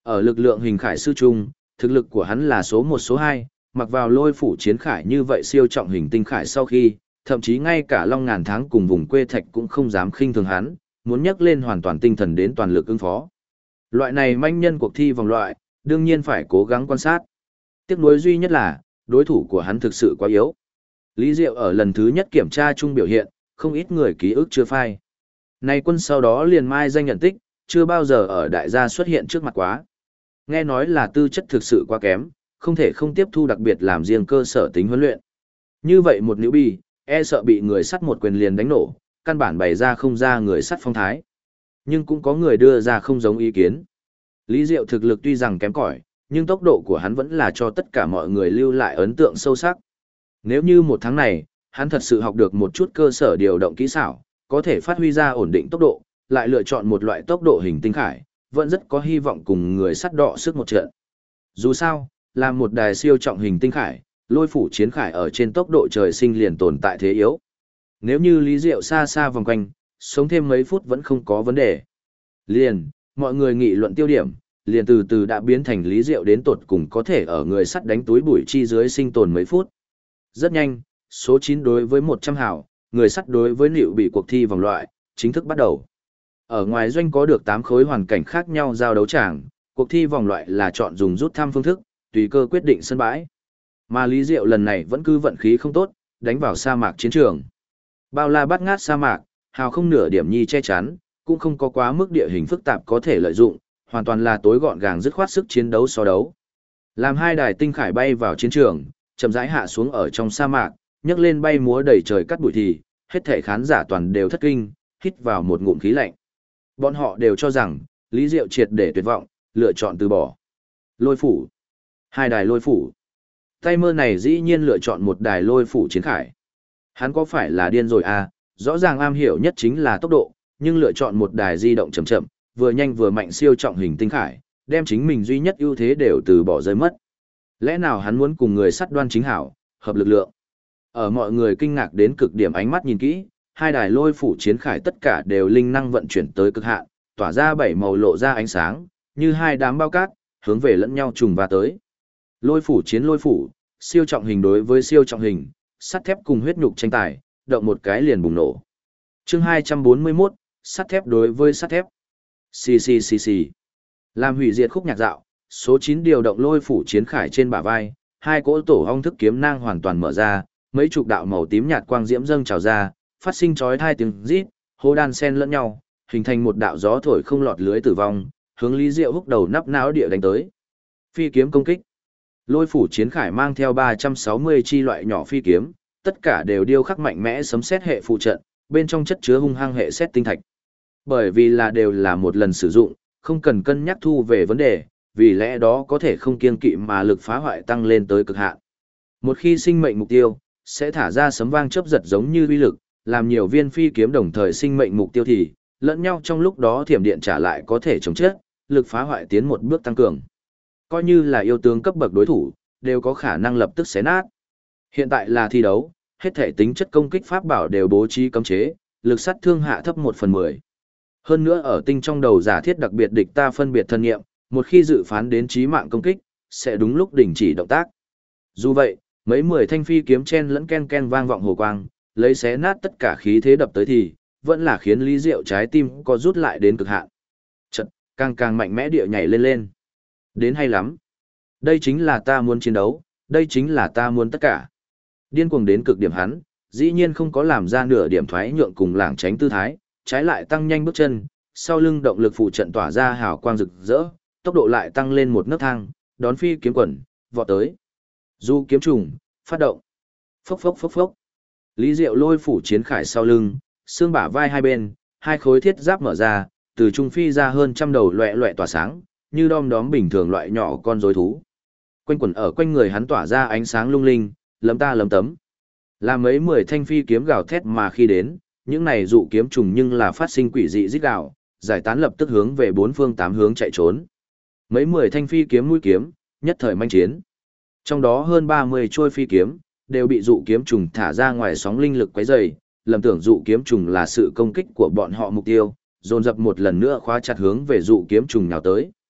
Ở lực lượng hình khải sư trung, thực lực của hắn là số 1 số 2, mặc vào lôi phủ chiến khải như vậy siêu trọng hình tinh khải sau khi, thậm chí ngay cả Long Ngàn Tháng cùng vùng quê thạch cũng không dám khinh thường hắn, muốn nhấc lên hoàn toàn tinh thần đến toàn lực ứng phó. Loại này manh nhân cuộc thi vòng loại, đương nhiên phải cố gắng quan sát. Tiếc nuối duy nhất là, đối thủ của hắn thực sự quá yếu. Lý Diệu ở lần thứ nhất kiểm tra chung biểu hiện, không ít người ký ức chưa phai. Này quân sau đó liền mai danh nhận tích, chưa bao giờ ở đại gia xuất hiện trước mặt quá. Nghe nói là tư chất thực sự quá kém, không thể không tiếp thu đặc biệt làm riêng cơ sở tính huấn luyện. Như vậy một newbie, e sợ bị người sắt một quyền liền đánh nổ, căn bản bày ra không ra người sắt phong thái. Nhưng cũng có người đưa ra không giống ý kiến. Lý Diệu thực lực tuy rằng kém cỏi, nhưng tốc độ của hắn vẫn là cho tất cả mọi người lưu lại ấn tượng sâu sắc. Nếu như một tháng này, hắn thật sự học được một chút cơ sở điều động kỹ xảo, có thể phát huy ra ổn định tốc độ, lại lựa chọn một loại tốc độ hình tinh khải, vẫn rất có hy vọng cùng người sắt đọ sức một trận. Dù sao, là một đài siêu trọng hình tinh khải, lôi phủ chiến khải ở trên tốc độ trời sinh liền tồn tại thế yếu. Nếu như Lý Diệu xa xa vòng quanh, sống thêm mấy phút vẫn không có vấn đề. Liền, mọi người nghị luận tiêu điểm, liền từ từ đã biến thành Lý Diệu đến tột cùng có thể ở người sắt đánh túi bụi chi dưới sinh tồn mấy phút. Rất nhanh, số 9 đối với 100 hào, người sắt đối với liệu bị cuộc thi vòng loại, chính thức bắt đầu. Ở ngoài doanh có được 8 khối hoàn cảnh khác nhau giao đấu tràng, cuộc thi vòng loại là chọn dùng rút thăm phương thức, tùy cơ quyết định sân bãi. Mà Lý Diệu lần này vẫn cứ vận khí không tốt, đánh vào sa mạc chiến trường. Bao la bát ngát sa mạc, hào không nửa điểm nhi che chắn, cũng không có quá mức địa hình phức tạp có thể lợi dụng, hoàn toàn là tối gọn gàng dứt khoát sức chiến đấu so đấu. Làm hai đài tinh khải bay vào chiến trường, chậm rãi hạ xuống ở trong sa mạc, nhấc lên bay múa đầy trời cắt bụi thì, hết thảy khán giả toàn đều thất kinh, hít vào một ngụm khí lạnh. Bọn họ đều cho rằng, Lý Diệu triệt để tuyệt vọng, lựa chọn từ bỏ. Lôi phủ. Hai đài lôi phủ. Tay mơ này dĩ nhiên lựa chọn một đài lôi phủ chiến khải. Hắn có phải là điên rồi à, rõ ràng am hiểu nhất chính là tốc độ, nhưng lựa chọn một đài di động chậm chậm, vừa nhanh vừa mạnh siêu trọng hình tinh khải, đem chính mình duy nhất ưu thế đều từ bỏ rơi mất. Lẽ nào hắn muốn cùng người sắt đoan chính hảo, hợp lực lượng? Ở mọi người kinh ngạc đến cực điểm ánh mắt nhìn kỹ, hai đài lôi phủ chiến khải tất cả đều linh năng vận chuyển tới cực hạn, tỏa ra bảy màu lộ ra ánh sáng, như hai đám bao cát, hướng về lẫn nhau trùng va tới. Lôi phủ chiến lôi phủ, siêu trọng hình đối với siêu trọng hình, sắt thép cùng huyết nhục tranh tài, động một cái liền bùng nổ. Chương 241, sắt thép đối với sắt thép. Xì xì xì xì. Làm hủy diệt khúc nhạc dạo, số 9 điều động lôi phủ chiến khải trên bả vai, hai cỗ tổ ong thức kiếm nang hoàn toàn mở ra, mấy chục đạo màu tím nhạt quang diễm dâng trào ra, phát sinh chói tai tiếng rít, hô đan xen lẫn nhau, hình thành một đạo gió thổi không lọt lưới tử vong, hướng Lý Diệu húc đầu nắp não địa đánh tới. Phi kiếm công kích. Lôi phủ chiến khải mang theo 360 chi loại nhỏ phi kiếm, tất cả đều điêu khắc mạnh mẽ sấm sét hệ phụ trận, bên trong chất chứa hung hăng hệ sét tinh thạch. Bởi vì đều là một lần sử dụng, không cần cân nhắc thu về vấn đề, vì lẽ đó có thể không kiêng kỵ mà lực phá hoại tăng lên tới cực hạn. Một khi sinh mệnh mục tiêu, sẽ thả ra sấm vang chớp giật giống như uy lực, làm nhiều viên phi kiếm đồng thời sinh mệnh mục tiêu thì, lẫn nhau trong lúc đó thiểm điện trả lại có thể chống chết, lực phá hoại tiến một bước tăng cường. Coi như là yêu tướng cấp bậc đối thủ, đều có khả năng lập tức xé nát. Hiện tại là thi đấu, hết thể tính chất công kích pháp bảo đều bố trí cấm chế, lực sát thương hạ thấp 1/10. Hơn nữa ở tinh trong đầu giả thiết đặc biệt địch ta phân biệt thân nghiệm, một khi dự phán đến chí mạng công kích, sẽ đúng lúc đình chỉ động tác. Dù vậy, mấy 10 thanh phi kiếm chen lẫn ken ken vang vọng hồ quang, lấy xé nát tất cả khí thế đập tới thì, vẫn là khiến Lý Diệu trái tim có rút lại đến cực hạn. Chật, càng mạnh mẽ địa nhảy lên lên. Đến hay lắm. Đây chính là ta muốn chiến đấu, đây chính là ta muốn tất cả. Điên cuồng đến cực điểm hắn, dĩ nhiên không có làm ra nửa điểm thoái nhượng cùng lảng tránh tư thái, trái lại tăng nhanh bước chân, sau lưng động lực phụ trận tỏa ra hào quang rực rỡ, tốc độ lại tăng lên một nấc thang, đón phi kiếm quần, vọt tới. Du kiếm trùng, phát động. Phốc phốc phốc phốc. Lý Diệu lôi phủ chiến khải sau lưng, xương bả vai hai bên, hai khối thiết giáp mở ra, từ trung phi ra hơn trăm đầu loẹ loẹ tỏa sáng, như đom đóm bình thường loại nhỏ con rối thú. Quanh quẩn ở quanh người hắn tỏa ra ánh sáng lung linh, lấm ta lấm tấm. Là mấy 10 thanh phi kiếm gào thét mà khi đến, những này dụ kiếm trùng nhưng là phát sinh quỷ dị rít gào, giải tán lập tức hướng về bốn phương tám hướng chạy trốn. Mấy 10 thanh phi kiếm mũi kiếm, nhất thời manh chiến. Trong đó hơn 30 trôi phi kiếm, đều bị dụ kiếm trùng thả ra ngoài sóng linh lực quấy rầy, lầm tưởng dụ kiếm trùng là sự công kích của bọn họ mục tiêu, dồn dập một lần nữa khóa chặt hướng về dụ kiếm trùng nhào tới.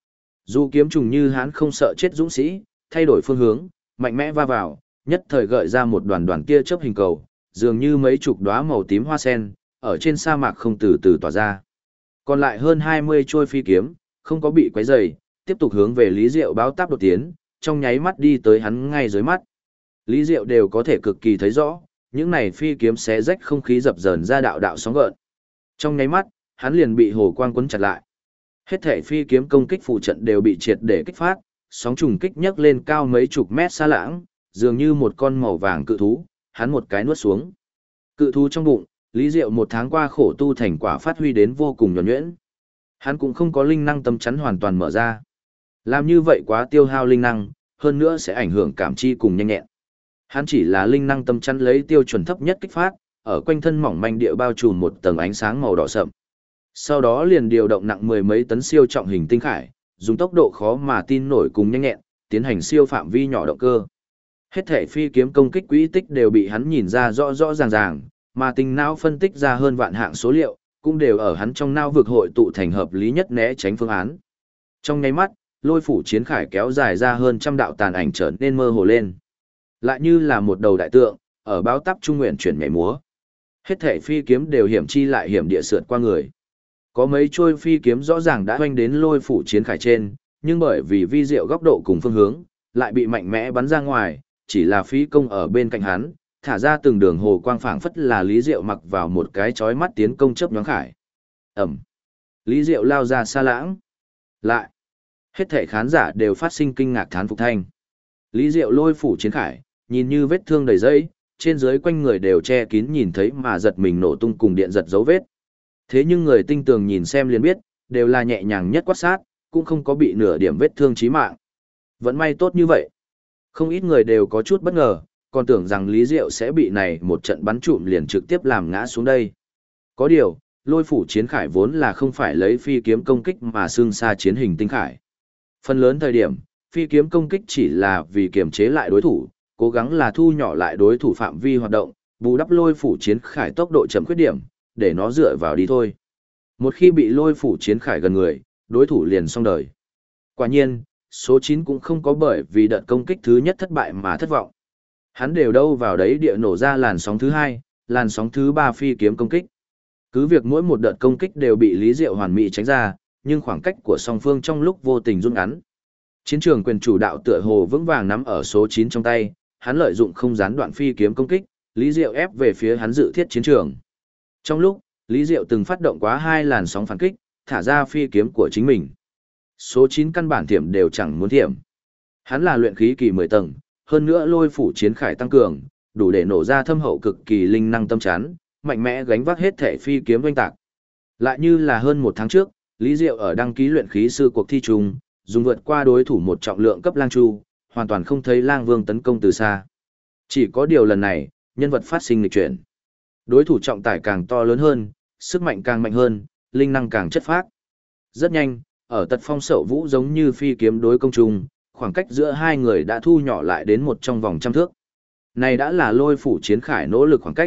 Dù kiếm trùng như hán không sợ chết dũng sĩ, thay đổi phương hướng, mạnh mẽ va vào, nhất thời gợi ra một đoàn đoàn tia chớp hình cầu, dường như mấy chục đóa màu tím hoa sen, ở trên sa mạc không từ từ tỏa ra. Còn lại hơn 20 trôi phi kiếm, không có bị quấy rầy, tiếp tục hướng về Lý Diệu báo táp đột tiến, trong nháy mắt đi tới hắn ngay dưới mắt. Lý Diệu đều có thể cực kỳ thấy rõ, những này phi kiếm xé rách không khí dập dờn ra đạo đạo sóng gợn. Trong nháy mắt, hắn liền bị hồ quang quấn chặt lại. Hết thể phi kiếm công kích phụ trận đều bị triệt để kích phát, sóng trùng kích nhấc lên cao mấy chục mét xa lãng, dường như một con màu vàng cự thú, hắn một cái nuốt xuống. Cự thú trong bụng, Lý Diệu một tháng qua khổ tu thành quả phát huy đến vô cùng nhuần nhuyễn. Hắn cũng không có linh năng tâm chắn hoàn toàn mở ra. Làm như vậy quá tiêu hao linh năng, hơn nữa sẽ ảnh hưởng cảm chi cùng nhanh nhẹn. Hắn chỉ là linh năng tâm chắn lấy tiêu chuẩn thấp nhất kích phát, ở quanh thân mỏng manh địa bao trùm một tầng ánh sáng màu đỏ sậm. Sau đó liền điều động nặng mười mấy tấn siêu trọng hình tinh khải, dùng tốc độ khó mà tin nổi cùng nhanh nhẹn, tiến hành siêu phạm vi nhỏ động cơ. Hết thể phi kiếm công kích quỹ tích đều bị hắn nhìn ra rõ rõ ràng ràng, mà tinh não phân tích ra hơn vạn hạng số liệu, cũng đều ở hắn trong não vực hội tụ thành hợp lý nhất né tránh phương án. Trong nháy mắt, lôi phủ chiến khải kéo dài ra hơn trăm đạo tàn ảnh trở nên mơ hồ lên. Lại như là một đầu đại tượng, ở báo táp trung nguyện chuyển nhảy múa. Hết thể phi kiếm đều hiểm chi lại hiểm địa sượt qua người. Có mấy trôi phi kiếm rõ ràng đã hoanh đến lôi phủ chiến khải trên, nhưng bởi vì vi diệu góc độ cùng phương hướng, lại bị mạnh mẽ bắn ra ngoài, chỉ là phi công ở bên cạnh hắn, thả ra từng đường hồ quang phảng phất là Lý Diệu mặc vào một cái chói mắt tiến công chớp nhoáng khải. Ẩm. Lý Diệu lao ra xa lãng. Lại. Hết thể khán giả đều phát sinh kinh ngạc thán phục thanh. Lý Diệu lôi phủ chiến khải, nhìn như vết thương đầy dẫy, trên dưới quanh người đều che kín nhìn thấy mà giật mình nổ tung cùng điện giật dấu vết. Thế nhưng người tinh tường nhìn xem liền biết, đều là nhẹ nhàng nhất quát sát, cũng không có bị nửa điểm vết thương chí mạng. Vẫn may tốt như vậy. Không ít người đều có chút bất ngờ, còn tưởng rằng Lý Diệu sẽ bị này một trận bắn trụm liền trực tiếp làm ngã xuống đây. Có điều, lôi phủ chiến khải vốn là không phải lấy phi kiếm công kích mà xương xa chiến hình tinh khải. Phần lớn thời điểm, phi kiếm công kích chỉ là vì kiềm chế lại đối thủ, cố gắng là thu nhỏ lại đối thủ phạm vi hoạt động, bù đắp lôi phủ chiến khải tốc độ chậm khuyết điểm, để nó dựa vào đi thôi. Một khi bị lôi phủ chiến khải gần người, đối thủ liền xong đời. Quả nhiên, số 9 cũng không có bởi vì đợt công kích thứ nhất thất bại mà thất vọng. Hắn đều đâu vào đấy địa nổ ra làn sóng thứ hai, làn sóng thứ ba phi kiếm công kích. Cứ việc mỗi một đợt công kích đều bị Lý Diệu hoàn mỹ tránh ra, nhưng khoảng cách của song phương trong lúc vô tình rút ngắn. Chiến trường quyền chủ đạo tựa hồ vững vàng nắm ở số 9 trong tay, hắn lợi dụng không gián đoạn phi kiếm công kích, Lý Diệu ép về phía hắn dự thiết chiến trường. Trong lúc, Lý Diệu từng phát động quá hai làn sóng phản kích, thả ra phi kiếm của chính mình. Số 9 căn bản thiểm đều chẳng muốn thiểm. Hắn là luyện khí kỳ 10 tầng, hơn nữa lôi phủ chiến khải tăng cường, đủ để nổ ra thâm hậu cực kỳ linh năng tâm chắn, mạnh mẽ gánh vác hết thể phi kiếm oanh tạc. Lại như là hơn một tháng trước, Lý Diệu ở đăng ký luyện khí sư cuộc thi trùng, dùng vượt qua đối thủ một trọng lượng cấp lang chu, hoàn toàn không thấy lang vương tấn công từ xa. Chỉ có điều lần này, nhân vật phát sinh nghịch chuyển. Đối thủ trọng tải càng to lớn hơn, sức mạnh càng mạnh hơn, linh năng càng chất phác. Rất nhanh, ở tật phong sậu vũ giống như phi kiếm đối công trùng, khoảng cách giữa hai người đã thu nhỏ lại đến một trong vòng trăm thước. Này đã là lôi phủ chiến khải nỗ lực khoảng cách.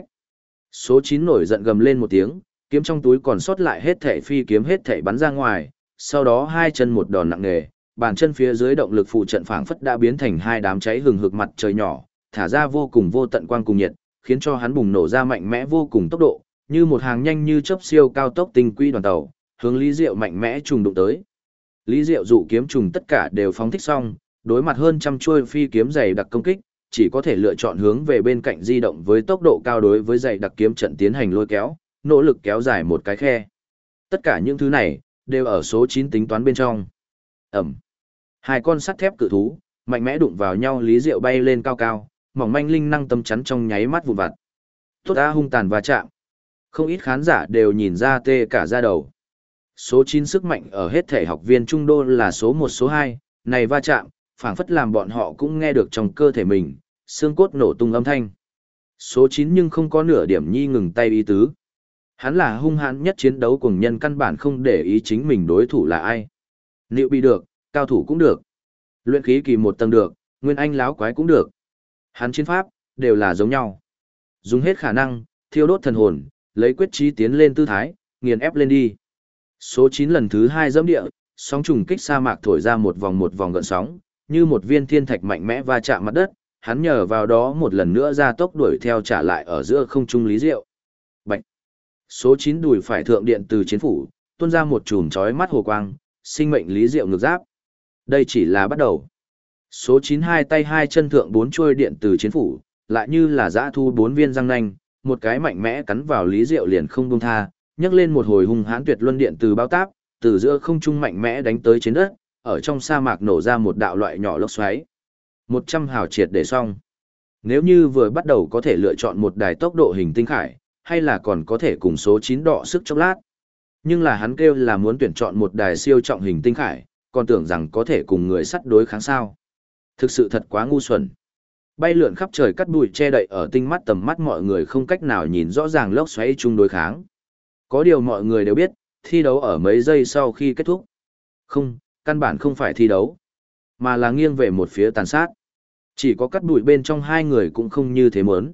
Số 9 nổi giận gầm lên một tiếng, kiếm trong túi còn sót lại hết thảy phi kiếm hết thảy bắn ra ngoài, sau đó hai chân một đòn nặng nề, bàn chân phía dưới động lực phụ trận phảng phất đã biến thành hai đám cháy hừng hực mặt trời nhỏ, thả ra vô cùng vô tận quang cùng nhiệt, khiến cho hắn bùng nổ ra mạnh mẽ vô cùng tốc độ, như một hàng nhanh như chớp siêu cao tốc tinh quy đoàn tàu, hướng Lý Diệu mạnh mẽ trùng đụng tới. Lý Diệu dụ kiếm trùng tất cả đều phóng thích xong, đối mặt hơn trăm chuôi phi kiếm dày đặc công kích, chỉ có thể lựa chọn hướng về bên cạnh di động với tốc độ cao đối với dày đặc kiếm trận tiến hành lôi kéo, nỗ lực kéo dài một cái khe. Tất cả những thứ này đều ở số 9 tính toán bên trong. Ẩm. Hai con sắt thép cự thú mạnh mẽ đụng vào nhau, Lý Diệu bay lên cao cao, mỏng manh linh năng tâm chắn trong nháy mắt vụn vặt. Tốt a, hung tàn va chạm. Không ít khán giả đều nhìn ra tê cả da đầu. Số 9 sức mạnh ở hết thể học viên trung đô là số 1 số 2, này va chạm, phảng phất làm bọn họ cũng nghe được trong cơ thể mình, xương cốt nổ tung âm thanh. Số 9 nhưng không có nửa điểm nhi ngừng tay ý tứ. Hắn là hung hãn nhất chiến đấu cùng nhân căn bản không để ý chính mình đối thủ là ai. Liệu bị được, cao thủ cũng được. Luyện khí kỳ một tầng được, nguyên anh láo quái cũng được. Hắn chiến pháp, đều là giống nhau. Dùng hết khả năng, thiêu đốt thần hồn, lấy quyết chí tiến lên tư thái, nghiền ép lên đi. Số 9 lần thứ 2 dẫm địa, sóng trùng kích sa mạc thổi ra một vòng gợn sóng, như một viên thiên thạch mạnh mẽ va chạm mặt đất, hắn nhờ vào đó một lần nữa ra tốc đuổi theo trả lại ở giữa không trung Lý Diệu. Bạch. Số 9 đùi phải thượng điện từ chiến phủ, tuôn ra một chùm chói mắt hồ quang, sinh mệnh Lý Diệu ngược giáp. Đây chỉ là bắt đầu. Số 9 hai tay hai chân thượng bốn chuôi điện từ chiến phủ, lại như là dã thu bốn viên răng nanh, một cái mạnh mẽ cắn vào Lý Diệu liền không buông tha, nhấc lên một hồi hung hãn tuyệt luân điện từ bao táp, từ giữa không trung mạnh mẽ đánh tới trên đất, ở trong sa mạc nổ ra một đạo loại nhỏ lốc xoáy. 100 hào triệt để xong. Nếu như vừa bắt đầu có thể lựa chọn một đài tốc độ hình tinh khải, hay là còn có thể cùng số 9 đọ sức chốc lát. Nhưng là hắn kêu là muốn tuyển chọn một đài siêu trọng hình tinh khải, còn tưởng rằng có thể cùng người sắt đối kháng sao. Thực sự thật quá ngu xuẩn. Bay lượn khắp trời cắt bụi che đậy ở tinh mắt tầm mắt mọi người không cách nào nhìn rõ ràng lốc xoáy chung đối kháng. Có điều mọi người đều biết, thi đấu ở mấy giây sau khi kết thúc. Không, căn bản không phải thi đấu, mà là nghiêng về một phía tàn sát. Chỉ có cắt bụi bên trong hai người cũng không như thế muốn.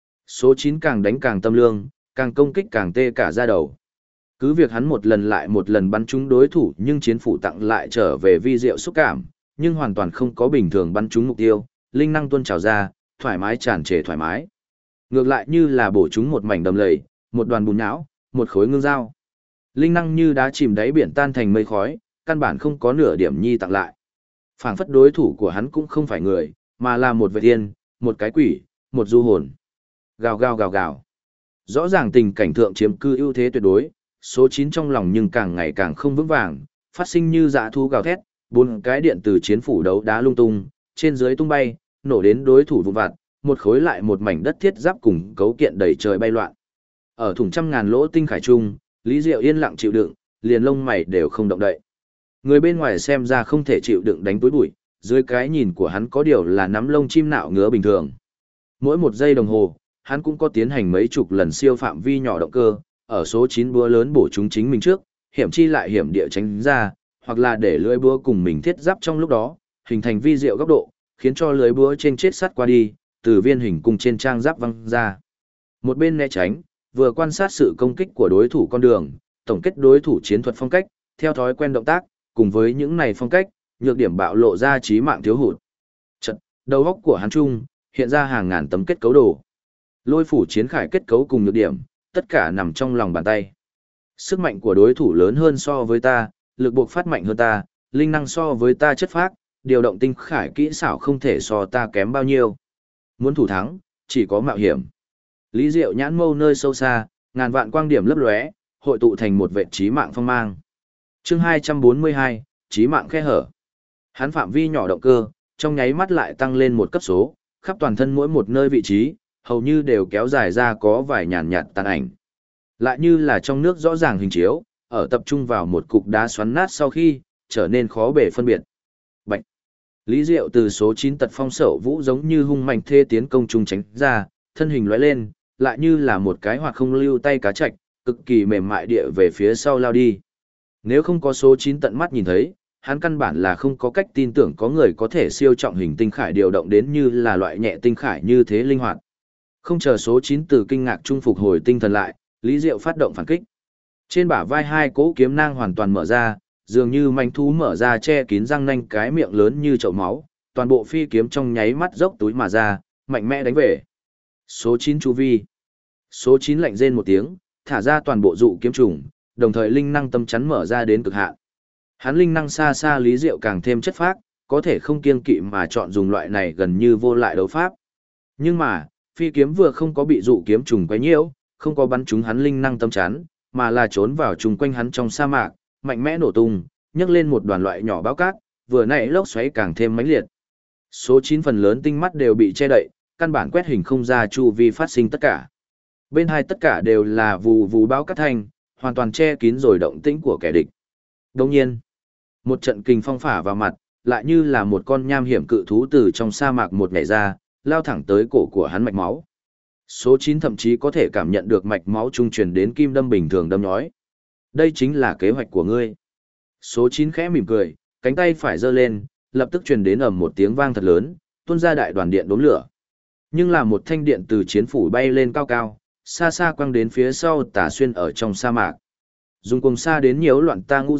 Số 9 càng đánh càng tâm lương, càng công kích càng tê cả da đầu. Cứ việc hắn một lần lại một lần bắn trúng đối thủ nhưng chiến phủ tặng lại trở về vi diệu xúc cảm, nhưng hoàn toàn không có bình thường bắn trúng mục tiêu, linh năng tuôn trào ra, thoải mái tràn trề thoải mái. Ngược lại như là bổ trúng một mảnh đầm lầy, một đoàn bùn nhão, một khối ngưng dao. Linh năng như đá chìm đáy biển tan thành mây khói, căn bản không có nửa điểm nhi tặng lại. Phảng phất đối thủ của hắn cũng không phải người, mà là một vệ tiên, một cái quỷ, một du hồn. Gào gào gào gào. Rõ ràng tình cảnh thượng chiếm cư ưu thế tuyệt đối, số 9 trong lòng nhưng càng ngày càng không vững vàng, phát sinh như dã thú gào thét, bốn cái điện từ chiến phủ đấu đá lung tung, trên dưới tung bay, nổ đến đối thủ vụn vặt, một khối lại một mảnh đất thiết giáp cùng cấu kiện đầy trời bay loạn. Ở thủng trăm ngàn lỗ tinh khải trung, Lý Diệu yên lặng chịu đựng, liền lông mày đều không động đậy. Người bên ngoài xem ra không thể chịu đựng đánh túi bụi, dưới cái nhìn của hắn có điều là nắm lông chim nạo ngứa bình thường. Mỗi một giây đồng hồ, hắn cũng có tiến hành mấy chục lần siêu phạm vi nhỏ động cơ, ở số 9 búa lớn bổ chúng chính mình trước, hiểm chi lại hiểm địa tránh ra, hoặc là để lưỡi búa cùng mình thiết giáp trong lúc đó, hình thành vi diệu góc độ, khiến cho lưỡi búa trên chết sắt qua đi, từ viên hình cung trên trang giáp văng ra. Một bên né tránh, vừa quan sát sự công kích của đối thủ con đường, tổng kết đối thủ chiến thuật phong cách, theo thói quen động tác, cùng với những này phong cách, nhược điểm bạo lộ ra chí mạng thiếu hụt. Chợt, đầu óc của hắn trung hiện ra hàng ngàn tấm kết cấu đồ. Lôi phủ chiến khải kết cấu cùng nhược điểm, tất cả nằm trong lòng bàn tay. Sức mạnh của đối thủ lớn hơn so với ta, lực buộc phát mạnh hơn ta, linh năng so với ta chất phác, điều động tinh khải kỹ xảo không thể so ta kém bao nhiêu. Muốn thủ thắng, chỉ có mạo hiểm. Lý Diệu nhãn mâu nơi sâu xa, ngàn vạn quang điểm lấp lóe, hội tụ thành một vệ chí mạng phong mang. Chương 242, chí mạng khe hở. Hắn phạm vi nhỏ động cơ, trong nháy mắt lại tăng lên một cấp số, khắp toàn thân mỗi một nơi vị trí, hầu như đều kéo dài ra có vài nhàn nhạt tàn ảnh. Lại như là trong nước rõ ràng hình chiếu, ở tập trung vào một cục đá xoắn nát sau khi, trở nên khó bề phân biệt. Bạch. Lý Diệu từ số 9 tật phong sậu vũ giống như hung mạnh thê tiến công trung tránh ra, thân hình lóe lên, lại như là một cái hoặc không lưu tay cá trạch, cực kỳ mềm mại địa về phía sau lao đi. Nếu không có số 9 tận mắt nhìn thấy, hắn căn bản là không có cách tin tưởng có người có thể siêu trọng hình tinh khải điều động đến như là loại nhẹ tinh khải như thế linh hoạt. Không chờ số 9 từ kinh ngạc trung phục hồi tinh thần lại, Lý Diệu phát động phản kích. Trên bả vai hai cỗ kiếm nang hoàn toàn mở ra, dường như manh thú mở ra che kín răng nanh cái miệng lớn như chậu máu, toàn bộ phi kiếm trong nháy mắt dốc túi mà ra, mạnh mẽ đánh về. Số 9 chu vi. Số 9 lạnh rên một tiếng, thả ra toàn bộ dụ kiếm trùng, đồng thời linh năng tâm chắn mở ra đến cực hạn. Hắn linh năng xa xa Lý Diệu càng thêm chất phác, có thể không kiêng kỵ mà chọn dùng loại này gần như vô lại đấu pháp. Nhưng mà, phi kiếm vừa không có bị dụ kiếm trùng quấy nhiễu, không có bắn trúng hắn linh năng tâm chắn, mà là trốn vào trùng quanh hắn trong sa mạc, mạnh mẽ nổ tung, nhấc lên một đoàn loại nhỏ bão cát, vừa nãy lốc xoáy càng thêm mãnh liệt. Số 9 phần lớn tinh mắt đều bị che đậy, căn bản quét hình không ra chu vi phát sinh tất cả. Bên hai tất cả đều là vù vù bão cát thanh, hoàn toàn che kín rồi động tĩnh của kẻ địch. Đồng nhiên, một trận kình phong phả vào mặt, lại như là một con nham hiểm cự thú từ trong sa mạc một nhảy ra, lao thẳng tới cổ của hắn mạch máu. Số 9 thậm chí có thể cảm nhận được mạch máu trung truyền đến kim đâm bình thường đâm nhói. Đây chính là kế hoạch của ngươi. Số 9 khẽ mỉm cười, cánh tay phải giơ lên, lập tức truyền đến ầm một tiếng vang thật lớn, tuôn ra đại đoàn điện đốm lửa. Nhưng là một thanh điện từ chiến phủ bay lên cao cao, xa xa quăng đến phía sau Tả Xuyên ở trong sa mạc. Dùng cùng xa đến nhiễu loạn ta ngũ giác,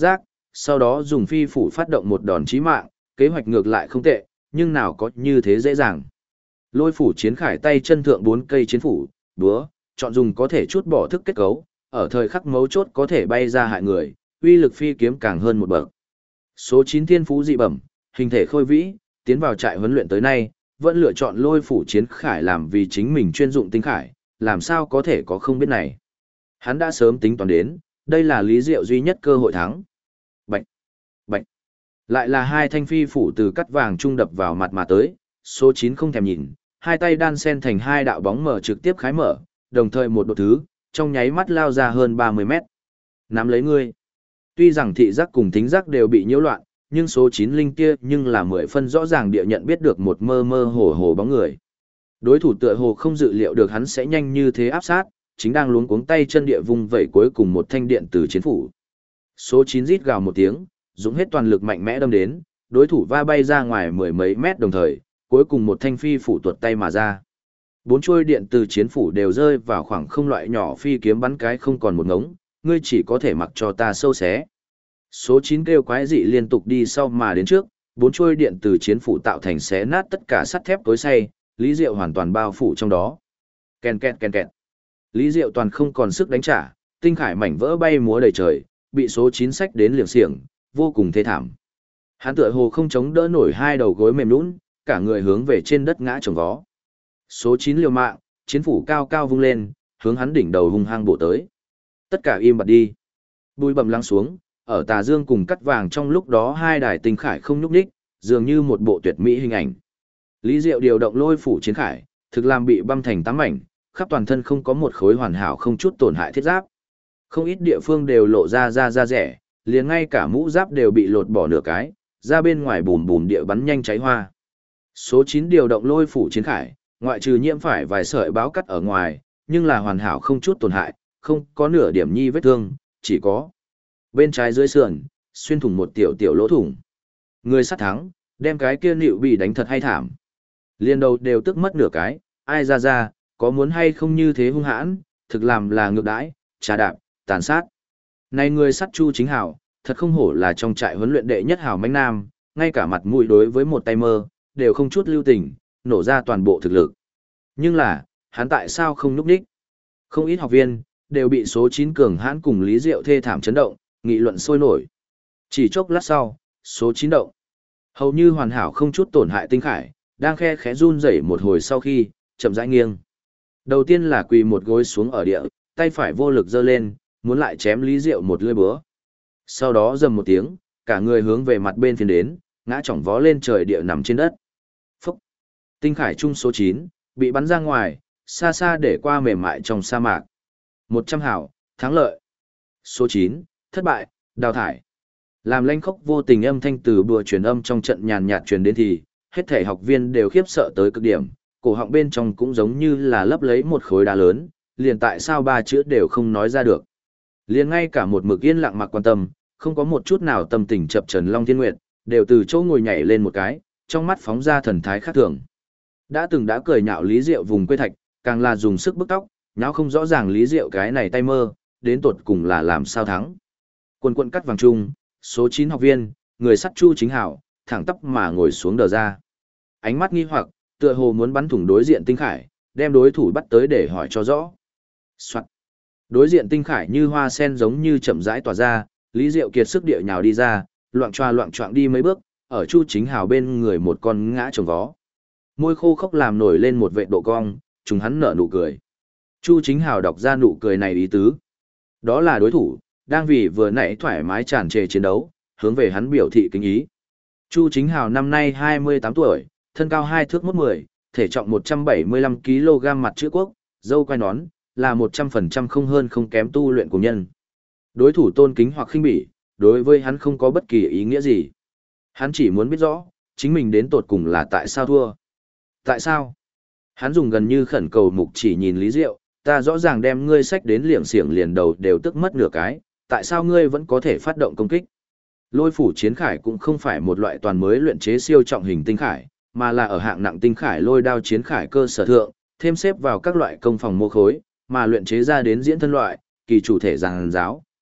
Sau đó dùng phi phủ phát động một đòn chí mạng, kế hoạch ngược lại không tệ, nhưng nào có như thế dễ dàng. Lôi phủ chiến khải tay chân thượng 4 cây chiến phủ, búa, chọn dùng có thể chút bỏ thức kết cấu, ở thời khắc mấu chốt có thể bay ra hại người, uy lực phi kiếm càng hơn một bậc. Số 9 thiên phú dị bẩm, hình thể khôi vĩ, tiến vào trại huấn luyện tới nay, vẫn lựa chọn lôi phủ chiến khải làm vì chính mình chuyên dụng tinh khải, làm sao có thể có không biết này. Hắn đã sớm tính toán đến, đây là Lý Diệu duy nhất cơ hội thắng. Bạch, bạch, lại là hai thanh phi phủ từ cắt vàng trung đập vào mặt mà tới, số 9 không thèm nhìn, hai tay đan sen thành hai đạo bóng mở trực tiếp khái mở, đồng thời một độ thứ, trong nháy mắt lao ra hơn 30 mét. Nắm lấy ngươi. Tuy rằng thị giác cùng thính giác đều bị nhiễu loạn, nhưng số 9 linh kia nhưng là 10 phân rõ ràng địa nhận biết được một mơ mơ hồ hồ bóng người. Đối thủ tựa hồ không dự liệu được hắn sẽ nhanh như thế áp sát, chính đang luống cuống tay chân địa vung vẩy cuối cùng một thanh điện từ chiến phủ. Số 9 rít gào một tiếng, dũng hết toàn lực mạnh mẽ đâm đến, đối thủ va bay ra ngoài mười mấy mét đồng thời, cuối cùng một thanh phi phủ tuột tay mà ra. 4 chuôi điện từ chiến phủ đều rơi vào khoảng không loại nhỏ phi kiếm bắn cái không còn một ngống, ngươi chỉ có thể mặc cho ta sâu xé. Số 9 kêu quái dị liên tục đi sau mà đến trước, 4 chuôi điện từ chiến phủ tạo thành xé nát tất cả sắt thép tối say, Lý Diệu hoàn toàn bao phủ trong đó. Ken ken ken ken. Lý Diệu toàn không còn sức đánh trả, tinh khải mảnh vỡ bay múa đầy trời, bị số 9 sách đến liệng xiềng, vô cùng thê thảm. Hắn tựa hồ không chống đỡ nổi hai đầu gối mềm nhũn, cả người hướng về trên đất ngã chồng vó. Số 9 liều mạng, chiến phủ cao cao vung lên, hướng hắn đỉnh đầu hung hăng bổ tới. Tất cả im bặt đi. Bụi bặm lắng xuống, ở tà dương cùng cắt vàng trong lúc đó hai đài tinh khải không nhúc nhích, dường như một bộ tuyệt mỹ hình ảnh. Lý Diệu điều động lôi phủ chiến khải, thực làm bị băm thành 8 mảnh, khắp toàn thân không có một khối hoàn hảo không chút tổn hại thiết giáp. Không ít địa phương đều lộ ra da rẻ, liền ngay cả mũ giáp đều bị lột bỏ nửa cái, ra bên ngoài bùm bùm địa bắn nhanh cháy hoa. Số 9 điều động lôi phủ chiến khải, ngoại trừ nhiễm phải vài sợi báo cắt ở ngoài, nhưng là hoàn hảo không chút tổn hại, không có nửa điểm nhi vết thương, chỉ có bên trái dưới sườn, xuyên thủng một tiểu tiểu lỗ thủng. Người sát thắng, đem cái kia nịu bị đánh thật hay thảm. Liên đầu đều tức mất nửa cái, ai ra, có muốn hay không như thế hung hãn, thực làm là ngược đãi, trà đạp, tàn sát. Này người sát Chu Chính Hảo, thật không hổ là trong trại huấn luyện đệ nhất hảo mãnh nam, ngay cả mặt mũi đối với một tay mơ, đều không chút lưu tình, nổ ra toàn bộ thực lực. Nhưng là, hắn tại sao không núp đích? Không ít học viên, đều bị số 9 cường hãn cùng Lý Diệu thê thảm chấn động, nghị luận sôi nổi. Chỉ chốc lát sau, số 9 động. Hầu như hoàn hảo không chút tổn hại tinh khải, đang khe khẽ run rẩy một hồi sau khi, chậm rãi nghiêng. Đầu tiên là quỳ một gối xuống ở địa, tay phải vô lực giơ lên, muốn lại chém Lý Diệu một lưỡi búa. Sau đó rầm một tiếng, cả người hướng về mặt bên phiến đến, ngã chỏng vó lên trời địa nằm trên đất. Phúc! Tinh khải trung số 9, bị bắn ra ngoài, xa xa để qua mềm mại trong sa mạc. 100 hảo, thắng lợi. Số 9, thất bại, đào thải. Làm lanh khốc vô tình âm thanh từ bùa truyền âm trong trận nhàn nhạt truyền đến thì, hết thể học viên đều khiếp sợ tới cực điểm, cổ họng bên trong cũng giống như là lấp lấy một khối đá lớn, liền tại sao ba chữ đều không nói ra được. Liền ngay cả một mực yên lặng mặc quan tâm, không có một chút nào tâm tình chập trần Long Thiên Nguyệt, đều từ chỗ ngồi nhảy lên một cái, trong mắt phóng ra thần thái khác thường. Đã cười nhạo Lý Diệu vùng quê thạch, càng là dùng sức bức tóc, nháo không rõ ràng Lý Diệu cái này tay mơ, đến tột cùng là làm sao thắng. Quân cắt vàng trung, số 9 học viên, người sắt Chu Chính Hảo, thẳng tắp mà ngồi xuống đờ ra. Ánh mắt nghi hoặc, tựa hồ muốn bắn thủng đối diện tinh khải, đem đối thủ bắt tới để hỏi cho rõ. Soạn. Đối diện tinh khải như hoa sen giống như chậm rãi tỏa ra, Lý Diệu kiệt sức địa nhào đi ra, loạng choạng đi mấy bước, ở Chu Chính Hào bên người một con ngã chồng vó. Môi khô khốc làm nổi lên một vệt độ cong, chúng hắn nở nụ cười. Chu Chính Hào đọc ra nụ cười này ý tứ. Đó là đối thủ, đang vì vừa nãy thoải mái tràn trề chiến đấu, hướng về hắn biểu thị kính ý. Chu Chính Hào năm nay 28 tuổi, thân cao 2 thước 110, thể trọng 175 kg mặt chữ quốc, dâu quai nón, là 100% không hơn không kém tu luyện của nhân. Đối thủ tôn kính hoặc khinh bỉ, đối với hắn không có bất kỳ ý nghĩa gì. Hắn chỉ muốn biết rõ, chính mình đến tột cùng là tại sao thua. Tại sao? Hắn dùng gần như khẩn cầu mục chỉ nhìn Lý Diệu, ta rõ ràng đem ngươi sách đến liệng xiềng liền đầu đều tức mất nửa cái, tại sao ngươi vẫn có thể phát động công kích? Lôi phủ chiến khải cũng không phải một loại toàn mới luyện chế siêu trọng hình tinh khải, mà là ở hạng nặng tinh khải lôi đao chiến khải cơ sở thượng, thêm xếp vào các loại công phòng mô khối, mà luyện chế ra đến diễn thân loại, kỳ chủ thể giàn giáo,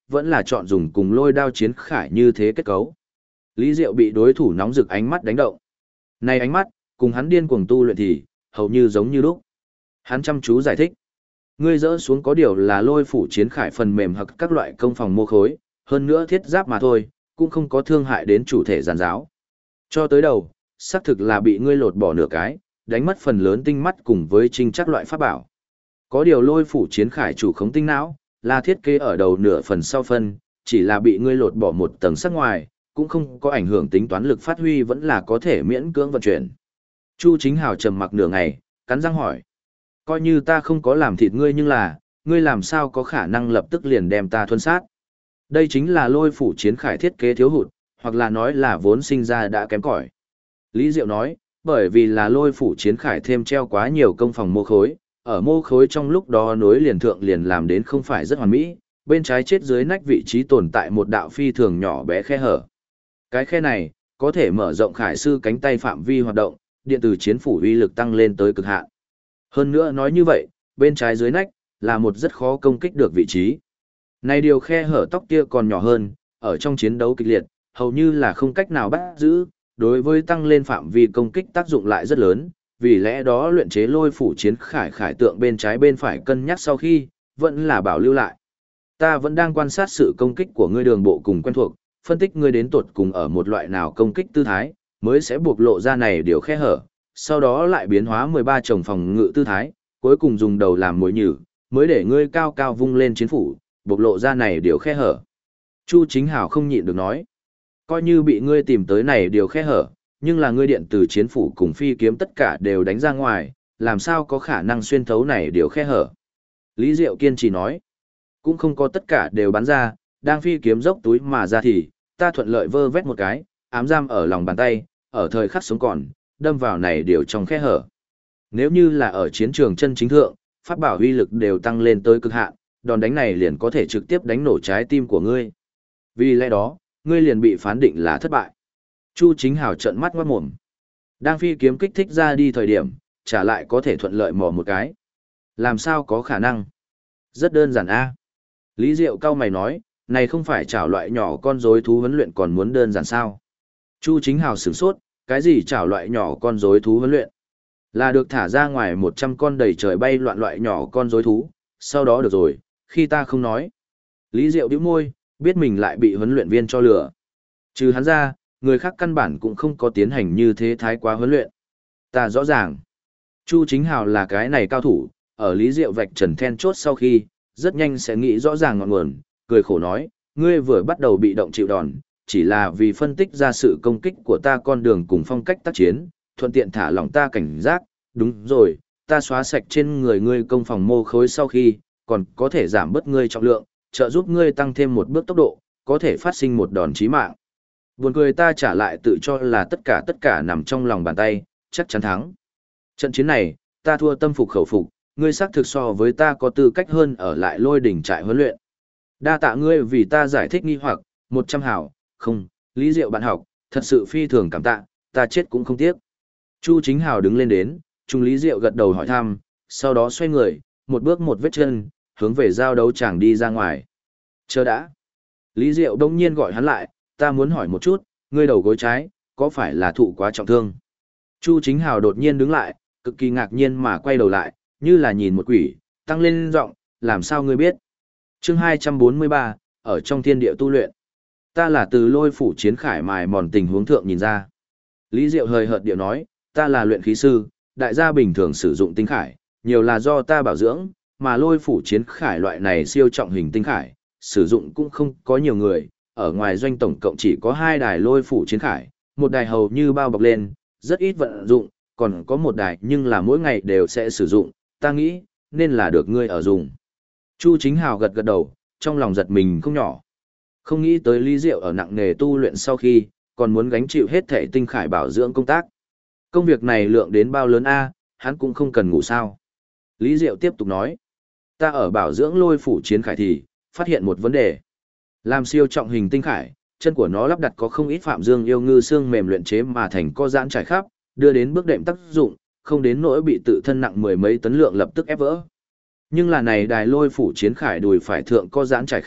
vẫn là chọn dùng cùng lôi đao chiến khải như thế kết cấu. Lý Diệu bị đối thủ nóng rực ánh mắt đánh động. Này ánh mắt, cùng hắn điên cuồng tu luyện thì, hầu như giống như lúc. Hắn chăm chú giải thích. Ngươi dỡ xuống có điều là lôi phủ chiến khải phần mềm hoặc các loại công phòng mô khối, hơn nữa thiết giáp mà thôi, cũng không có thương hại đến chủ thể giàn giáo. Cho tới đầu, xác thực là bị ngươi lột bỏ nửa cái, đánh mất phần lớn tinh mắt cùng với trinh chắc loại pháp bảo. Có điều lôi phủ chiến khải chủ khống tinh não, là thiết kế ở đầu nửa phần sau phân, chỉ là bị ngươi lột bỏ một tầng sắc ngoài, cũng không có ảnh hưởng tính toán lực phát huy, vẫn là có thể miễn cưỡng vận chuyển. Chu Chính Hào trầm mặc nửa ngày, cắn răng hỏi. Coi như ta không có làm thịt ngươi nhưng là, ngươi làm sao có khả năng lập tức liền đem ta thuần sát. Đây chính là lôi phủ chiến khải thiết kế thiếu hụt, hoặc là nói là vốn sinh ra đã kém cỏi. Lý Diệu nói, bởi vì là lôi phủ chiến khải thêm treo quá nhiều công phòng mô khối, ở mô khối trong lúc đó nối liền thượng liền làm đến không phải rất hoàn mỹ, bên trái chết dưới nách vị trí tồn tại một đạo phi thường nhỏ bé khe hở. Cái khe này, có thể mở rộng khải sư cánh tay phạm vi hoạt động, điện tử chiến phủ uy lực tăng lên tới cực hạn. Hơn nữa nói như vậy, bên trái dưới nách, là một rất khó công kích được vị trí. Này điều khe hở tóc kia còn nhỏ hơn, ở trong chiến đấu kịch liệt, hầu như là không cách nào bắt giữ, đối với tăng lên phạm vi công kích tác dụng lại rất lớn, vì lẽ đó luyện chế lôi phủ chiến khải tượng bên trái bên phải cân nhắc sau khi, vẫn là bảo lưu lại. Ta vẫn đang quan sát sự công kích của ngươi đường bộ cùng quen thuộc, phân tích ngươi đến tuột cùng ở một loại nào công kích tư thái, mới sẽ buộc lộ ra này điều khe hở, sau đó lại biến hóa 13 chồng phòng ngự tư thái, cuối cùng dùng đầu làm mồi nhử, mới để ngươi cao cao vung lên chiến phủ, buộc lộ ra này điều khe hở. Chu Chính Hào không nhịn được nói, coi như bị ngươi tìm tới này điều khe hở, nhưng là ngươi điện từ chiến phủ cùng phi kiếm tất cả đều đánh ra ngoài, làm sao có khả năng xuyên thấu này điều khe hở. Lý Diệu kiên trì nói, cũng không có tất cả đều bắn ra, đang phi kiếm dốc túi mà ra thì, ta thuận lợi vơ vét một cái, ám giam ở lòng bàn tay, ở thời khắc sống còn, đâm vào này điều trong khe hở. Nếu như là ở chiến trường chân chính thượng, pháp bảo uy lực đều tăng lên tới cực hạn, đòn đánh này liền có thể trực tiếp đánh nổ trái tim của ngươi. Vì lẽ đó, ngươi liền bị phán định là thất bại. Chu Chính Hào trợn mắt ngoát mồm. Đang phi kiếm kích thích ra đi thời điểm, trả lại có thể thuận lợi mò một cái. Làm sao có khả năng? Rất đơn giản a. Lý Diệu cao mày nói, này không phải chảo loại nhỏ con rối thú huấn luyện còn muốn đơn giản sao? Chu Chính Hào sửng sốt, cái gì chảo loại nhỏ con rối thú huấn luyện? Là được thả ra ngoài 100 con đầy trời bay loạn loại nhỏ con rối thú, sau đó được rồi, khi ta không nói. Lý Diệu bĩu môi, biết mình lại bị huấn luyện viên cho lừa. Trừ hắn ra, người khác căn bản cũng không có tiến hành như thế thái quá huấn luyện. Ta rõ ràng. Chu Chính Hào là cái này cao thủ, ở Lý Diệu vạch trần then chốt sau khi, rất nhanh sẽ nghĩ rõ ràng ngọn nguồn, cười khổ nói, ngươi vừa bắt đầu bị động chịu đòn, chỉ là vì phân tích ra sự công kích của ta con đường cùng phong cách tác chiến, thuận tiện thả lỏng ta cảnh giác, đúng rồi, ta xóa sạch trên người ngươi công phòng mô khối sau khi, còn có thể giảm bớt ngươi trọng lượng, trợ giúp ngươi tăng thêm một bước tốc độ, có thể phát sinh một đòn chí mạng. Buồn cười ta trả lại tự cho là tất cả nằm trong lòng bàn tay, chắc chắn thắng. Trận chiến này, ta thua tâm phục khẩu phục, ngươi xác thực so với ta có tư cách hơn ở lại lôi đỉnh trại huấn luyện. Đa tạ ngươi vì ta giải thích nghi hoặc, 100 hảo, không, Lý Diệu bạn học, thật sự phi thường cảm tạ, ta chết cũng không tiếc. Chu Chính Hào đứng lên đến, Trung Lý Diệu gật đầu hỏi thăm, sau đó xoay người, một bước một vết chân, hướng về giao đấu tràng đi ra ngoài. Chờ đã. Lý Diệu đông nhiên gọi hắn lại, ta muốn hỏi một chút, ngươi đầu gối trái, có phải là thụ quá trọng thương? Chu Chính Hào đột nhiên đứng lại, cực kỳ ngạc nhiên mà quay đầu lại, như là nhìn một quỷ, tăng lên giọng, làm sao ngươi biết? Chương 243, ở trong thiên địa tu luyện. Ta là từ lôi phủ chiến khải mài mòn tình huống thượng nhìn ra. Lý Diệu hời hợt điệu nói, ta là luyện khí sư, đại gia bình thường sử dụng tinh khải, nhiều là do ta bảo dưỡng, mà lôi phủ chiến khải loại này siêu trọng hình tinh khải, sử dụng cũng không có nhiều người, ở ngoài doanh tổng cộng chỉ có 2 đài lôi phủ chiến khải, một đài hầu như bao bọc lên, rất ít vận dụng, còn có một đài nhưng là mỗi ngày đều sẽ sử dụng, ta nghĩ, nên là được ngươi ở dùng. Chu Chính Hào gật gật đầu, trong lòng giật mình không nhỏ. Không nghĩ tới Lý Diệu ở nặng nghề tu luyện sau khi, còn muốn gánh chịu hết thể tinh khải bảo dưỡng công tác. Công việc này lượng đến bao lớn a, hắn cũng không cần ngủ sao. Lý Diệu tiếp tục nói, ta ở bảo dưỡng lôi phủ chiến khải thì, phát hiện một vấn đề. Làm siêu trọng hình tinh khải, chân của nó lắp đặt có không ít phạm dương yêu ngư xương mềm luyện chế mà thành co giãn trải khắp, đưa đến bước đệm tác dụng, không đến nỗi bị tự thân nặng 10 mấy tấn lượng lập tức ép vỡ. Nhưng là này đài lôi phủ chiến khải đùi phải thượng co giãn trải khắp,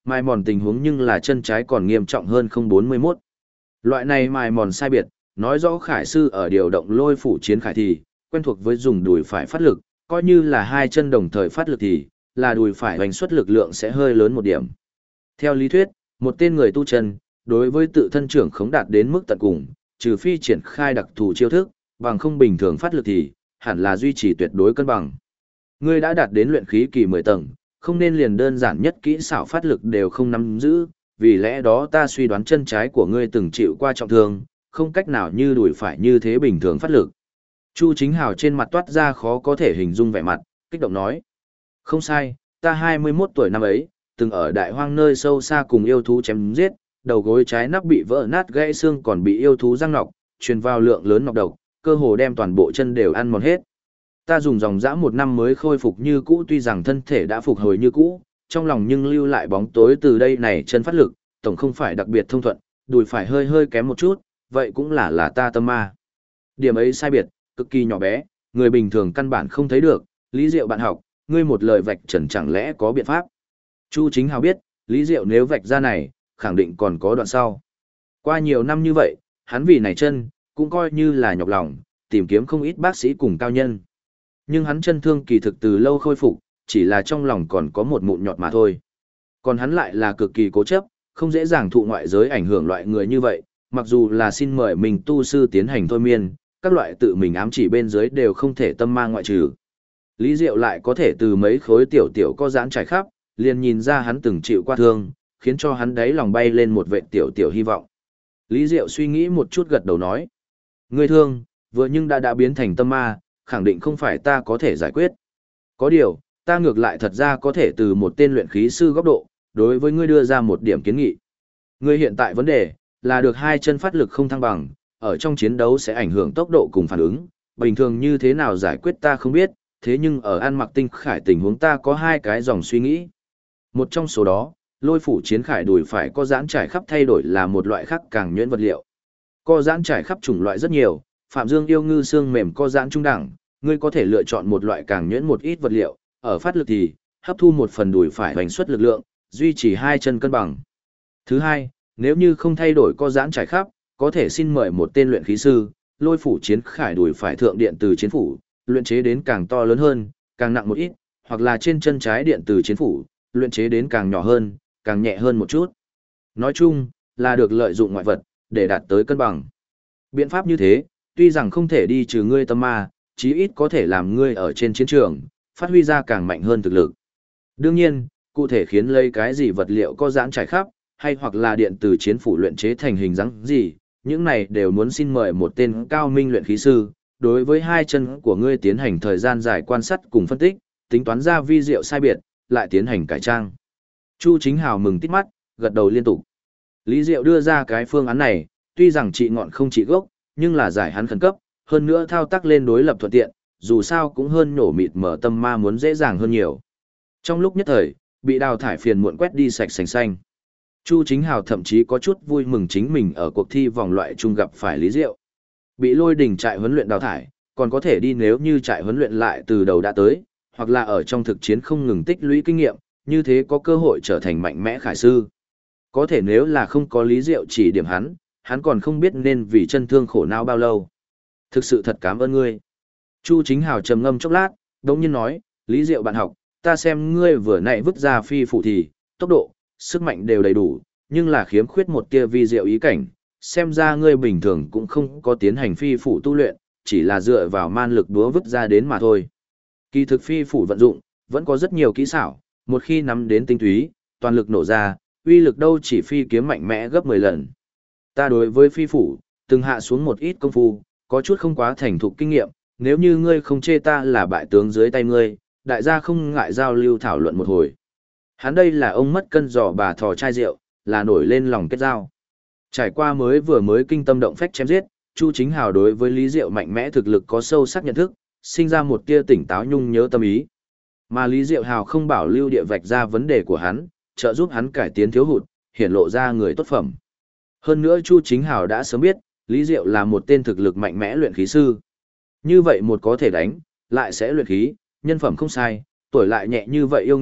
mài mòn tình huống nhưng là chân trái còn nghiêm trọng hơn 041. Loại này mài mòn sai biệt, nói rõ khải sư ở điều động lôi phủ chiến khải thì, quen thuộc với dùng đùi phải phát lực, coi như là hai chân đồng thời phát lực thì, là đùi phải hoành xuất lực lượng sẽ hơi lớn một điểm. Theo lý thuyết, một tên người tu chân, đối với tự thân trưởng khống đạt đến mức tận cùng, trừ phi triển khai đặc thù chiêu thức, bằng không bình thường phát lực thì, hẳn là duy trì tuyệt đối cân bằng. Ngươi đã đạt đến luyện khí kỳ 10 tầng, không nên liền đơn giản nhất kỹ xảo phát lực đều không nắm giữ, vì lẽ đó ta suy đoán chân trái của ngươi từng chịu qua trọng thương, không cách nào như đùi phải như thế bình thường phát lực. Chu Chính Hào trên mặt toát ra khó có thể hình dung vẻ mặt, kích động nói. Không sai, ta 21 tuổi năm ấy, từng ở đại hoang nơi sâu xa cùng yêu thú chém giết, đầu gối trái nắp bị vỡ nát gãy xương còn bị yêu thú răng nọc, truyền vào lượng lớn nọc độc, cơ hồ đem toàn bộ chân đều ăn mòn hết. Ta dùng dòng dã 1 năm mới khôi phục như cũ, tuy rằng thân thể đã phục hồi như cũ, trong lòng nhưng lưu lại bóng tối từ đây này chân phát lực, tổng không phải đặc biệt thông thuận, đùi phải hơi hơi kém một chút, vậy cũng là ta tâm ma. Điểm ấy sai biệt, cực kỳ nhỏ bé, người bình thường căn bản không thấy được, Lý Diệu bạn học, ngươi một lời vạch trần chẳng lẽ có biện pháp. Chu Chính Hào biết, Lý Diệu nếu vạch ra này, khẳng định còn có đoạn sau. Qua nhiều năm như vậy, hắn vì này chân, cũng coi như là nhọc lòng, tìm kiếm không ít bác sĩ cùng cao nhân. Nhưng hắn chân thương kỳ thực từ lâu khôi phục, chỉ là trong lòng còn có một mụn nhọt mà thôi. Còn hắn lại là cực kỳ cố chấp, không dễ dàng thụ ngoại giới ảnh hưởng loại người như vậy, mặc dù là xin mời mình tu sư tiến hành thôi miên, các loại tự mình ám chỉ bên dưới đều không thể tâm ma ngoại trừ. Lý Diệu lại có thể từ mấy khối tiểu tiểu có giãn trải khắp, liền nhìn ra hắn từng chịu qua thương, khiến cho hắn đáy lòng bay lên một vệt tiểu tiểu hy vọng. Lý Diệu suy nghĩ một chút gật đầu nói. Ngươi thương, vừa nhưng đã biến thành tâm ma, khẳng định không phải ta có thể giải quyết. Có điều, ta ngược lại thật ra có thể từ một tên luyện khí sư góc độ, đối với ngươi đưa ra một điểm kiến nghị. Ngươi hiện tại vấn đề, là được hai chân phát lực không thăng bằng, ở trong chiến đấu sẽ ảnh hưởng tốc độ cùng phản ứng, bình thường như thế nào giải quyết ta không biết, thế nhưng ở An Mặc Tinh Khải tình huống ta có hai cái dòng suy nghĩ. Một trong số đó, lôi phủ chiến khải đùi phải có giãn trải khắp thay đổi là một loại khác càng nhuyễn vật liệu. Co giãn trải khắp chủng loại rất nhiều, Phạm Dương yêu ngư xương mềm co giãn trung đẳng, ngươi có thể lựa chọn một loại càng nhuyễn một ít vật liệu, ở phát lực thì hấp thu một phần đùi phải hoành xuất lực lượng, duy trì hai chân cân bằng. Thứ hai, nếu như không thay đổi co giãn trải khắp, có thể xin mời một tên luyện khí sư, lôi phủ chiến khải đùi phải thượng điện từ chiến phủ, luyện chế đến càng to lớn hơn, càng nặng một ít, hoặc là trên chân trái điện từ chiến phủ, luyện chế đến càng nhỏ hơn, càng nhẹ hơn một chút. Nói chung, là được lợi dụng ngoại vật, để đạt tới cân bằng. Biện pháp như thế, tuy rằng không thể đi trừ ngươi tâm ma, chí ít có thể làm ngươi ở trên chiến trường, phát huy ra càng mạnh hơn thực lực. Đương nhiên, cụ thể khiến lấy cái gì vật liệu có giãn trải khắp, hay hoặc là điện từ chiến phủ luyện chế thành hình dáng gì, những này đều muốn xin mời một tên cao minh luyện khí sư, đối với hai chân của ngươi tiến hành thời gian dài quan sát cùng phân tích, tính toán ra vi diệu sai biệt, lại tiến hành cải trang. Chu Chính Hào mừng tít mắt, gật đầu liên tục. Lý Diệu đưa ra cái phương án này, tuy rằng trị ngọn không trị gốc, nhưng là giải hắn khẩn cấp, hơn nữa thao tác lên đối lập thuận tiện, dù sao cũng hơn nổ mịt mở tâm ma muốn dễ dàng hơn nhiều. Trong lúc nhất thời, bị đào thải phiền muộn quét đi sạch sành xanh. Chu Chính Hào thậm chí có chút vui mừng chính mình ở cuộc thi vòng loại chung gặp phải Lý Diệu. Bị lôi đỉnh trại huấn luyện đào thải, còn có thể đi nếu như trại huấn luyện lại từ đầu đã tới, hoặc là ở trong thực chiến không ngừng tích lũy kinh nghiệm, như thế có cơ hội trở thành mạnh mẽ khải sư. Có thể nếu là không có Lý Diệu chỉ điểm hắn còn không biết nên vì chân thương khổ não bao lâu. Thực sự thật cảm ơn ngươi. Chu Chính Hào trầm ngâm chốc lát, đống nhiên nói, Lý Diệu bạn học, ta xem ngươi vừa nãy vứt ra phi phủ thì, tốc độ, sức mạnh đều đầy đủ, nhưng là khiếm khuyết một tia vi diệu ý cảnh, xem ra ngươi bình thường cũng không có tiến hành phi phủ tu luyện, chỉ là dựa vào man lực đúa vứt ra đến mà thôi. Kỳ thực phi phủ vận dụng, vẫn có rất nhiều kỹ xảo, một khi nắm đến tinh túy, toàn lực nổ ra, uy lực đâu chỉ phi kiếm mạnh mẽ gấp 10 lần. Ta đối với phi phủ, từng hạ xuống một ít công phu, có chút không quá thành thục kinh nghiệm, nếu như ngươi không chê ta là bại tướng dưới tay ngươi, đại gia không ngại giao lưu thảo luận một hồi. Hắn đây là ông mất cân giò bà thò chai rượu, là nổi lên lòng kết giao. Trải qua vừa mới kinh tâm động phách chém giết, Chu Chính Hào đối với Lý Diệu mạnh mẽ thực lực có sâu sắc nhận thức, sinh ra một tia tỉnh táo nhung nhớ tâm ý. Mà Lý Diệu Hào không bảo lưu địa vạch ra vấn đề của hắn, trợ giúp hắn cải tiến thiếu hụt, hiển lộ ra người tốt phẩm. Hơn nữa Chu Chính Hào đã sớm biết, Lý Diệu là một tên thực lực mạnh mẽ luyện khí sư. Như vậy một có thể đánh, lại sẽ luyện khí, nhân phẩm không sai, tuổi lại nhẹ như vậy yêu nghiệt,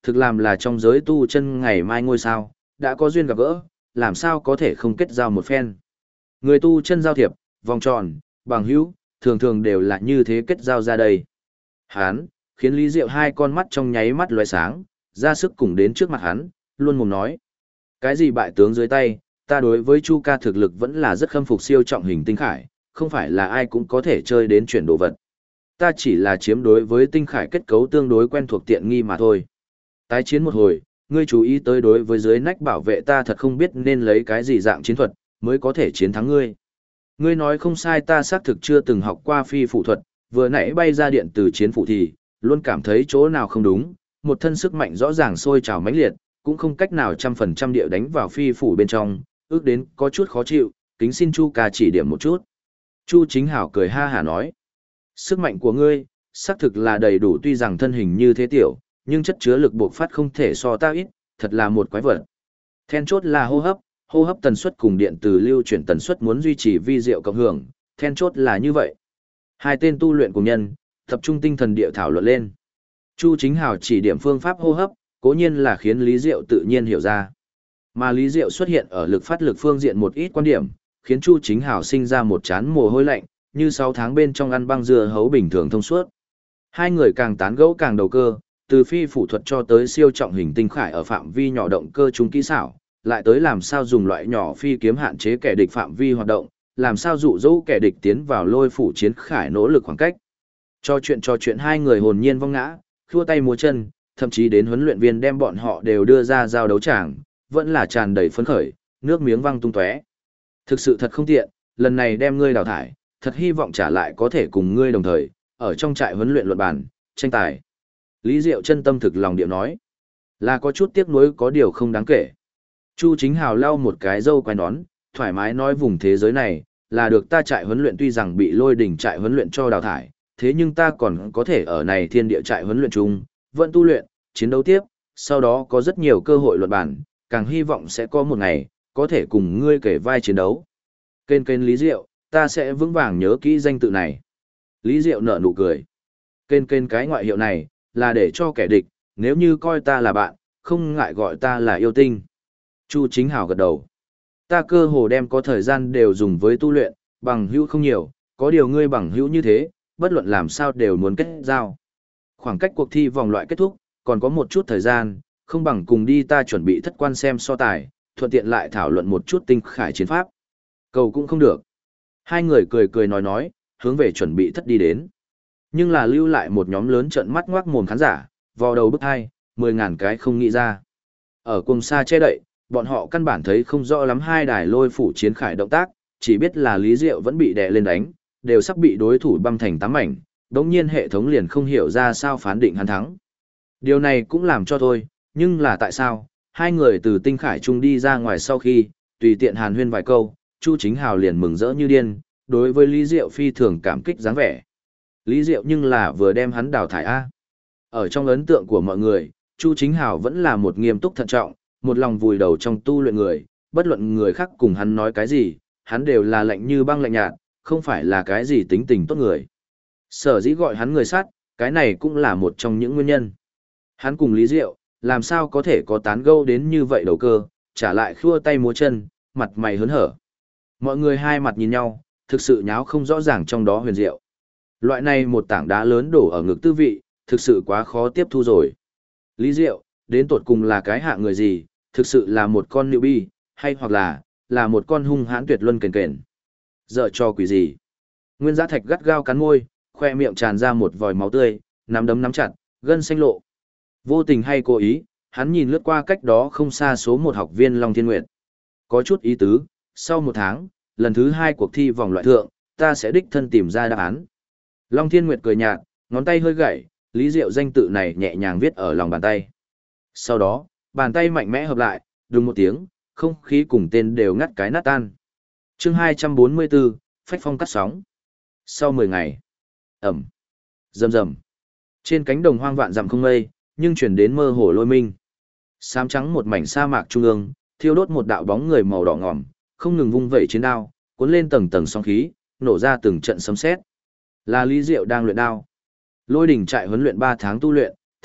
thực làm là trong giới tu chân ngày mai ngôi sao, đã có duyên gặp gỡ, làm sao có thể không kết giao một phen. Người tu chân giao thiệp, vòng tròn, bằng hữu, thường thường đều là như thế kết giao ra đây. Hán, khiến Lý Diệu hai con mắt trong nháy mắt lóe sáng, ra sức cùng đến trước mặt hắn, luôn mồm nói. Cái gì bại tướng dưới tay, ta đối với Chu ca thực lực vẫn là rất khâm phục siêu trọng hình tinh khải, không phải là ai cũng có thể chơi đến chuyển đồ vật. Ta chỉ là chiếm đối với tinh khải kết cấu tương đối quen thuộc tiện nghi mà thôi. Tái chiến một hồi, ngươi chú ý tới đối với dưới nách bảo vệ ta thật không biết nên lấy cái gì dạng chiến thuật, mới có thể chiến thắng ngươi. Ngươi nói không sai, ta xác thực chưa từng học qua phi phụ thuật, vừa nãy bay ra điện từ chiến phụ thì, luôn cảm thấy chỗ nào không đúng, một thân sức mạnh rõ ràng sôi trào mãnh liệt, cũng không cách nào 100% địa đánh vào phi phủ bên trong, ước đến có chút khó chịu, kính xin Chu ca chỉ điểm một chút. Chu Chính Hảo cười ha hả nói, sức mạnh của ngươi, xác thực là đầy đủ, tuy rằng thân hình như thế tiểu, nhưng chất chứa lực bộc phát không thể so ta ít, thật là một quái vật. Then chốt là hô hấp tần suất cùng điện từ lưu chuyển tần suất muốn duy trì vi diệu cộng hưởng, then chốt là như vậy. Hai tên tu luyện cùng nhân, tập trung tinh thần địa thảo luận lên. Chu Chính Hào chỉ điểm phương pháp hô hấp, cố nhiên là khiến Lý Diệu tự nhiên hiểu ra. Mà Lý Diệu xuất hiện ở lực phát lực phương diện một ít quan điểm, khiến Chu Chính Hào sinh ra một chán mồ hôi lạnh, như 6 tháng bên trong ăn băng dưa hấu bình thường thông suốt. Hai người càng tán gẫu càng đầu cơ, từ phi phủ thuật cho tới siêu trọng hình tinh khải ở phạm vi nhỏ động cơ trung kỹ xảo, lại tới làm sao dùng loại nhỏ phi kiếm hạn chế kẻ địch phạm vi hoạt động, làm sao dụ dỗ kẻ địch tiến vào lôi phủ chiến khải nỗ lực khoảng cách. Trò chuyện hai người hồn nhiên vong ngã, khua tay múa chân, thậm chí đến huấn luyện viên đem bọn họ đều đưa ra giao đấu tràng, vẫn là tràn đầy phấn khởi, nước miếng văng tung tóe. Thực sự thật không tiện, lần này đem ngươi đào thải, thật hy vọng trả lại có thể cùng ngươi đồng thời, ở trong trại huấn luyện luận bàn, tranh tài. Lý Diệu chân tâm thực lòng điệu nói, là có chút tiếc nuối, có điều không đáng kể. Chu Chính Hào lau một cái râu quai nón, thoải mái nói, vùng thế giới này, là được ta trại huấn luyện tuy rằng bị lôi đỉnh trại huấn luyện cho đào thải, thế nhưng ta còn có thể ở này thiên địa trại huấn luyện chung, vẫn tu luyện, chiến đấu tiếp, sau đó có rất nhiều cơ hội luận bản, càng hy vọng sẽ có một ngày, có thể cùng ngươi kể vai chiến đấu. Kênh Lý Diệu, ta sẽ vững vàng nhớ kỹ danh tự này. Lý Diệu nở nụ cười. Kênh cái ngoại hiệu này, là để cho kẻ địch, nếu như coi ta là bạn, không ngại gọi ta là yêu tinh. Chu Chính Hào gật đầu. Ta cơ hồ đem có thời gian đều dùng với tu luyện, bằng hữu không nhiều, có điều ngươi bằng hữu như thế, bất luận làm sao đều muốn kết giao. Khoảng cách cuộc thi vòng loại kết thúc, còn có một chút thời gian, không bằng cùng đi ta chuẩn bị thất quan xem so tài, thuận tiện lại thảo luận một chút tinh khải chiến pháp. Cầu cũng không được. Hai người cười nói, hướng về chuẩn bị thất đi đến. Nhưng là lưu lại một nhóm lớn trợn mắt ngoác mồm khán giả, vò đầu bức hai, 10.000 cái không nghĩ ra. Ở cùng xa che đậy, bọn họ căn bản thấy không rõ lắm hai đài lôi phủ chiến khải động tác, chỉ biết là Lý Diệu vẫn bị đè lên đánh, đều sắp bị đối thủ băm thành 8 mảnh, đống nhiên hệ thống liền không hiểu ra sao phán định hắn thắng. Điều này cũng làm cho thôi, nhưng là tại sao, hai người từ tinh khải chung đi ra ngoài sau khi, tùy tiện hàn huyên vài câu, Chu Chính Hào liền mừng rỡ như điên, đối với Lý Diệu phi thường cảm kích dáng vẻ. Lý Diệu nhưng là vừa đem hắn đào thải A. Ở trong ấn tượng của mọi người, Chu Chính Hào vẫn là một nghiêm túc thận trọng, một lòng vùi đầu trong tu luyện người, bất luận người khác cùng hắn nói cái gì, hắn đều là lạnh như băng lạnh nhạt, không phải là cái gì tính tình tốt người. Sở dĩ gọi hắn người sát, cái này cũng là một trong những nguyên nhân. Hắn cùng Lý Diệu, làm sao có thể có tán gẫu đến như vậy đầu cơ, trả lại khua tay múa chân, mặt mày hớn hở. Mọi người hai mặt nhìn nhau, thực sự nháo không rõ ràng trong đó huyền diệu. Loại này một tảng đá lớn đổ ở ngực tư vị, thực sự quá khó tiếp thu rồi. Lý Diệu, đến tột cùng là cái hạ người gì, thực sự là một con nữ bi, hay hoặc là một con hung hãn tuyệt luân kền kền. Dở cho quỷ gì. Nguyên Giá Thạch gắt gao cắn môi, khoe miệng tràn ra một vòi máu tươi, nắm đấm nắm chặt, gân xanh lộ. Vô tình hay cố ý, hắn nhìn lướt qua cách đó không xa số một học viên Long Thiên Nguyệt. Có chút ý tứ, sau 1 tháng, lần thứ 2 cuộc thi vòng loại thượng, ta sẽ đích thân tìm ra đáp án. Long Thiên Nguyệt cười nhạt, ngón tay hơi gảy, Lý Diệu danh tự này nhẹ nhàng viết ở lòng bàn tay. Sau đó, bàn tay mạnh mẽ hợp lại, đùng một tiếng, không khí cùng tên đều ngắt cái nát tan. Chương 244, phách phong cắt sóng. Sau 10 ngày, ẩm, rầm rầm. Trên cánh đồng hoang vạn dặm không mây, nhưng chuyển đến mơ hồ lôi minh. Xám trắng một mảnh sa mạc trung ương, thiêu đốt một đạo bóng người màu đỏ ngòm, không ngừng vung vẩy chiến đao, cuốn lên tầng tầng sóng khí, nổ ra từng trận sấm sét. Là Lý Diệu đang luyện đao. Lôi đỉnh trại huấn luyện 3 tháng tu luyện,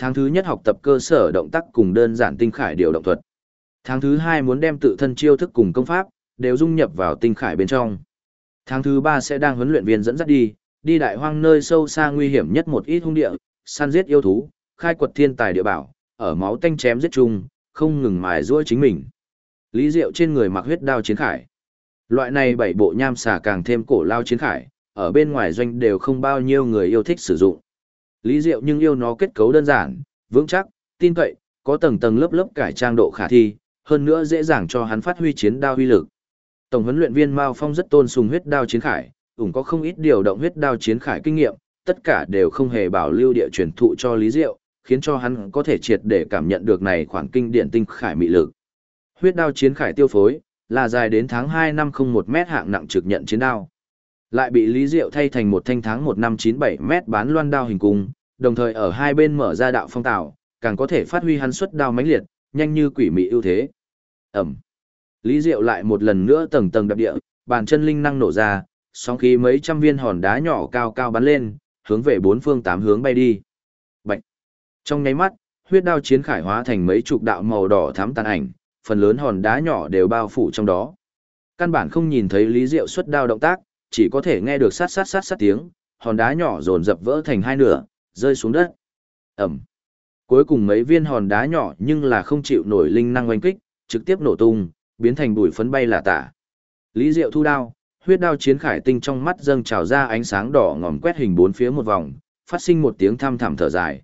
Tháng thứ nhất học tập cơ sở động tác cùng đơn giản tinh khải điều động thuật. Tháng thứ hai muốn đem tự thân chiêu thức cùng công pháp đều dung nhập vào tinh khải bên trong. Tháng thứ ba sẽ đang huấn luyện viên dẫn dắt đi đại hoang nơi sâu xa nguy hiểm nhất một ít hung địa, săn giết yêu thú, khai quật thiên tài địa bảo, ở máu tanh chém giết chung, không ngừng mài giũa chính mình. Lý Diệu trên người mặc huyết đao chiến khải. Loại này 7 bộ nham xà càng thêm cổ lao chiến khải, ở bên ngoài doanh đều không bao nhiêu người yêu thích sử dụng. Lý Diệu nhưng yêu nó kết cấu đơn giản, vững chắc, tin cậy, có tầng tầng lớp lớp cải trang độ khả thi, hơn nữa dễ dàng cho hắn phát huy chiến đao uy lực. Tổng huấn luyện viên Mao Phong rất tôn sùng huyết đao chiến khải, cũng có không ít điều động huyết đao chiến khải kinh nghiệm, tất cả đều không hề bảo lưu địa truyền thụ cho Lý Diệu, khiến cho hắn có thể triệt để cảm nhận được này khoản kinh điển tinh khải mị lực. Huyết đao chiến khải tiêu phối, là dài đến tháng 2 năm 01 mét hạng nặng trực nhận chiến đao. Lại bị Lý Diệu thay thành một thanh tháng 1 năm 97 mét bán loan đao hình cung, đồng thời ở hai bên mở ra đạo phong tạo, càng có thể phát huy hắn xuất đao mãnh liệt, nhanh như quỷ mị ưu thế. Ẩm. Lý Diệu lại một lần nữa tầng tầng đập địa, bàn chân linh năng nổ ra, sóng khí mấy trăm viên hòn đá nhỏ cao cao bắn lên, hướng về bốn phương tám hướng bay đi. Bạch. Trong nháy mắt, huyết đao chiến khải hóa thành mấy chục đạo màu đỏ thắm tàn ảnh, phần lớn hòn đá nhỏ đều bao phủ trong đó. Căn bản không nhìn thấy Lý Diệu xuất đao động tác, chỉ có thể nghe được sát tiếng, hòn đá nhỏ dồn dập vỡ thành hai nửa, rơi xuống đất. Ẩm. Cuối cùng mấy viên hòn đá nhỏ nhưng là không chịu nổi linh năng oanh kích, trực tiếp nổ tung, biến thành bụi phấn bay là tả. Lý Diệu thu đao, huyết đao chiến khải tinh trong mắt dâng trào ra ánh sáng đỏ ngòm quét hình bốn phía một vòng, phát sinh một tiếng thăm thẳm thở dài.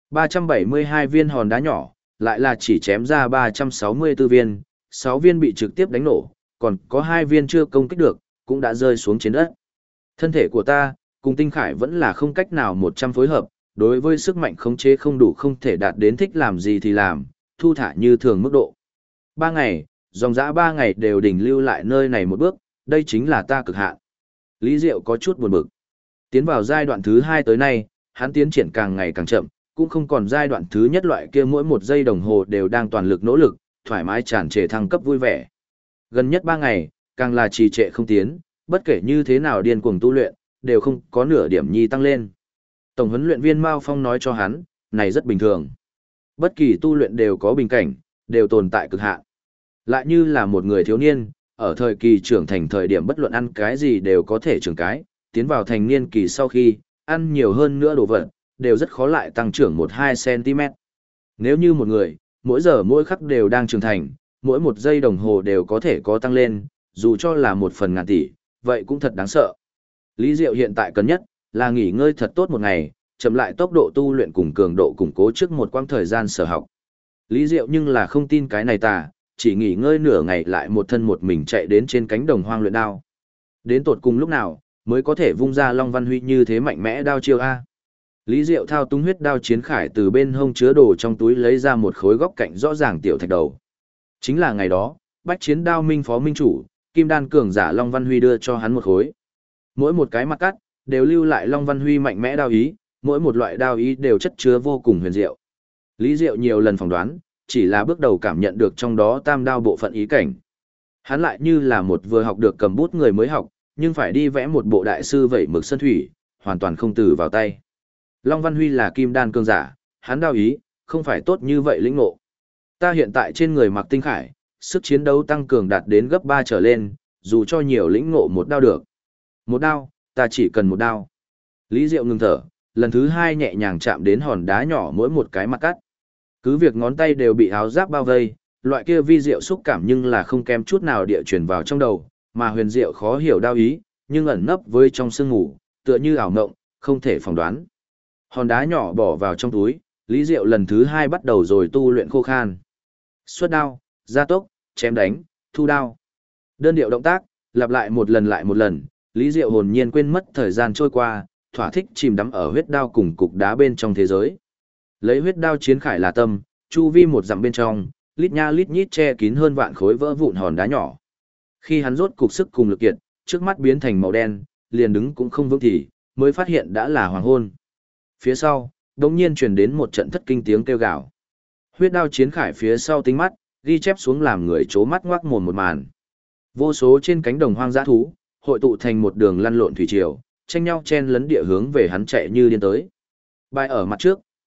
372 viên hòn đá nhỏ, lại là chỉ chém ra 364 viên, 6 viên bị trực tiếp đánh nổ, còn có 2 viên chưa công kích được, cũng đã rơi xuống trên đất. Thân thể của ta, cùng tinh khải vẫn là không cách nào 100 phối hợp, đối với sức mạnh khống chế không đủ không thể đạt đến thích làm gì thì làm, thu thả như thường mức độ. 3 ngày, dòng dã 3 ngày đều đình lưu lại nơi này một bước, đây chính là ta cực hạn. Lý Diệu có chút buồn bực. Tiến vào giai đoạn thứ 2 tới nay, hắn tiến triển càng ngày càng chậm, cũng không còn giai đoạn thứ nhất loại kia mỗi một giây đồng hồ đều đang toàn lực nỗ lực, thoải mái tràn trề thăng cấp vui vẻ. Gần nhất 3 ngày, càng là trì trệ không tiến, bất kể như thế nào điên cuồng tu luyện, đều không có nửa điểm nhi tăng lên. Tổng huấn luyện viên Mao Phong nói cho hắn, này rất bình thường. Bất kỳ tu luyện đều có bình cảnh, đều tồn tại cực hạn. Lại như là một người thiếu niên, ở thời kỳ trưởng thành thời điểm bất luận ăn cái gì đều có thể trưởng cái, tiến vào thành niên kỳ sau khi, ăn nhiều hơn nữa đồ vật, đều rất khó lại tăng trưởng 1-2 cm. Nếu như một người, mỗi giờ mỗi khắc đều đang trưởng thành, mỗi một giây đồng hồ đều có thể có tăng lên, dù cho là 1/1000 tỷ, vậy cũng thật đáng sợ. Lý Diệu hiện tại cần nhất, là nghỉ ngơi thật tốt một ngày, chậm lại tốc độ tu luyện cùng cường độ củng cố trước một quãng thời gian sở học. Lý Diệu nhưng là không tin cái này tà, chỉ nghỉ ngơi nửa ngày lại một thân một mình chạy đến trên cánh đồng hoang luyện đao. Đến tột cùng lúc nào, mới có thể vung ra Long Văn Huy như thế mạnh mẽ đao chiêu A. Lý Diệu thao túng huyết đao chiến khải từ bên hông chứa đồ trong túi lấy ra một khối góc cạnh rõ ràng tiểu thạch đầu. Chính là ngày đó, bách chiến đao minh phó minh chủ, kim đan cường giả Long Văn Huy đưa cho hắn một khối. Mỗi một cái mặt cắt, đều lưu lại Long Văn Huy mạnh mẽ đao ý, mỗi một loại đao ý đều chất chứa vô cùng huyền diệu. Lý Diệu nhiều lần phỏng đoán, chỉ là bước đầu cảm nhận được trong đó tam đao bộ phận ý cảnh. Hắn lại như là một vừa học được cầm bút người mới học, nhưng phải đi vẽ một bộ đại sư vẩy mực sơn thủy, hoàn toàn không từ vào tay. Long Văn Huy là kim đan cường giả, hắn đao ý, không phải tốt như vậy lĩnh ngộ. Ta hiện tại trên người mặc tinh khải, sức chiến đấu tăng cường đạt đến gấp 3 trở lên, dù cho nhiều lĩnh ngộ một đao được. Một đao, ta chỉ cần một đao. Lý Diệu ngừng thở, lần thứ 2 nhẹ nhàng chạm đến hòn đá nhỏ mỗi một cái mặt cắt. Cứ việc ngón tay đều bị áo giáp bao vây, loại kia vi diệu xúc cảm nhưng là không kém chút nào địa truyền vào trong đầu, mà huyền diệu khó hiểu đao ý, nhưng ẩn nấp với trong sương ngủ, tựa như ảo ngộng, không thể phỏng đoán. Hòn đá nhỏ bỏ vào trong túi, Lý Diệu lần thứ 2 bắt đầu rồi tu luyện khô khan. Xuất đao, gia tốc, chém đánh, thu đao. Đơn điệu động tác, lặp lại một lần lại một lần, Lý Diệu hồn nhiên quên mất thời gian trôi qua, thỏa thích chìm đắm ở huyết đao cùng cục đá bên trong thế giới. Lấy huyết đao chiến khải là tâm, chu vi một dặm bên trong, lít nha lít nhít che kín hơn vạn khối vỡ vụn hòn đá nhỏ. Khi hắn rốt cục sức cùng lực kiện, trước mắt biến thành màu đen, liền đứng cũng không vững thì, mới phát hiện đã là hoàng hôn. Phía sau, đột nhiên truyền đến một trận thất kinh tiếng kêu gào. Huyết đao chiến khải phía sau tính mắt, ghi chép xuống làm người chố mắt ngoác mồm một màn. Vô số trên cánh đồng hoang dã thú, hội tụ thành một đường lăn lộn thủy triều, tranh nhau chen lấn địa hướng về hắn chạy như điên tới. Bài ở mặt trước,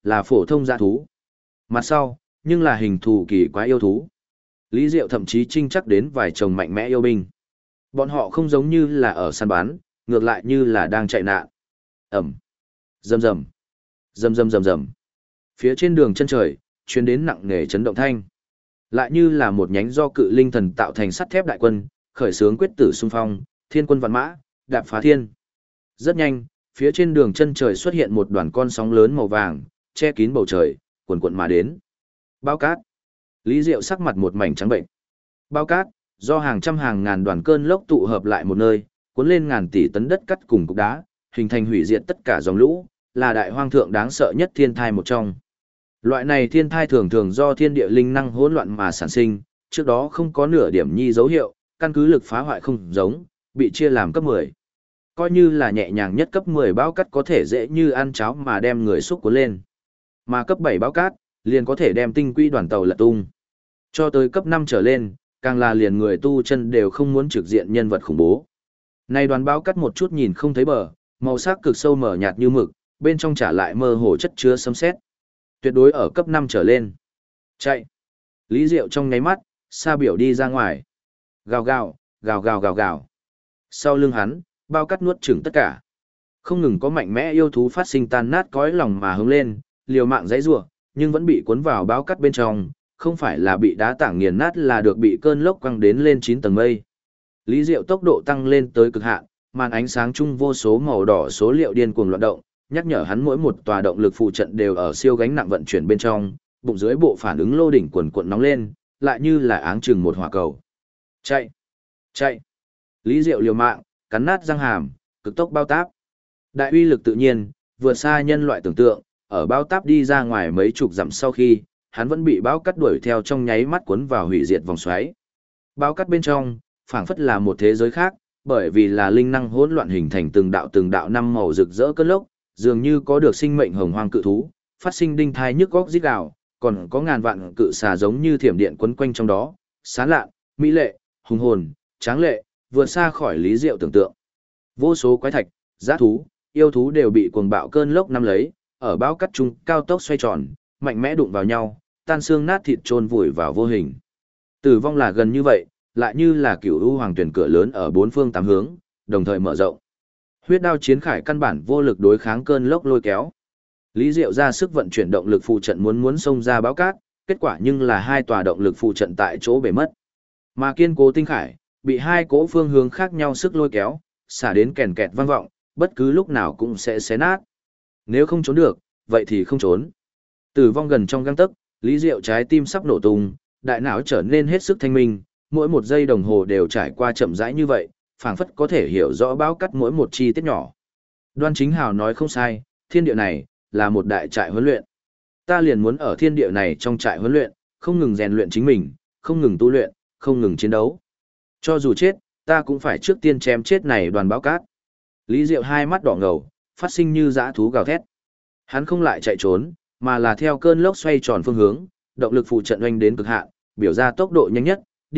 là phổ thông dã thú. Mặt sau, nhưng là hình thù kỳ quái yêu thú. Lý Diệu thậm chí trinh chắc đến vài chồng mạnh mẽ yêu binh. Bọn họ không giống như là ở săn bắn, ngược lại như là đang chạy nạn. Ẩm, rầm rầm, rầm rầm rầm rầm. Phía trên đường chân trời, truyền đến nặng nề chấn động thanh. Lại như là một nhánh do cự linh thần tạo thành sắt thép đại quân, khởi xướng quyết tử xung phong, thiên quân vạn mã, đạp phá thiên. Rất nhanh, phía trên đường chân trời xuất hiện một đoàn con sóng lớn màu vàng, che kín bầu trời, cuồn cuộn mà đến. Bao cát. Lý Diệu sắc mặt một mảnh trắng bệnh. Bao cát, do hàng trăm hàng ngàn đoàn cơn lốc tụ hợp lại một nơi, cuốn lên ngàn tỷ tấn đất cắt cùng cục đá, hình thành hủy diệt tất cả dòng lũ, là đại hoang thượng đáng sợ nhất thiên thai một trong. Loại này thiên thai thường thường do thiên địa linh năng hỗn loạn mà sản sinh, trước đó không có nửa điểm nhi dấu hiệu, căn cứ lực phá hoại không giống, bị chia làm cấp 10. Coi như là nhẹ nhàng nhất cấp 10 bão cát có thể dễ như ăn cháo mà đem người xúc cuốn lên. Mà cấp 7 bão cát, liền có thể đem tinh quỹ đoàn tàu lật tung. Cho tới cấp 5 trở lên, càng là liền người tu chân đều không muốn trực diện nhân vật khủng bố. Này đoàn bão cát một chút nhìn không thấy bờ, màu sắc cực sâu mờ nhạt như mực, bên trong trả lại mơ hồ chất chứa sấm sét. Tuyệt đối ở cấp 5 trở lên. Chạy. Lý Diệu trong nháy mắt, xa biểu đi ra ngoài. Gào gào, gào gào gào gào. Sau lưng hắn, bao cát nuốt chửng tất cả. Không ngừng có mạnh mẽ yêu thú phát sinh tan nát cõi lòng mà hướng lên, liều mạng giãy giụa, nhưng vẫn bị cuốn vào bao cát bên trong, không phải là bị đá tảng nghiền nát là được bị cơn lốc quăng đến lên 9 tầng mây. Lý Diệu tốc độ tăng lên tới cực hạn, màn ánh sáng chung vô số màu đỏ số liệu điên cuồng loạn động, nhắc nhở hắn mỗi một tòa động lực phụ trận đều ở siêu gánh nặng vận chuyển bên trong, bụng dưới bộ phản ứng lô đỉnh quần cuộn nóng lên, lại như là áng chừng một hỏa cầu. Chạy! Chạy! Lý Diệu liều mạng, cắn nát răng hàm, cực tốc bao táp. Đại uy lực tự nhiên, vượt xa nhân loại tưởng tượng, ở bao táp đi ra ngoài mấy chục dặm sau khi, hắn vẫn bị bão cắt đuổi theo trong nháy mắt cuốn vào hủy diệt vòng xoáy. Bao cắt bên trong, phảng phất là một thế giới khác, bởi vì là linh năng hỗn loạn hình thành từng đạo năm màu rực rỡ cơn lốc, dường như có được sinh mệnh hồng hoang cự thú, phát sinh đinh thai nhức góc rít gào, còn có ngàn vạn cự xà giống như thiểm điện quấn quanh trong đó, sáng lạ, mỹ lệ, hùng hồn, tráng lệ, vượt xa khỏi lý diệu tưởng tượng. Vô số quái thạch, giã thú, yêu thú đều bị cuồng bạo cơn lốc nắm lấy, ở bão cắt trung cao tốc xoay tròn, mạnh mẽ đụng vào nhau, tan xương nát thịt chôn vùi vào vô hình. Tử vong là gần như vậy, lại như là cửu u hoàng tuyển cửa lớn ở bốn phương tám hướng, đồng thời mở rộng. Huyết đao chiến khải căn bản vô lực đối kháng cơn lốc lôi kéo. Lý Diệu ra sức vận chuyển động lực phụ trận muốn xông ra bão cát, kết quả nhưng là hai tòa động lực phụ trận tại chỗ bể mất. Mà kiên cố tinh khải, bị hai cỗ phương hướng khác nhau sức lôi kéo, xả đến kèn kẹt vang vọng, bất cứ lúc nào cũng sẽ xé nát. Nếu không trốn được, vậy thì không trốn. Tử vong gần trong gang tấc, Lý Diệu trái tim sắp nổ tung, đại não trở nên hết sức thanh minh, mỗi một giây đồng hồ đều trải qua chậm rãi như vậy, phảng phất có thể hiểu rõ bão cắt mỗi một chi tiết nhỏ. Đoan Chính Hào nói không sai, thiên địa này là một đại trại huấn luyện. Ta liền muốn ở thiên địa này trong trại huấn luyện, không ngừng rèn luyện chính mình, không ngừng tu luyện, không ngừng chiến đấu. Cho dù chết, ta cũng phải trước tiên chém chết này đoàn bão cát. Lý Diệu hai mắt đỏ ngầu, phát sinh như dã thú gào thét. Hắn không lại chạy trốn, mà là theo cơn lốc xoay tròn phương hướng, động lực phụ trận oanh đến cực hạn, biểu ra tốc độ nhanh nhất,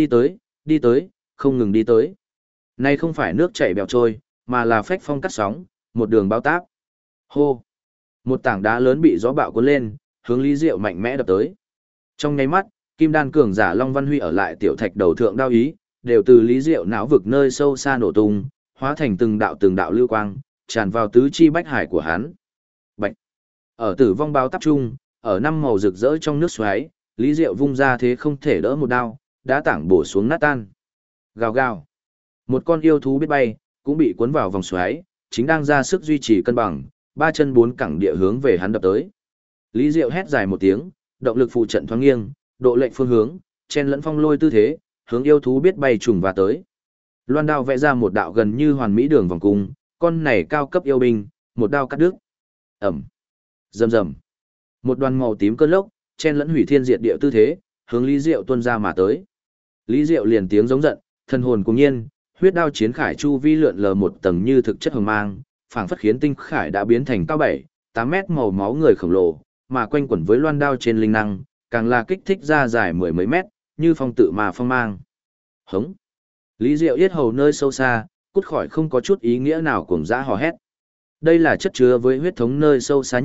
đi tới, không ngừng đi tới. Này không phải nước chảy bèo trôi, mà là phách phong cắt sóng, một đường bao táp. Hô! Một tảng đá lớn bị gió bạo cuốn lên, hướng Lý Diệu mạnh mẽ đập tới. Trong nháy mắt, kim đan cường giả Long Văn Huy ở lại tiểu thạch đầu thượng đao ý, đều từ Lý Diệu não vực nơi sâu xa nổ tung, hóa thành từng đạo lưu quang, tràn vào tứ chi bách hải của hắn. Bạch! Ở tử vong bao táp chung, ở năm màu rực rỡ trong nước xoáy, Lý Diệu vung ra thế không thể đỡ một đao, đá tảng bổ xuống nát tan. Gào gào! Một con yêu thú biết bay, cũng bị cuốn vào vòng xoáy, chính đang ra sức duy trì cân bằng, ba chân bốn cẳng địa hướng về hắn đập tới. Lý Diệu hét dài một tiếng, động lực phụ trận thoáng nghiêng, độ lệnh phương hướng, chen lẫn phong lôi tư thế, hướng yêu thú biết bay trùng và tới. Loan đao vẽ ra một đạo gần như hoàn mỹ đường vòng cung, con này cao cấp yêu binh, một đao cắt đứt. Ẩm, rầm rầm. Một đoàn màu tím cơn lốc, chen lẫn hủy thiên diệt địa tư thế, hướng Lý Diệu tuôn ra mà tới. Lý Diệu liền tiếng giống giận, thân hồn cùng nhiên, huyết đao chiến khải chu vi lượn lờ một tầng như thực chất hồng mang, phảng phất khiến tinh khải đã biến thành cao 7-8 mét màu máu người khổng lồ, mà quanh quẩn với loan đao trên linh năng, càng là kích thích ra dài mười mấy mét, như phong tự mà phong mang. Hống! Lý Diệu yết hầu nơi sâu xa, cút khỏi không có chút ý nghĩa nào cuồng dã hò hét. Đây là chất chứa với huyết thống nơi sâu xa nhất,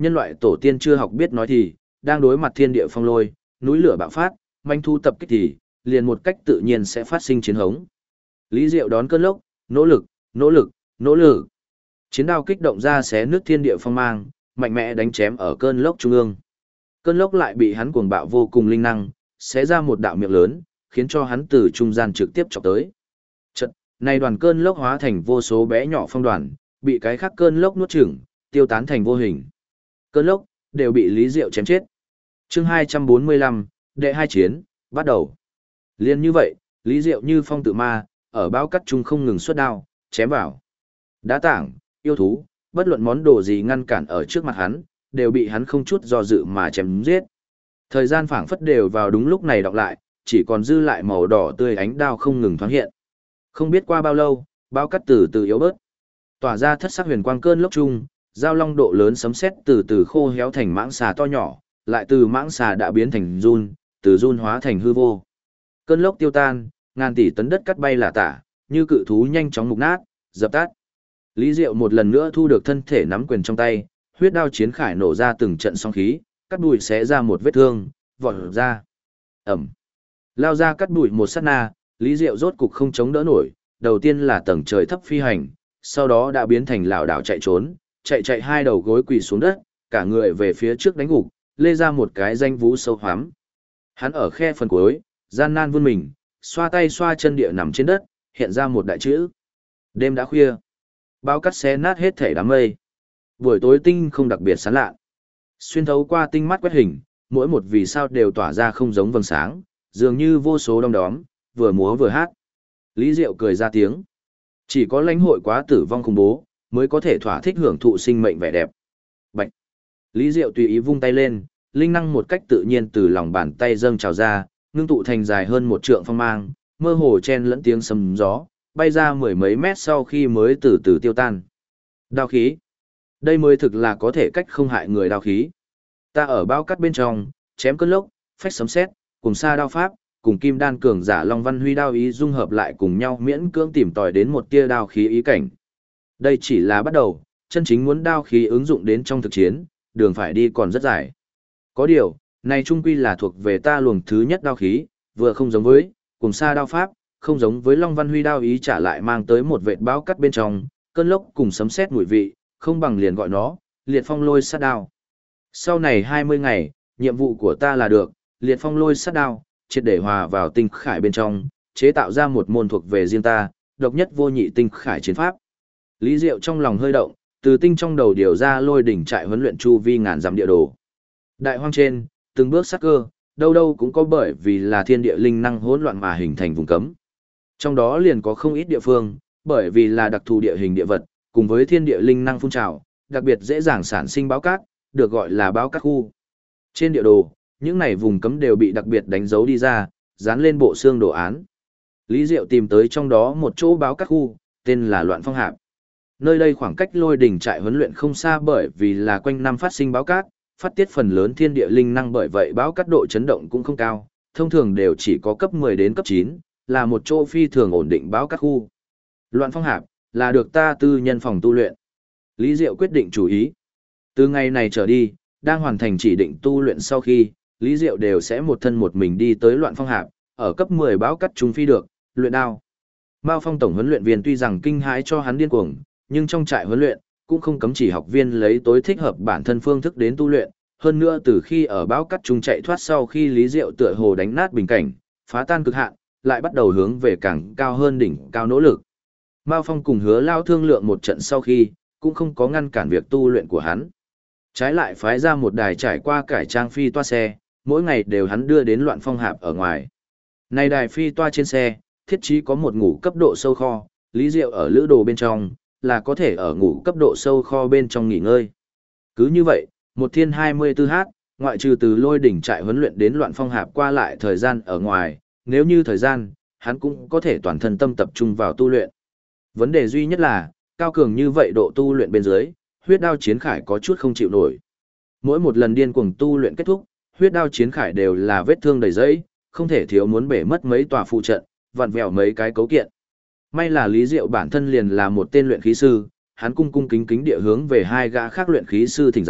nhân loại tổ tiên chưa học biết nói thì, đang đối mặt thiên địa phong lôi, núi lửa bạo phát, manh thu tập kích thì, liền một cách tự nhiên sẽ phát sinh chiến hống. Lý Diệu đón cơn lốc, nỗ lực, nỗ lực, nỗ lực. Chiến đao kích động ra xé nước thiên địa phong mang, mạnh mẽ đánh chém ở cơn lốc trung ương. Cơn lốc lại bị hắn cuồng bạo vô cùng linh năng, xé ra một đạo miệng lớn, khiến cho hắn từ trung gian trực tiếp chọc tới. Chợt, này đoàn cơn lốc hóa thành vô số bé nhỏ phong đoàn, bị cái khác cơn lốc nuốt chửng, tiêu tán thành vô hình. Cơn lốc đều bị Lý Diệu chém chết. Chương 245, đệ hai chiến, bắt đầu. Liên như vậy, Lý Diệu như phong tự ma, ở bao cắt trung không ngừng xuất đao, chém vào. Đá tảng, yêu thú, bất luận món đồ gì ngăn cản ở trước mặt hắn, đều bị hắn không chút do dự mà chém giết. Thời gian phảng phất đều vào đúng lúc này đọc lại, chỉ còn dư lại màu đỏ tươi ánh đao không ngừng thoáng hiện. Không biết qua bao lâu, bao cắt từ từ yếu bớt. Tỏa ra thất sắc huyền quang cơn lốc chung, giao long độ lớn sấm sét từ từ khô héo thành mãng xà to nhỏ, lại từ mãng xà đã biến thành run, từ run hóa thành hư vô. Cơn lốc tiêu tan, ngàn tỷ tấn đất cắt bay lả tả, như cự thú nhanh chóng mục nát, dập tắt. Lý Diệu một lần nữa thu được thân thể nắm quyền trong tay, huyết đao chiến khải nổ ra từng trận sóng khí, cắt bụi xé ra một vết thương, vọt ra. Ẩm. Lao ra cắt bụi một sát na, Lý Diệu rốt cục không chống đỡ nổi, đầu tiên là tầng trời thấp phi hành, sau đó đã biến thành lảo đảo chạy trốn, chạy hai đầu gối quỳ xuống đất, cả người về phía trước đánh gục, lê ra một cái danh vú sâu hoắm. Hắn ở khe phần cuối, gian nan vươn mình, xoa tay xoa chân địa nằm trên đất, hiện ra một đại chữ. Đêm đã khuya, bao cắt xé nát hết thể đám mây. Buổi tối tinh không đặc biệt sáng lạ. Xuyên thấu qua tinh mắt quét hình, mỗi một vì sao đều tỏa ra không giống vầng sáng, dường như vô số đom đóm, vừa múa vừa hát. Lý Diệu cười ra tiếng. Chỉ có lãnh hội quá tử vong khủng bố, mới có thể thỏa thích hưởng thụ sinh mệnh vẻ đẹp. Bạch. Lý Diệu tùy ý vung tay lên, linh năng một cách tự nhiên từ lòng bàn tay dâng trào ra, ngưng tụ thành dài hơn một trượng phong mang, mơ hồ chen lẫn tiếng sấm gió, bay ra mười mấy mét sau khi mới từ từ tiêu tan. Đao khí. Đây mới thực là có thể cách không hại người đao khí. Ta ở bao cắt bên trong, chém cơn lốc, phách sấm sét, cùng sa đao pháp, cùng kim đan cường giả Long Văn Huy đao ý dung hợp lại cùng nhau miễn cưỡng tìm tòi đến một tia đao khí ý cảnh. Đây chỉ là bắt đầu, chân chính muốn đao khí ứng dụng đến trong thực chiến, đường phải đi còn rất dài. Có điều, này trung quy là thuộc về ta luồng thứ nhất đao khí, vừa không giống với, cùng sa đao pháp, không giống với Long Văn Huy đao ý trả lại mang tới một vệt báo cắt bên trong, cơn lốc cùng sấm sét mùi vị, không bằng liền gọi nó, liệt phong lôi sát đao. Sau này 20 ngày, nhiệm vụ của ta là được, liệt phong lôi sát đao, triệt để hòa vào tinh khải bên trong, chế tạo ra một môn thuộc về riêng ta, độc nhất vô nhị tinh khải chiến pháp. Lý Diệu trong lòng hơi động, từ tinh trong đầu điều ra lôi đỉnh trại huấn luyện chu vi ngàn dặm địa đồ. Đại hoang trên, từng bước sát cơ, đâu đâu cũng có bởi vì là thiên địa linh năng hỗn loạn mà hình thành vùng cấm. Trong đó liền có không ít địa phương, bởi vì là đặc thù địa hình địa vật, cùng với thiên địa linh năng phun trào, đặc biệt dễ dàng sản sinh báo cát, được gọi là báo cát khu. Trên địa đồ, những này vùng cấm đều bị đặc biệt đánh dấu đi ra, dán lên bộ xương đồ án. Lý Diệu tìm tới trong đó một chỗ báo cát khu, tên là Loạn Phong Hạp. Nơi đây khoảng cách lôi đỉnh trại huấn luyện không xa bởi vì là quanh năm phát sinh báo cát, phát tiết phần lớn thiên địa linh năng bởi vậy báo cát độ chấn động cũng không cao, thông thường đều chỉ có cấp 10 đến cấp 9, là một chỗ phi thường ổn định báo cát khu. Loạn Phong Hạp là được ta tư nhân phòng tu luyện. Lý Diệu quyết định chủ ý. Từ ngày này trở đi, đang hoàn thành chỉ định tu luyện sau khi, Lý Diệu đều sẽ một thân một mình đi tới Loạn Phong Hạp, ở cấp 10 báo cắt trung phi được, luyện đao. Mao Phong tổng huấn luyện viên tuy rằng kinh hãi cho hắn điên cuồng, nhưng trong trại huấn luyện cũng không cấm chỉ học viên lấy tối thích hợp bản thân phương thức đến tu luyện, hơn nữa từ khi ở báo cắt trung chạy thoát sau khi Lý Diệu tựa hồ đánh nát bình cảnh, phá tan cực hạn, lại bắt đầu hướng về càng cao hơn đỉnh cao nỗ lực. Mao Phong cùng Hứa Lao thương lượng một trận sau khi, cũng không có ngăn cản việc tu luyện của hắn. Trái lại phái ra một đài trải qua cải trang phi toa xe, mỗi ngày đều hắn đưa đến Loạn Phong Hạp ở ngoài. Này đài phi toa trên xe, thiết trí có một ngủ cấp độ sâu kho, Lý Diệu ở lữ đồ bên trong, là có thể ở ngủ cấp độ sâu kho bên trong nghỉ ngơi. Cứ như vậy, một thiên 24h, ngoại trừ từ lôi đỉnh trại huấn luyện đến Loạn Phong Hạp qua lại thời gian ở ngoài, nếu như thời gian, hắn cũng có thể toàn thân tâm tập trung vào tu luyện. Vấn đề duy nhất là, cao cường như vậy độ tu luyện bên dưới, huyết đao chiến khải có chút không chịu nổi. Mỗi một lần điên cuồng tu luyện kết thúc, huyết đao chiến khải đều là vết thương đầy dẫy, không thể thiếu muốn bể mất mấy tòa phụ trận, vặn vẹo mấy cái cấu kiện. May là Lý Diệu bản thân liền là một tên luyện khí sư, hắn cung cung kính kính địa hướng về hai gã khác luyện khí sư thỉnh giáo,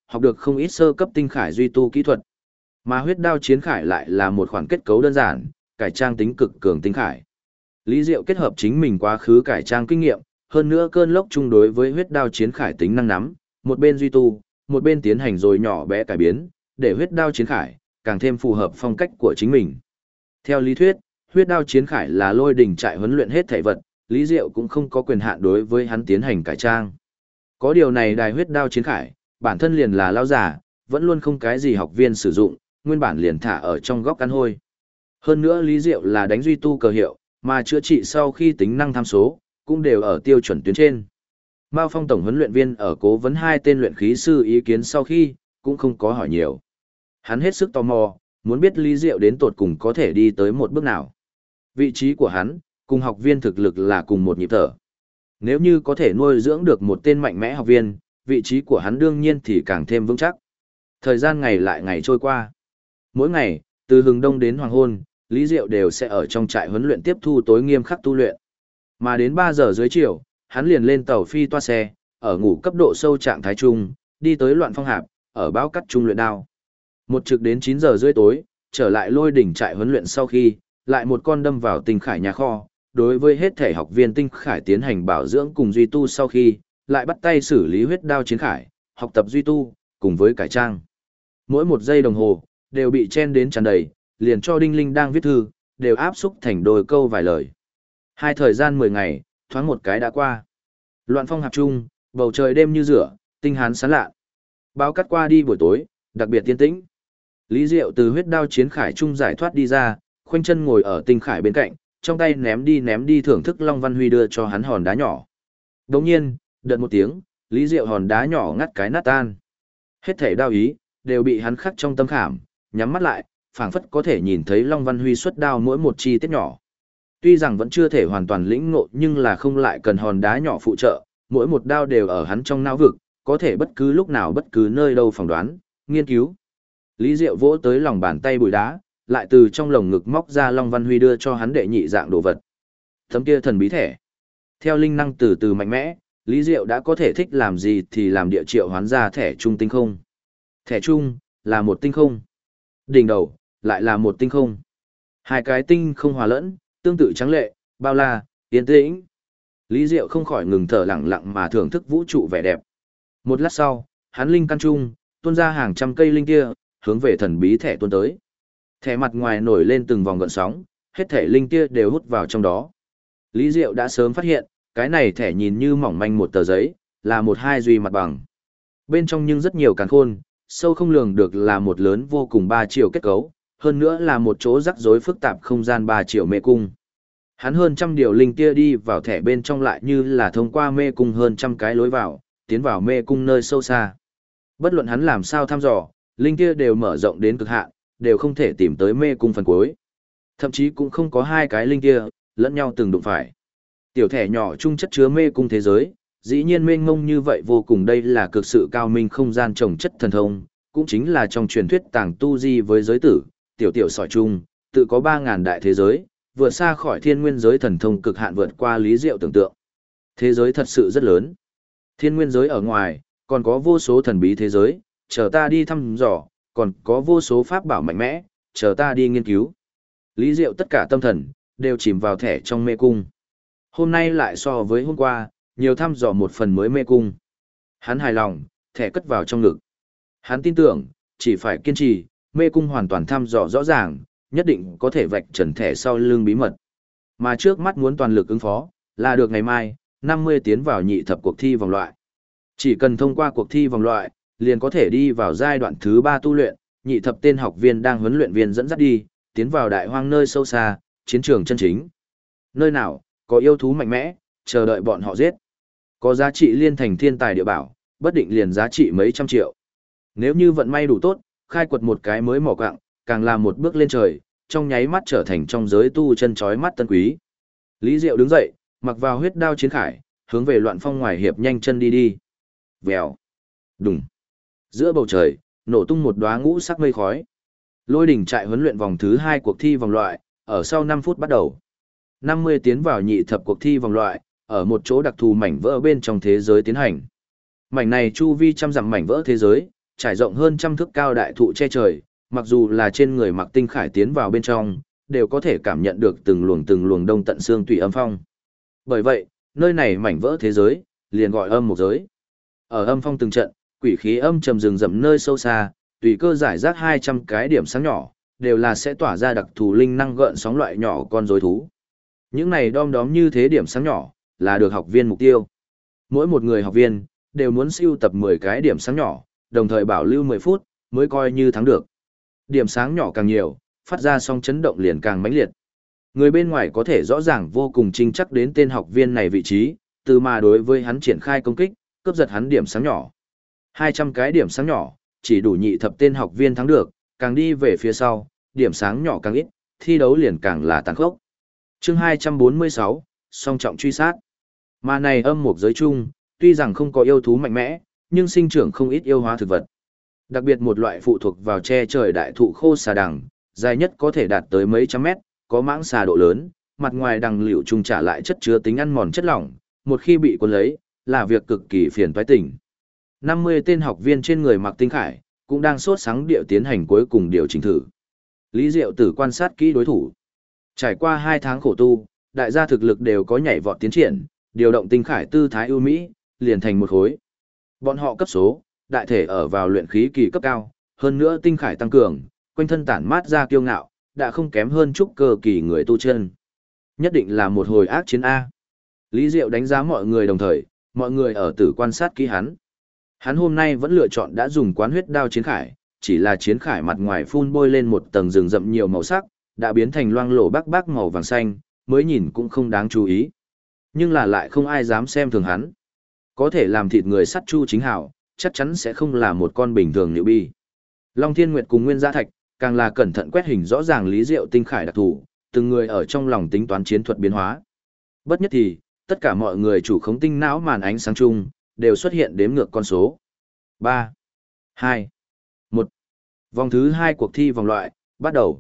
học được không ít sơ cấp tinh khải duy tu kỹ thuật. Mà huyết đao chiến khải lại là một khoản kết cấu đơn giản, cải trang tính cực cường tinh khải. Lý Diệu kết hợp chính mình quá khứ cải trang kinh nghiệm, hơn nữa cơn lốc chung đối với huyết đao chiến khải tính năng nắm, một bên duy tu, một bên tiến hành rồi nhỏ bé cải biến, để huyết đao chiến khải càng thêm phù hợp phong cách của chính mình. Theo lý thuyết, huyết đao chiến khải là Lôi Đỉnh trại huấn luyện hết thảy vật, Lý Diệu cũng không có quyền hạn đối với hắn tiến hành cải trang. Có điều này đài huyết đao chiến khải, bản thân liền là lao giả, vẫn luôn không cái gì học viên sử dụng, nguyên bản liền thả ở trong góc căn hôi. Hơn nữa Lý Diệu là đánh duy tu cờ hiệu, mà chữa trị sau khi tính năng tham số, cũng đều ở tiêu chuẩn tuyến trên. Mao Phong tổng huấn luyện viên ở cố vấn hai tên luyện khí sư ý kiến sau khi, cũng không có hỏi nhiều. Hắn hết sức tò mò, muốn biết Lý Diệu đến tột cùng có thể đi tới một bước nào. Vị trí của hắn, cùng học viên thực lực là cùng một nhịp thở. Nếu như có thể nuôi dưỡng được một tên mạnh mẽ học viên, vị trí của hắn đương nhiên thì càng thêm vững chắc. Thời gian ngày lại ngày trôi qua. Mỗi ngày, từ hừng đông đến hoàng hôn, Lý Diệu đều sẽ ở trong trại huấn luyện tiếp thu tối nghiêm khắc tu luyện. Mà đến 3 giờ dưới chiều, hắn liền lên tàu phi toa xe, ở ngủ cấp độ sâu trạng thái trung, đi tới Loạn Phong Hạp, ở báo cắt trung luyện đao. Một trực đến 9 giờ rưỡi tối, trở lại Lôi Đỉnh trại huấn luyện sau khi, lại một con đâm vào tinh khải nhà kho, đối với hết thể học viên tinh khải tiến hành bảo dưỡng cùng duy tu sau khi, lại bắt tay xử lý huyết đao chiến khải, học tập duy tu, cùng với cải trang. Mỗi một giây đồng hồ, đều bị chen đến tràn đầy, liền cho Đinh Linh đang viết thư, đều áp xúc thành đôi câu vài lời. Hai thời gian 10 ngày, thoáng một cái đã qua. Loạn Phong Hạp trung, bầu trời đêm như rửa, tinh hán sáng lạ. Báo cắt qua đi buổi tối, đặc biệt tiên tĩnh. Lý Diệu từ huyết đao chiến khải trung giải thoát đi ra, khoanh chân ngồi ở tinh khải bên cạnh, trong tay ném đi thưởng thức Long Văn Huy đưa cho hắn hòn đá nhỏ. Đồng nhiên, đợt một tiếng, Lý Diệu hòn đá nhỏ ngắt cái nát tan. Hết thể đao ý, đều bị hắn khắc trong tâm khảm, nhắm mắt lại, phảng phất có thể nhìn thấy Long Văn Huy xuất đao mỗi một chi tiết nhỏ. Tuy rằng vẫn chưa thể hoàn toàn lĩnh ngộ nhưng là không lại cần hòn đá nhỏ phụ trợ, mỗi một đao đều ở hắn trong não vực, có thể bất cứ lúc nào bất cứ nơi đâu phỏng đoán, nghiên cứu. Lý Diệu vỗ tới lòng bàn tay bụi đá, lại từ trong lồng ngực móc ra Long Văn Huy đưa cho hắn đệ nhị dạng đồ vật. Tấm kia thần bí thẻ. Theo linh năng từ từ mạnh mẽ, Lý Diệu đã có thể thích làm gì thì làm địa triệu hoán ra thẻ trung tinh không. Thẻ trung, là một tinh không. Đỉnh đầu, lại là một tinh không. Hai cái tinh không hòa lẫn, tương tự trắng lệ, bao la, yên tĩnh. Lý Diệu không khỏi ngừng thở lặng lặng mà thưởng thức vũ trụ vẻ đẹp. Một lát sau, hắn linh căn trung, tuôn ra hàng trăm cây linh kia, hướng về thần bí thẻ tuôn tới. Thẻ mặt ngoài nổi lên từng vòng gợn sóng, hết thẻ linh kia đều hút vào trong đó. Lý Diệu đã sớm phát hiện, cái này thẻ nhìn như mỏng manh một tờ giấy, là một hai duy mặt bằng. Bên trong nhưng rất nhiều càn khôn, sâu không lường được là một lớn vô cùng 3 chiều kết cấu, hơn nữa là một chỗ rắc rối phức tạp không gian 3 chiều mê cung. Hắn hơn trăm điều linh kia đi vào thẻ bên trong lại như là thông qua mê cung hơn trăm cái lối vào, tiến vào mê cung nơi sâu xa. Bất luận hắn làm sao thăm dò, linh kia đều mở rộng đến cực hạn, đều không thể tìm tới mê cung phần cuối. Thậm chí cũng không có hai cái linh kia, lẫn nhau từng đụng phải. Tiểu thẻ nhỏ chung chất chứa mê cung thế giới, dĩ nhiên mênh mông như vậy vô cùng, đây là cực sự cao minh không gian trồng chất thần thông, cũng chính là trong truyền thuyết tàng tu di với giới tử, tiểu tiểu sỏi chung, tự có 3.000 đại thế giới, vượt xa khỏi thiên nguyên giới thần thông cực hạn, vượt qua Lý Diệu tưởng tượng. Thế giới thật sự rất lớn. Thiên nguyên giới ở ngoài, còn có vô số thần bí thế giới, chờ ta đi thăm dò, còn có vô số pháp bảo mạnh mẽ, chờ ta đi nghiên cứu. Lý Diệu tất cả tâm thần, đều chìm vào thẻ trong mê cung. Hôm nay lại so với hôm qua, nhiều thăm dò một phần mới mê cung. Hắn hài lòng, thẻ cất vào trong ngực. Hắn tin tưởng, chỉ phải kiên trì, mê cung hoàn toàn thăm dò rõ ràng, nhất định có thể vạch trần thẻ sau lưng bí mật. Mà trước mắt muốn toàn lực ứng phó, là được ngày mai, 50 tiến vào nhị thập cuộc thi vòng loại. Chỉ cần thông qua cuộc thi vòng loại, liền có thể đi vào giai đoạn thứ 3 tu luyện, nhị thập tên học viên đang huấn luyện viên dẫn dắt đi, tiến vào đại hoang nơi sâu xa, chiến trường chân chính. Nơi nào, có yêu thú mạnh mẽ, chờ đợi bọn họ giết. Có giá trị liên thành thiên tài địa bảo, bất định liền giá trị mấy trăm triệu. Nếu như vận may đủ tốt, khai quật một cái mới mỏ quạng, càng là một bước lên trời, trong nháy mắt trở thành trong giới tu chân chói mắt tân quý. Lý Diệu đứng dậy, mặc vào huyết đao chiến khải, hướng về Loạn Phong ngoài hiệp nhanh chân đi đi. Vèo, đùng. Giữa bầu trời, nổ tung một đóa ngũ sắc mây khói. Lôi Đỉnh trại huấn luyện vòng thứ 2 cuộc thi vòng loại, ở sau 5 phút bắt đầu. 50 tiến vào nhị thập cuộc thi vòng loại, ở một chỗ đặc thù mảnh vỡ bên trong thế giới tiến hành. Mảnh này chu vi trăm dặm mảnh vỡ thế giới, trải rộng hơn trăm thước cao đại thụ che trời, mặc dù là trên người Mạc Tinh Khải tiến vào bên trong, đều có thể cảm nhận được từng luồng đông tận xương tùy âm phong. Bởi vậy, nơi này mảnh vỡ thế giới, liền gọi âm một giới. Ở âm phong từng trận, quỷ khí âm trầm rừng rậm nơi sâu xa, tùy cơ giải rác 200 cái điểm sáng nhỏ, đều là sẽ tỏa ra đặc thù linh năng gợn sóng loại nhỏ con rối thú. Những này đom đóm như thế điểm sáng nhỏ, là được học viên mục tiêu. Mỗi một người học viên, đều muốn siêu tập 10 cái điểm sáng nhỏ, đồng thời bảo lưu 10 phút, mới coi như thắng được. Điểm sáng nhỏ càng nhiều, phát ra sóng chấn động liền càng mãnh liệt. Người bên ngoài có thể rõ ràng vô cùng chính chắc đến tên học viên này vị trí, từ mà đối với hắn triển khai công kích, cướp giật hắn điểm sáng nhỏ. 200 cái điểm sáng nhỏ, chỉ đủ nhị thập tên học viên thắng được, càng đi về phía sau, điểm sáng nhỏ càng ít, thi đấu liền càng là tàn khốc. Chương 246, song trọng truy sát. Mà này âm một giới chung, tuy rằng không có yêu thú mạnh mẽ, nhưng sinh trưởng không ít yêu hóa thực vật. Đặc biệt một loại phụ thuộc vào che trời đại thụ khô xà đằng, dài nhất có thể đạt tới mấy trăm mét, có mãng xà độ lớn, mặt ngoài đằng liệu trung trả lại chất chứa tính ăn mòn chất lỏng, một khi bị cuốn lấy, là việc cực kỳ phiền toái tình. 50 tên học viên trên người Mạc Tinh Khải, cũng đang sốt sáng điệu tiến hành cuối cùng điều chỉnh thử. Lý Diệu Tử quan sát kỹ đối thủ. Trải qua 2 tháng khổ tu, đại gia thực lực đều có nhảy vọt tiến triển, điều động Tinh Khải tư thái ưu mỹ, liền thành một khối. Bọn họ cấp số, đại thể ở vào luyện khí kỳ cấp cao, hơn nữa Tinh Khải tăng cường, quanh thân tản mát ra kiêu ngạo, đã không kém hơn trúc cơ kỳ người tu chân. Nhất định là một hồi ác chiến A. Lý Diệu đánh giá mọi người đồng thời, mọi người ở tử quan sát kỹ hắn. Hắn hôm nay vẫn lựa chọn đã dùng quán huyết đao chiến khải, chỉ là chiến khải mặt ngoài phun bôi lên một tầng rừng rậm nhiều màu sắc, đã biến thành loang lổ bác bác màu vàng xanh, mới nhìn cũng không đáng chú ý. Nhưng là lại không ai dám xem thường hắn. Có thể làm thịt người sắt Chu Chính Hảo, chắc chắn sẽ không là một con bình thường liệu bi. Long Thiên Nguyệt cùng Nguyên Gia Thạch, càng là cẩn thận quét hình rõ ràng Lý Diệu Tinh Khải đặc thù, từng người ở trong lòng tính toán chiến thuật biến hóa. Bất nhất thì, tất cả mọi người chủ khống tinh não màn ánh sáng chung, đều xuất hiện đếm ngược con số. 3, 2, 1. Vòng thứ 2 cuộc thi vòng loại, bắt đầu.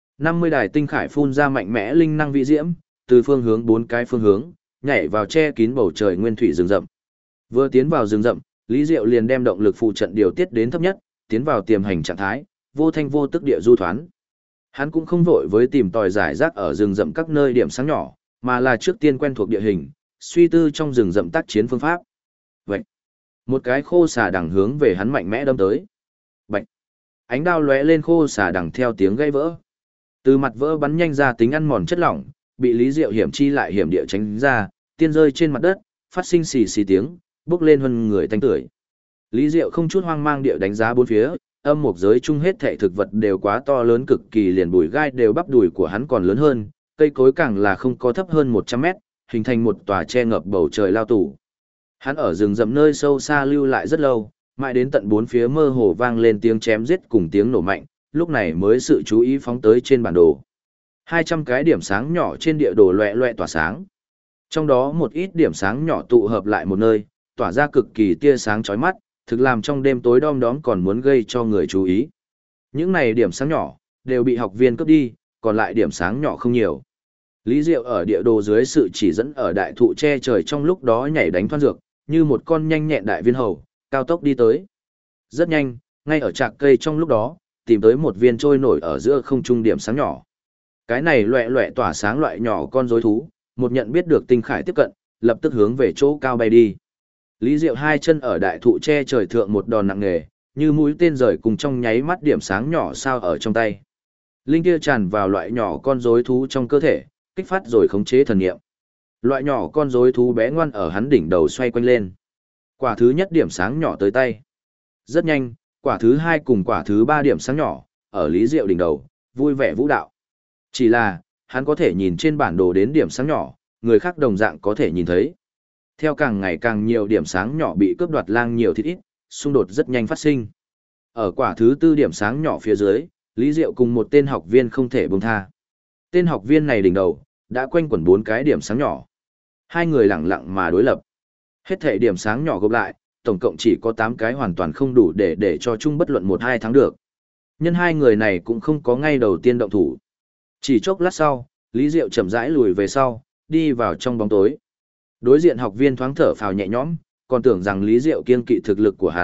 50 đài tinh khải phun ra mạnh mẽ linh năng vị diễm, từ phương hướng 4 cái phương hướng, nhảy vào che kín bầu trời nguyên thủy rừng rậm. Vừa tiến vào rừng rậm, Lý Diệu liền đem động lực phụ trận điều tiết đến thấp nhất, tiến vào tiềm hành trạng thái, vô thanh vô tức địa du thoán. Hắn cũng không vội với tìm tòi giải rác ở rừng rậm các nơi điểm sáng nhỏ, mà là trước tiên quen thuộc địa hình, suy tư trong rừng rậm tác chiến phương pháp. Vậy, một cái khô xà đằng hướng về hắn mạnh mẽ đâm tới. Bạch, ánh đao lóe lên, khô xà đằng theo tiếng gây vỡ. Từ mặt vỡ bắn nhanh ra tính ăn mòn chất lỏng, bị Lý Diệu hiểm chi lại hiểm địa tránh ra, tiên rơi trên mặt đất, phát sinh xì xì tiếng, bốc lên hơn người tanh tưởi. Lý Diệu không chút hoang mang địa đánh giá bốn phía, âm một giới chung hết thảy thực vật đều quá to lớn cực kỳ, liền bùi gai đều bắp đùi của hắn còn lớn hơn, cây cối càng là không có thấp hơn 100 mét, hình thành một tòa che ngập bầu trời lao tù. Hắn ở rừng rậm nơi sâu xa lưu lại rất lâu, mãi đến tận bốn phía mơ hồ vang lên tiếng chém giết cùng tiếng nổ mạnh, lúc này mới sự chú ý phóng tới trên bản đồ. 200 cái điểm sáng nhỏ trên địa đồ loẹ loẹ tỏa sáng. Trong đó một ít điểm sáng nhỏ tụ hợp lại một nơi, tỏa ra cực kỳ tia sáng chói mắt, thực làm trong đêm tối đom đóm còn muốn gây cho người chú ý. Những này điểm sáng nhỏ, đều bị học viên cướp đi, còn lại điểm sáng nhỏ không nhiều. Lý Diệu ở địa đồ dưới sự chỉ dẫn ở đại thụ che trời trong lúc đó nhảy đánh thoăn dược, như một con nhanh nhẹn đại viên hầu, cao tốc đi tới. Rất nhanh, ngay ở trạc cây trong lúc đó, tìm tới một viên trôi nổi ở giữa không trung điểm sáng nhỏ. Cái này loẹ loẹ tỏa sáng loại nhỏ con rối thú, một nhận biết được Tinh Khải tiếp cận, lập tức hướng về chỗ cao bay đi. Lý Diệu hai chân ở đại thụ che trời thượng một đòn nặng nề, như mũi tên rời cùng trong nháy mắt điểm sáng nhỏ sao ở trong tay. Linh kia tràn vào loại nhỏ con rối thú trong cơ thể, kích phát rồi khống chế thần niệm. Loại nhỏ con rối thú bé ngoan ở hắn đỉnh đầu xoay quanh lên. Quả thứ nhất điểm sáng nhỏ tới tay. Rất nhanh, quả thứ hai cùng quả thứ ba điểm sáng nhỏ, ở Lý Diệu đỉnh đầu, vui vẻ vũ đạo. Chỉ là, hắn có thể nhìn trên bản đồ đến điểm sáng nhỏ, người khác đồng dạng có thể nhìn thấy. Theo càng ngày càng nhiều điểm sáng nhỏ bị cướp đoạt lang nhiều thịt ít, xung đột rất nhanh phát sinh. Ở quả thứ tư điểm sáng nhỏ phía dưới, Lý Diệu cùng một tên học viên không thể buông tha. Tên học viên này đỉnh đầu, đã quanh quẩn 4 cái điểm sáng nhỏ. Hai người lặng lặng mà đối lập. Hết thể điểm sáng nhỏ gộp lại, tổng cộng chỉ có 8 cái hoàn toàn không đủ để cho chung bất luận 1-2 thắng được. Nhân hai người này cũng không có ngay đầu tiên động thủ. Chỉ chốc lát sau, Lý Diệu chậm rãi lùi về sau, đi vào trong bóng tối. Đối diện học viên thoáng thở phào nhẹ nhõm, còn tưởng rằng Lý Diệu kiêng kỵ thực lực của hắn,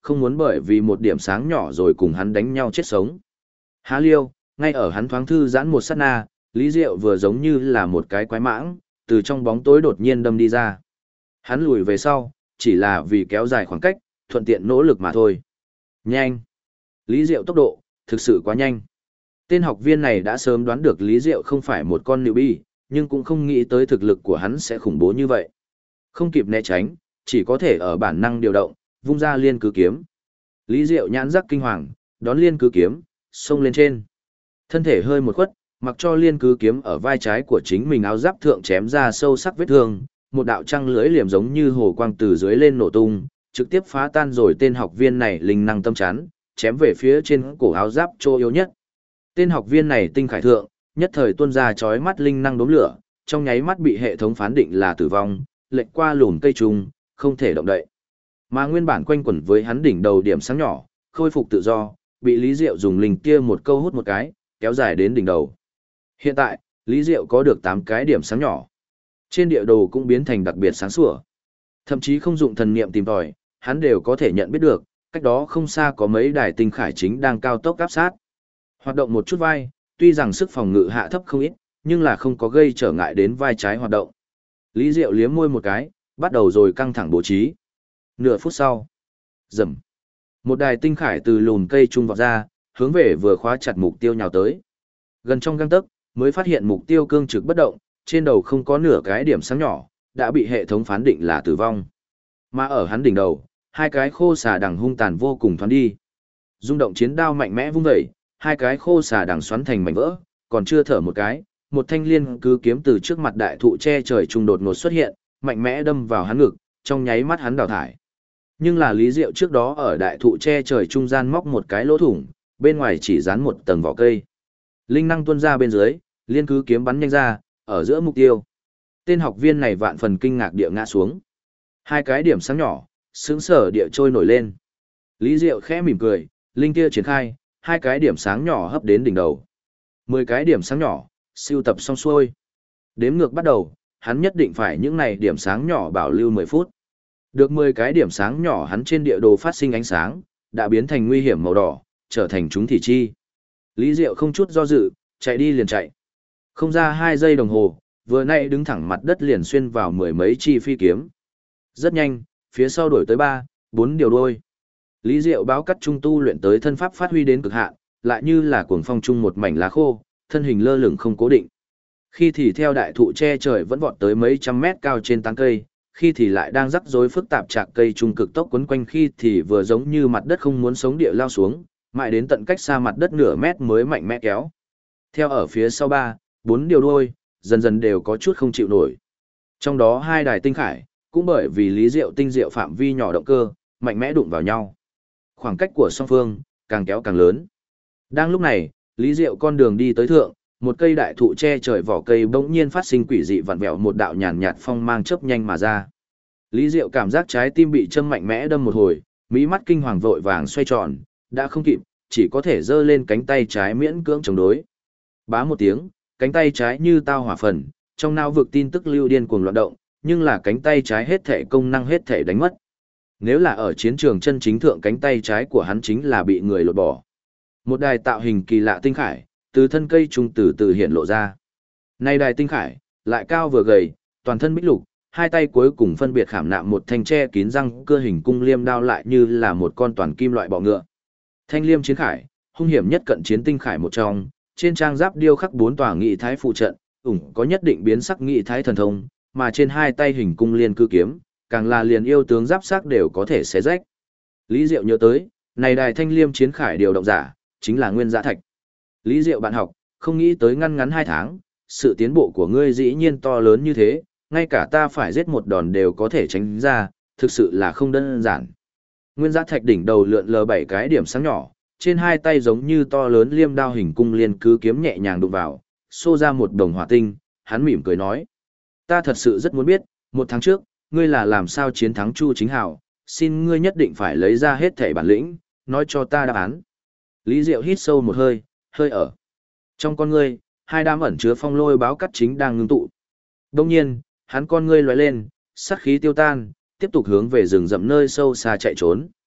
không muốn bởi vì một điểm sáng nhỏ rồi cùng hắn đánh nhau chết sống. Há liêu, ngay ở hắn thoáng thư giãn một sát na, Lý Diệu vừa giống như là một cái quái mãng, từ trong bóng tối đột nhiên đâm đi ra. Hắn lùi về sau, chỉ là vì kéo dài khoảng cách, thuận tiện nỗ lực mà thôi. Nhanh! Lý Diệu tốc độ, thực sự quá nhanh. Tên học viên này đã sớm đoán được Lý Diệu không phải một con newbie, nhưng cũng không nghĩ tới thực lực của hắn sẽ khủng bố như vậy. Không kịp né tránh, chỉ có thể ở bản năng điều động, vung ra liên cứ kiếm. Lý Diệu nhãn rắc kinh hoàng, đón liên cứ kiếm, xông lên trên. Thân thể hơi một khuất, mặc cho liên cứ kiếm ở vai trái của chính mình áo giáp thượng chém ra sâu sắc vết thương, một đạo trăng lưỡi liềm giống như hồ quang từ dưới lên nổ tung, trực tiếp phá tan rồi tên học viên này linh năng tâm chán, chém về phía trên cổ áo giáp chỗ yếu nhất. Tên học viên này tinh khải thượng, nhất thời tuôn ra chói mắt linh năng đốm lửa, trong nháy mắt bị hệ thống phán định là tử vong, lệch qua lùm cây trùng, không thể động đậy. Mà nguyên bản quanh quẩn với hắn đỉnh đầu điểm sáng nhỏ, khôi phục tự do, bị Lý Diệu dùng linh kia một câu hút một cái, kéo dài đến đỉnh đầu. Hiện tại, Lý Diệu có được 8 cái điểm sáng nhỏ. Trên địa đồ cũng biến thành đặc biệt sáng sủa. Thậm chí không dụng thần niệm tìm tòi, hắn đều có thể nhận biết được, cách đó không xa có mấy đài tinh khải chính đang cao tốc áp sát. Hoạt động một chút vai, tuy rằng sức phòng ngự hạ thấp không ít, nhưng là không có gây trở ngại đến vai trái hoạt động. Lý Diệu liếm môi một cái, bắt đầu rồi căng thẳng bố trí. Nửa phút sau, rầm, một đài tinh khải từ lùn cây trung vọt ra, hướng về vừa khóa chặt mục tiêu nhào tới. Gần trong gang tấc, mới phát hiện mục tiêu cương trực bất động, trên đầu không có nửa cái điểm sáng nhỏ, đã bị hệ thống phán định là tử vong. Mà ở hắn đỉnh đầu, hai cái khô xà đằng hung tàn vô cùng thoáng đi. Rung động chiến đao mạnh mẽ vung dậy, hai cái khô xà đằng xoắn thành mảnh vỡ, còn chưa thở một cái, một thanh liên cứ kiếm từ trước mặt đại thụ che trời trung đột ngột xuất hiện, mạnh mẽ đâm vào hắn ngực, trong nháy mắt hắn đào thải. Nhưng là Lý Diệu trước đó ở đại thụ che trời trung gian móc một cái lỗ thủng, bên ngoài chỉ dán một tầng vỏ cây. Linh năng tuôn ra bên dưới, liên cứ kiếm bắn nhanh ra, ở giữa mục tiêu. Tên học viên này vạn phần kinh ngạc địa ngã xuống. Hai cái điểm sáng nhỏ, sững sờ địa trôi nổi lên. Lý Diệu khẽ mỉm cười, linh kia triển khai, hai cái điểm sáng nhỏ hấp đến đỉnh đầu. 10 cái điểm sáng nhỏ, siêu tập xong xuôi. Đếm ngược bắt đầu, hắn nhất định phải những này điểm sáng nhỏ bảo lưu 10 phút. Được 10 cái điểm sáng nhỏ hắn trên địa đồ phát sinh ánh sáng, đã biến thành nguy hiểm màu đỏ, trở thành chúng thị chi. Lý Diệu không chút do dự, chạy đi liền chạy. Không ra 2 giây đồng hồ, vừa nãy đứng thẳng mặt đất liền xuyên vào mười mấy chi phi kiếm. Rất nhanh, phía sau đổi tới 3, 4 điều đuôi. Lý Diệu báo cắt trung tu luyện tới thân pháp phát huy đến cực hạn, lại như là cuồng phong trung một mảnh lá khô, thân hình lơ lửng không cố định. Khi thì theo đại thụ che trời vẫn vọt tới mấy trăm mét cao trên tán cây, khi thì lại đang rắc rối phức tạp chạc cây trung cực tốc quấn quanh, khi thì vừa giống như mặt đất không muốn sống địa lao xuống, mãi đến tận cách xa mặt đất nửa mét mới mạnh mẽ kéo. Theo ở phía sau 3, 4 điều đuôi, dần dần đều có chút không chịu nổi. Trong đó 2 đài tinh khải, cũng bởi vì Lý Diệu tinh diệu phạm vi nhỏ động cơ, mạnh mẽ đụng vào nhau. Khoảng cách của song phương, càng kéo càng lớn. Đang lúc này, Lý Diệu con đường đi tới thượng, một cây đại thụ che trời vỏ cây bỗng nhiên phát sinh quỷ dị vặn vẹo, một đạo nhàn nhạt phong mang chớp nhanh mà ra. Lý Diệu cảm giác trái tim bị châm mạnh mẽ đâm một hồi, mí mắt kinh hoàng vội vàng xoay tròn, đã không kịp, chỉ có thể giơ lên cánh tay trái miễn cưỡng chống đối. Bá một tiếng, cánh tay trái như tao hỏa phần, trong não vực tin tức lưu điên cuồng loạn động, nhưng là cánh tay trái hết thể công năng hết thể đánh mất. Nếu là ở chiến trường chân chính thượng, cánh tay trái của hắn chính là bị người lột bỏ. Một đài tạo hình kỳ lạ tinh khải, từ thân cây trung từ từ hiện lộ ra. Này đài tinh khải, lại cao vừa gầy, toàn thân bích lục, hai tay cuối cùng phân biệt khảm nạm một thanh tre kín răng cưa hình cung liêm đao, lại như là một con toàn kim loại bọ ngựa. Thanh liêm chiến khải, hung hiểm nhất cận chiến tinh khải một trong, trên trang giáp điêu khắc 4 tòa nghị thái phụ trận, có nhất định biến sắc nghị thái thần thông, mà trên hai tay hình cung liên cư kiếm, càng là liền yêu tướng giáp sắc đều có thể xé rách. Lý Diệu nhớ tới, này đài thanh liêm chiến khải điều động giả, chính là Nguyên Dã Thạch. Lý Diệu bạn học, không nghĩ tới ngắn 2 tháng, sự tiến bộ của ngươi dĩ nhiên to lớn như thế, ngay cả ta phải giết một đòn đều có thể tránh ra, thực sự là không đơn giản. Nguyên Dã Thạch đỉnh đầu lượn lờ 7 cái điểm sáng nhỏ, trên hai tay giống như to lớn liêm đao hình cung liên cứ kiếm nhẹ nhàng đụng vào, xô ra một đồng hỏa tinh, hắn mỉm cười nói: "Ta thật sự rất muốn biết, 1 tháng trước, ngươi là làm sao chiến thắng Chu Chính Hào, xin ngươi nhất định phải lấy ra hết thể bản lĩnh, nói cho ta đáp án." Lý Diệu hít sâu một hơi, hơi ở. Trong con ngươi, 2 đám ẩn chứa phong lôi báo cắt chính đang ngưng tụ. Đông nhiên, hắn con ngươi lóe lên, sát khí tiêu tan, tiếp tục hướng về rừng rậm nơi sâu xa chạy trốn.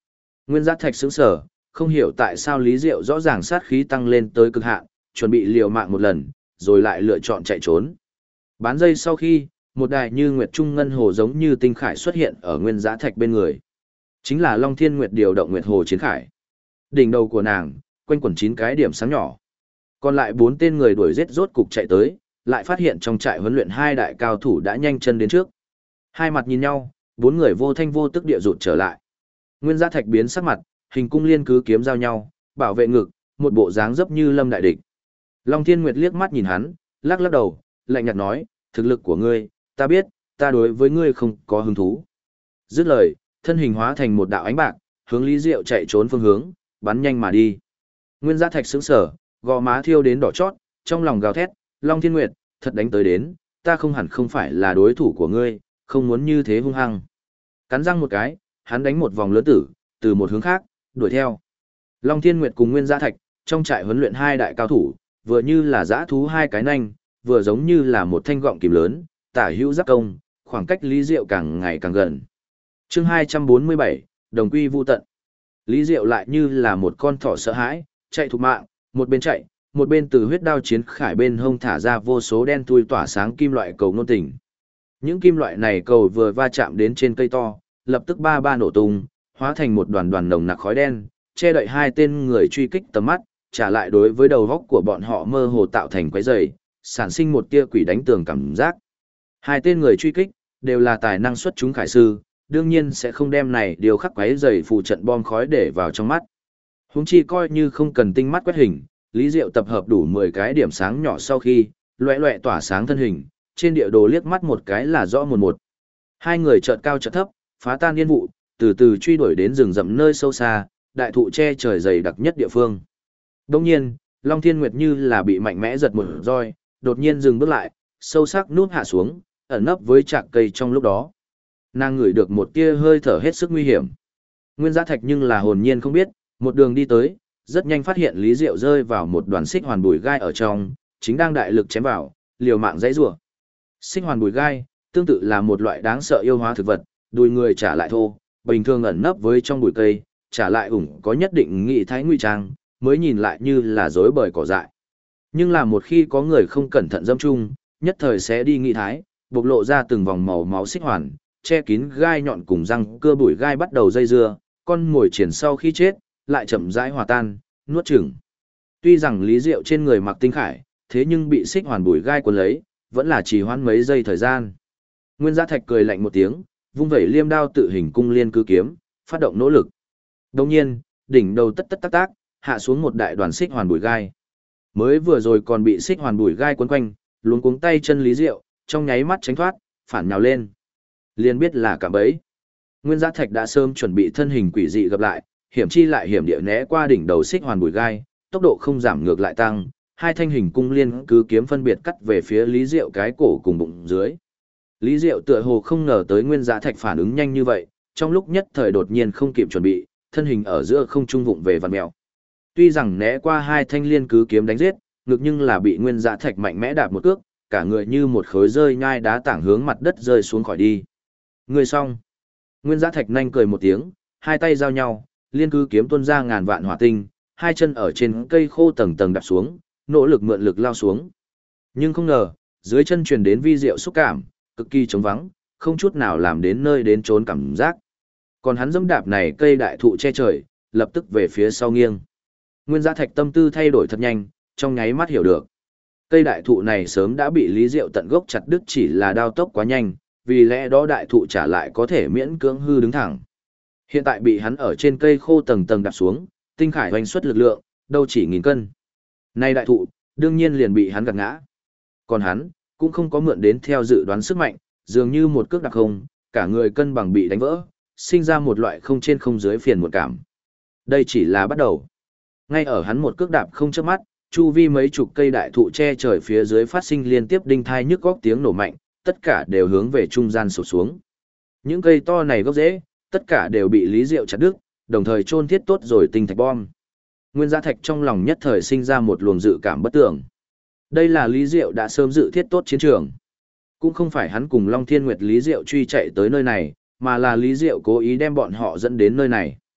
Nguyên Giá Thạch sững sờ, không hiểu tại sao Lý Diệu rõ ràng sát khí tăng lên tới cực hạn, chuẩn bị liều mạng một lần, rồi lại lựa chọn chạy trốn. Bán giây sau khi, một đài như nguyệt trung ngân hồ giống như tinh khải xuất hiện ở Nguyên Giá Thạch bên người. Chính là Long Thiên Nguyệt điều động Nguyệt Hồ Chiến Khải. Đỉnh đầu của nàng, quanh quẩn 9 cái điểm sáng nhỏ. Còn lại 4 tên người đuổi giết rốt cục chạy tới, lại phát hiện trong trại huấn luyện hai đại cao thủ đã nhanh chân đến trước. Hai mặt nhìn nhau, 4 người vô thanh vô tức địa rụt trở lại. Nguyên Giá Thạch biến sắc mặt, hình cung liên cứ kiếm giao nhau, bảo vệ ngực, một bộ dáng dấp như lâm đại địch. Long Thiên Nguyệt liếc mắt nhìn hắn, lắc lắc đầu, lạnh nhạt nói, thực lực của ngươi, ta biết, ta đối với ngươi không có hứng thú. Dứt lời, thân hình hóa thành một đạo ánh bạc, hướng Lý Diệu chạy trốn phương hướng, bắn nhanh mà đi. Nguyên Giá Thạch sững sờ, gò má thiêu đến đỏ chót, trong lòng gào thét, Long Thiên Nguyệt, thật đánh tới đến, ta không hẳn không phải là đối thủ của ngươi, không muốn như thế hung hăng. Cắn răng một cái, hắn đánh một vòng lớn tử, từ một hướng khác, đuổi theo. Long Thiên Nguyệt cùng Nguyên Giá Thạch, trong trại huấn luyện hai đại cao thủ, vừa như là dã thú hai cái nanh, vừa giống như là một thanh gọng kìm lớn, tả hữu giáp công, khoảng cách Lý Diệu càng ngày càng gần. Chương 247, Đồng quy vu tận. Lý Diệu lại như là một con thỏ sợ hãi, chạy thục mạng, một bên chạy, một bên từ huyết đao chiến khải bên hông thả ra vô số đen thui tỏa sáng kim loại cầu nôn tình. Những kim loại này cầu vừa va chạm đến trên cây to, lập tức ba ba nổ tung, hóa thành một đoàn đoàn nồng nặc khói đen, che đậy hai tên người truy kích tầm mắt, trả lại đối với đầu góc của bọn họ mơ hồ tạo thành quái rầy, sản sinh một tia quỷ đánh tường cảm giác. Hai tên người truy kích đều là tài năng xuất chúng khải sư, đương nhiên sẽ không đem này điều khắc quái rầy phù trận bom khói để vào trong mắt. Huống chi coi như không cần tinh mắt quét hình, Lý Diệu tập hợp đủ 10 cái điểm sáng nhỏ sau khi, loẻ loẻ tỏa sáng thân hình, trên địa đồ liếc mắt một cái là rõ một một. Hai người chợt cao chợt thấp, phá tan yên vụ, từ từ truy đuổi đến rừng rậm nơi sâu xa, đại thụ che trời dày đặc nhất địa phương. Đồng nhiên, Long Thiên Nguyệt như là bị mạnh mẽ giật một roi, đột nhiên dừng bước lại, sâu sắc núp hạ xuống, ẩn nấp với trạc cây trong lúc đó. Nàng ngửi được một tia hơi thở hết sức nguy hiểm. Nguyên Giá Thạch nhưng là hồn nhiên không biết, một đường đi tới, rất nhanh phát hiện Lý Diệu rơi vào một đoàn xích hoàn bùi gai ở trong, chính đang đại lực chém vào, liều mạng dãy rủa. Xích hoàn bùi gai, tương tự là một loại đáng sợ yêu hóa thực vật, đùi người trả lại thô, bình thường ẩn nấp với trong bụi cây, trả lại ủng có nhất định nghị thái nguy trang, mới nhìn lại như là rối bời cỏ dại. Nhưng là một khi có người không cẩn thận dâm chung, nhất thời sẽ đi nghị thái, bộc lộ ra từng vòng màu máu xích hoàn, che kín gai nhọn cùng răng cưa bụi gai bắt đầu dây dưa, con ngồi triển sau khi chết, lại chậm rãi hòa tan, nuốt chửng. Tuy rằng Lý Diệu trên người mặc tinh khải, thế nhưng bị xích hoàn bụi gai cuốn lấy, vẫn là trì hoãn mấy giây thời gian. Nguyên Giá Thạch cười lạnh một tiếng, vung vẩy liêm đao tự hình cung liên cứ kiếm, phát động nỗ lực. Đồng nhiên, đỉnh đầu tất tất tác tác, hạ xuống một đại đoàn xích hoàn bụi gai. Mới vừa rồi còn bị xích hoàn bụi gai quấn quanh, luống cuống tay chân Lý Diệu, trong nháy mắt tránh thoát, phản nhào lên. Liền biết là cả bẫy. Nguyên Giá Thạch đã sớm chuẩn bị thân hình quỷ dị gặp lại, hiểm chi lại hiểm địa né qua đỉnh đầu xích hoàn bụi gai, tốc độ không giảm ngược lại tăng, hai thanh hình cung liên cứ kiếm phân biệt cắt về phía Lý Diệu cái cổ cùng bụng dưới. Lý Diệu tựa hồ không ngờ tới Nguyên Giá Thạch phản ứng nhanh như vậy, trong lúc nhất thời đột nhiên không kịp chuẩn bị, thân hình ở giữa không trung vụng về vặn mèo. Tuy rằng né qua hai thanh liên cứ kiếm đánh giết, ngược nhưng là bị Nguyên Giá Thạch mạnh mẽ đạp một cước, cả người như một khối rơi nhai đá tảng hướng mặt đất rơi xuống khỏi đi. Người xong. Nguyên Giá Thạch nhanh cười một tiếng, hai tay giao nhau, liên cứ kiếm tuôn ra ngàn vạn hỏa tinh, hai chân ở trên cây khô tầng tầng đạp xuống, nỗ lực mượn lực lao xuống. Nhưng không ngờ, dưới chân truyền đến vi diệu xúc cảm, cực kỳ trống vắng, không chút nào làm đến nơi đến trốn cảm giác. Còn hắn dẫm đạp này cây đại thụ che trời, lập tức về phía sau nghiêng. Nguyên Giá Thạch tâm tư thay đổi thật nhanh, trong nháy mắt hiểu được. Cây đại thụ này sớm đã bị Lý Diệu tận gốc chặt đứt, chỉ là đao tốc quá nhanh, vì lẽ đó đại thụ trả lại có thể miễn cưỡng hư đứng thẳng. Hiện tại bị hắn ở trên cây khô tầng tầng đạp xuống, tinh khải hoành xuất lực lượng, đâu chỉ 1000 cân. Nay đại thụ, đương nhiên liền bị hắn gạt ngã. Còn hắn, cũng không có mượn đến theo dự đoán sức mạnh, dường như một cước đạp không, cả người cân bằng bị đánh vỡ, sinh ra một loại không trên không dưới phiền muộn cảm. Đây chỉ là bắt đầu. Ngay ở hắn một cước đạp không chớp mắt, chu vi mấy chục cây đại thụ che trời phía dưới phát sinh liên tiếp đinh thai nhức góc tiếng nổ mạnh, tất cả đều hướng về trung gian sụp xuống. Những cây to này gốc rễ, tất cả đều bị Lý Diệu chặt đứt, đồng thời chôn thiết tốt rồi tinh thạch bom. Nguyên Giá Thạch trong lòng nhất thời sinh ra một luồng dự cảm bất tưởng. Đây là Lý Diệu đã sớm dự thiết tốt chiến trường. Cũng không phải hắn cùng Long Thiên Nguyệt Lý Diệu truy chạy tới nơi này, mà là Lý Diệu cố ý đem bọn họ dẫn đến nơi này.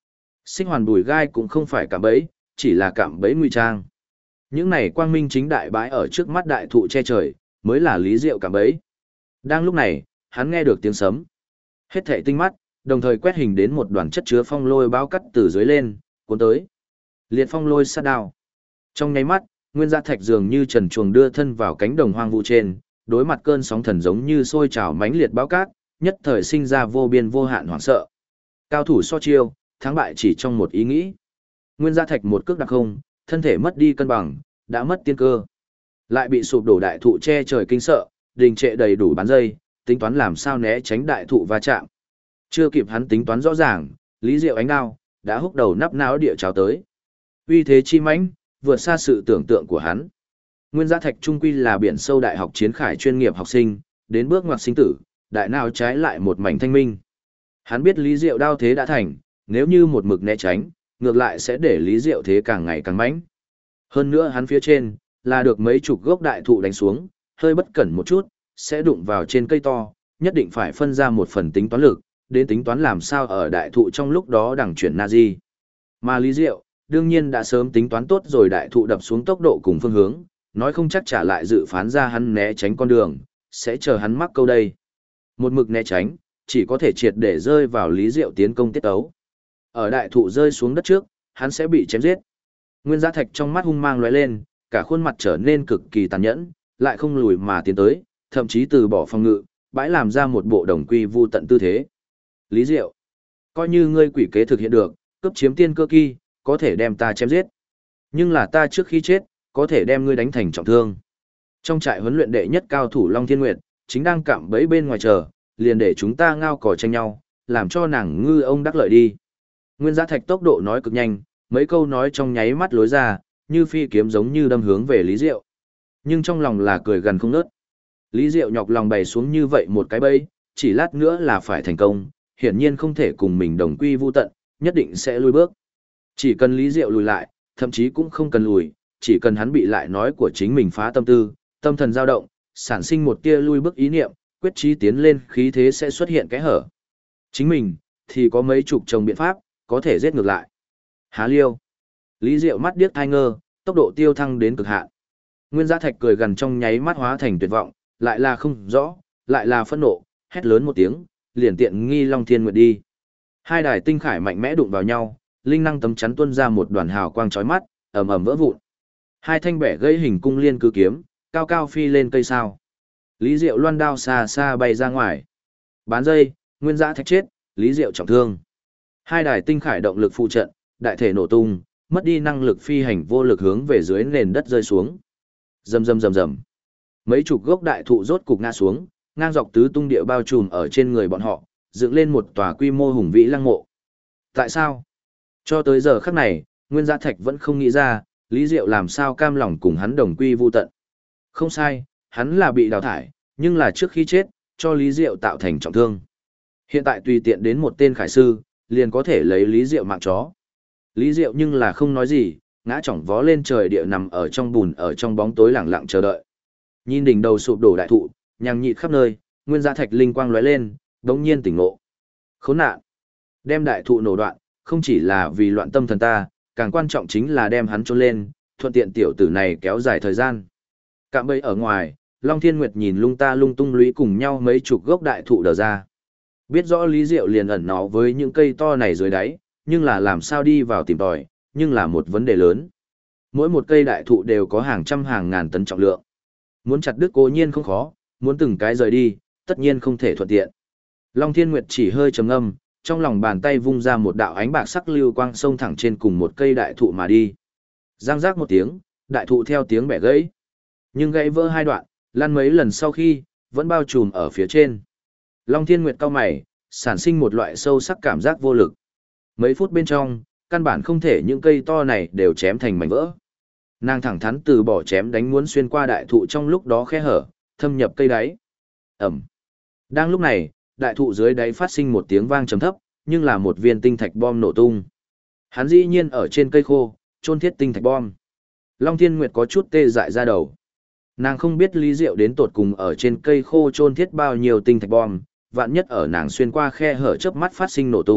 Xích hoàn bùi gai cũng không phải cạm bẫy, chỉ là cạm bẫy ngụy trang. Những này quang minh chính đại bãi ở trước mắt đại thụ che trời, mới là Lý Diệu cạm bẫy. Đang lúc này, hắn nghe được tiếng sấm. Hết thảy tinh mắt, đồng thời quét hình đến một đoàn chất chứa phong lôi báo cắt từ dưới lên, cuốn tới. Liệt phong lôi sát đao. Trong nháy mắt, Nguyên Gia Thạch dường như trần truồng đưa thân vào cánh đồng hoang vu trên, đối mặt cơn sóng thần giống như sôi trào mãnh liệt báo cát, nhất thời sinh ra vô biên vô hạn hoảng sợ. Cao thủ so chiêu, thắng bại chỉ trong một ý nghĩ. Nguyên Gia Thạch một cước đặc không, thân thể mất đi cân bằng, đã mất tiên cơ. Lại bị sụp đổ đại thụ che trời kinh sợ, đình trệ đầy đủ bán dây, tính toán làm sao né tránh đại thụ va chạm. Chưa kịp hắn tính toán rõ ràng, Lý Diệu ánh đao đã húc đầu nắp não địa cháo tới. Uy thế chi mãnh, vượt xa sự tưởng tượng của hắn. Nguyên Gia Thạch trung quy là biển sâu đại học chiến khải chuyên nghiệp học sinh, đến bước ngoặt sinh tử, đại não trái lại một mảnh thanh minh. Hắn biết Lý Diệu đao thế đã thành, nếu như một mực né tránh, ngược lại sẽ để Lý Diệu thế càng ngày càng mãnh. Hơn nữa hắn phía trên, là được mấy chục gốc đại thụ đánh xuống, hơi bất cẩn một chút, sẽ đụng vào trên cây to, nhất định phải phân ra một phần tính toán lực, đến tính toán làm sao ở đại thụ trong lúc đó đằng chuyển Nazi. Mà Lý Diệu, đương nhiên đã sớm tính toán tốt rồi đại thụ đập xuống tốc độ cùng phương hướng, nói không chắc trả lại dự phán ra hắn né tránh con đường, sẽ chờ hắn mắc câu đây. Một mực né tránh, chỉ có thể triệt để rơi vào Lý Diệu tiến công tiết tấu. Ở đại thụ rơi xuống đất trước, hắn sẽ bị chém giết. Nguyên Gia Thạch trong mắt hung mang lóe lên, cả khuôn mặt trở nên cực kỳ tàn nhẫn, lại không lùi mà tiến tới, thậm chí từ bỏ phòng ngự, bãi làm ra một bộ đồng quy vu tận tư thế. Lý Diệu, coi như ngươi quỷ kế thực hiện được, cướp chiếm tiên cơ kỳ, có thể đem ta chém giết. Nhưng là ta trước khi chết, có thể đem ngươi đánh thành trọng thương. Trong trại huấn luyện đệ nhất cao thủ Long Thiên Nguyệt, chính đang cạm bẫy bên ngoài chờ, liền để chúng ta ngao cò tranh nhau, làm cho nàng ngư ông đắc lợi đi. Nguyên Gia Thạch tốc độ nói cực nhanh, mấy câu nói trong nháy mắt lối ra, như phi kiếm giống như đâm hướng về Lý Diệu. Nhưng trong lòng là cười gần không ngớt. Lý Diệu nhọc lòng bày xuống như vậy một cái bẫy, chỉ lát nữa là phải thành công, hiển nhiên không thể cùng mình đồng quy vu tận, nhất định sẽ lùi bước. Chỉ cần Lý Diệu lùi lại, thậm chí cũng không cần lùi, chỉ cần hắn bị lại nói của chính mình phá tâm tư, tâm thần dao động, sản sinh một tia lui bước ý niệm, quyết chí tiến lên khí thế sẽ xuất hiện cái hở. Chính mình, thì có mấy chục chồng biện pháp, có thể giết ngược lại. Há liêu. Lý Diệu mắt điếc thai ngơ, tốc độ tiêu thăng đến cực hạn. Nguyên Gia Thạch cười gần trong nháy mắt hóa thành tuyệt vọng, lại là không rõ, lại là phẫn nộ, hét lớn một tiếng, liền tiện nghi Long Thiên Nguyệt đi. Hai đài tinh khải mạnh mẽ đụng vào nhau, linh năng tấm chắn tuôn ra một đoàn hào quang chói mắt, ầm ầm vỡ vụn. Hai thanh bẻ gãy hình cung liên cư kiếm, cao cao phi lên cây sao. Lý Diệu loan đao xa xa bay ra ngoài. Bán dây, Nguyên Gia Thạch chết, Lý Diệu trọng thương. Hai đài tinh khải động lực phụ trận, đại thể nổ tung, mất đi năng lực phi hành vô lực hướng về dưới nền đất rơi xuống. Rầm rầm rầm rầm. Mấy chục gốc đại thụ rốt cục ngã xuống, ngang dọc tứ tung địa bao trùm ở trên người bọn họ, dựng lên một tòa quy mô hùng vĩ lăng mộ. Tại sao? Cho tới giờ khắc này, Nguyên Gia Thạch vẫn không nghĩ ra, Lý Diệu làm sao cam lòng cùng hắn đồng quy vu tận. Không sai, hắn là bị đào thải, nhưng là trước khi chết, cho Lý Diệu tạo thành trọng thương. Hiện tại tùy tiện đến một tên khải sư, liền có thể lấy Lý Diệu mạng chó. Lý Diệu nhưng là không nói gì, ngã chỏng vó lên trời địa nằm ở trong bùn ở trong bóng tối lặng lặng chờ đợi. Nhìn đỉnh đầu sụp đổ đại thụ, nhằng nhịt khắp nơi, Nguyên Gia Thạch linh quang lóe lên, đống nhiên tỉnh ngộ. Khốn nạn! Đem đại thụ nổ đoạn, không chỉ là vì loạn tâm thần ta, càng quan trọng chính là đem hắn trôn lên, thuận tiện tiểu tử này kéo dài thời gian. Cạm bẫy ở ngoài, Long Thiên Nguyệt nhìn lung ta lung tung lũy cùng nhau mấy chục gốc đại thụ đờ ra. Biết rõ Lý Diệu liền ẩn nó với những cây to này dưới đáy, nhưng là làm sao đi vào tìm tòi, nhưng là một vấn đề lớn. Mỗi một cây đại thụ đều có hàng trăm hàng ngàn tấn trọng lượng. Muốn chặt đứt cố nhiên không khó, muốn từng cái rời đi, tất nhiên không thể thuận tiện. Long Thiên Nguyệt chỉ hơi trầm ngâm, trong lòng bàn tay vung ra một đạo ánh bạc sắc lưu quang xông thẳng trên cùng một cây đại thụ mà đi. Giang rác một tiếng, đại thụ theo tiếng bẻ gãy. Nhưng gãy vỡ hai đoạn, lăn mấy lần sau khi, vẫn bao trùm ở phía trên. Long Thiên Nguyệt cau mày, sản sinh một loại sâu sắc cảm giác vô lực. Mấy phút bên trong, căn bản không thể những cây to này đều chém thành mảnh vỡ. Nàng thẳng thắn từ bỏ chém đánh muốn xuyên qua đại thụ trong lúc đó khe hở, thâm nhập cây đáy. Ẩm. Đang lúc này, đại thụ dưới đáy phát sinh một tiếng vang trầm thấp, nhưng là một viên tinh thạch bom nổ tung. Hắn dĩ nhiên ở trên cây khô, chôn thiết tinh thạch bom. Long Thiên Nguyệt có chút tê dại ra đầu. Nàng không biết Lý Diệu đến tột cùng ở trên cây khô chôn thiết bao nhiêu tinh thạch bom, vạn nhất ở nàng xuyên qua khe hở chớp mắt phát sinh nổ tung,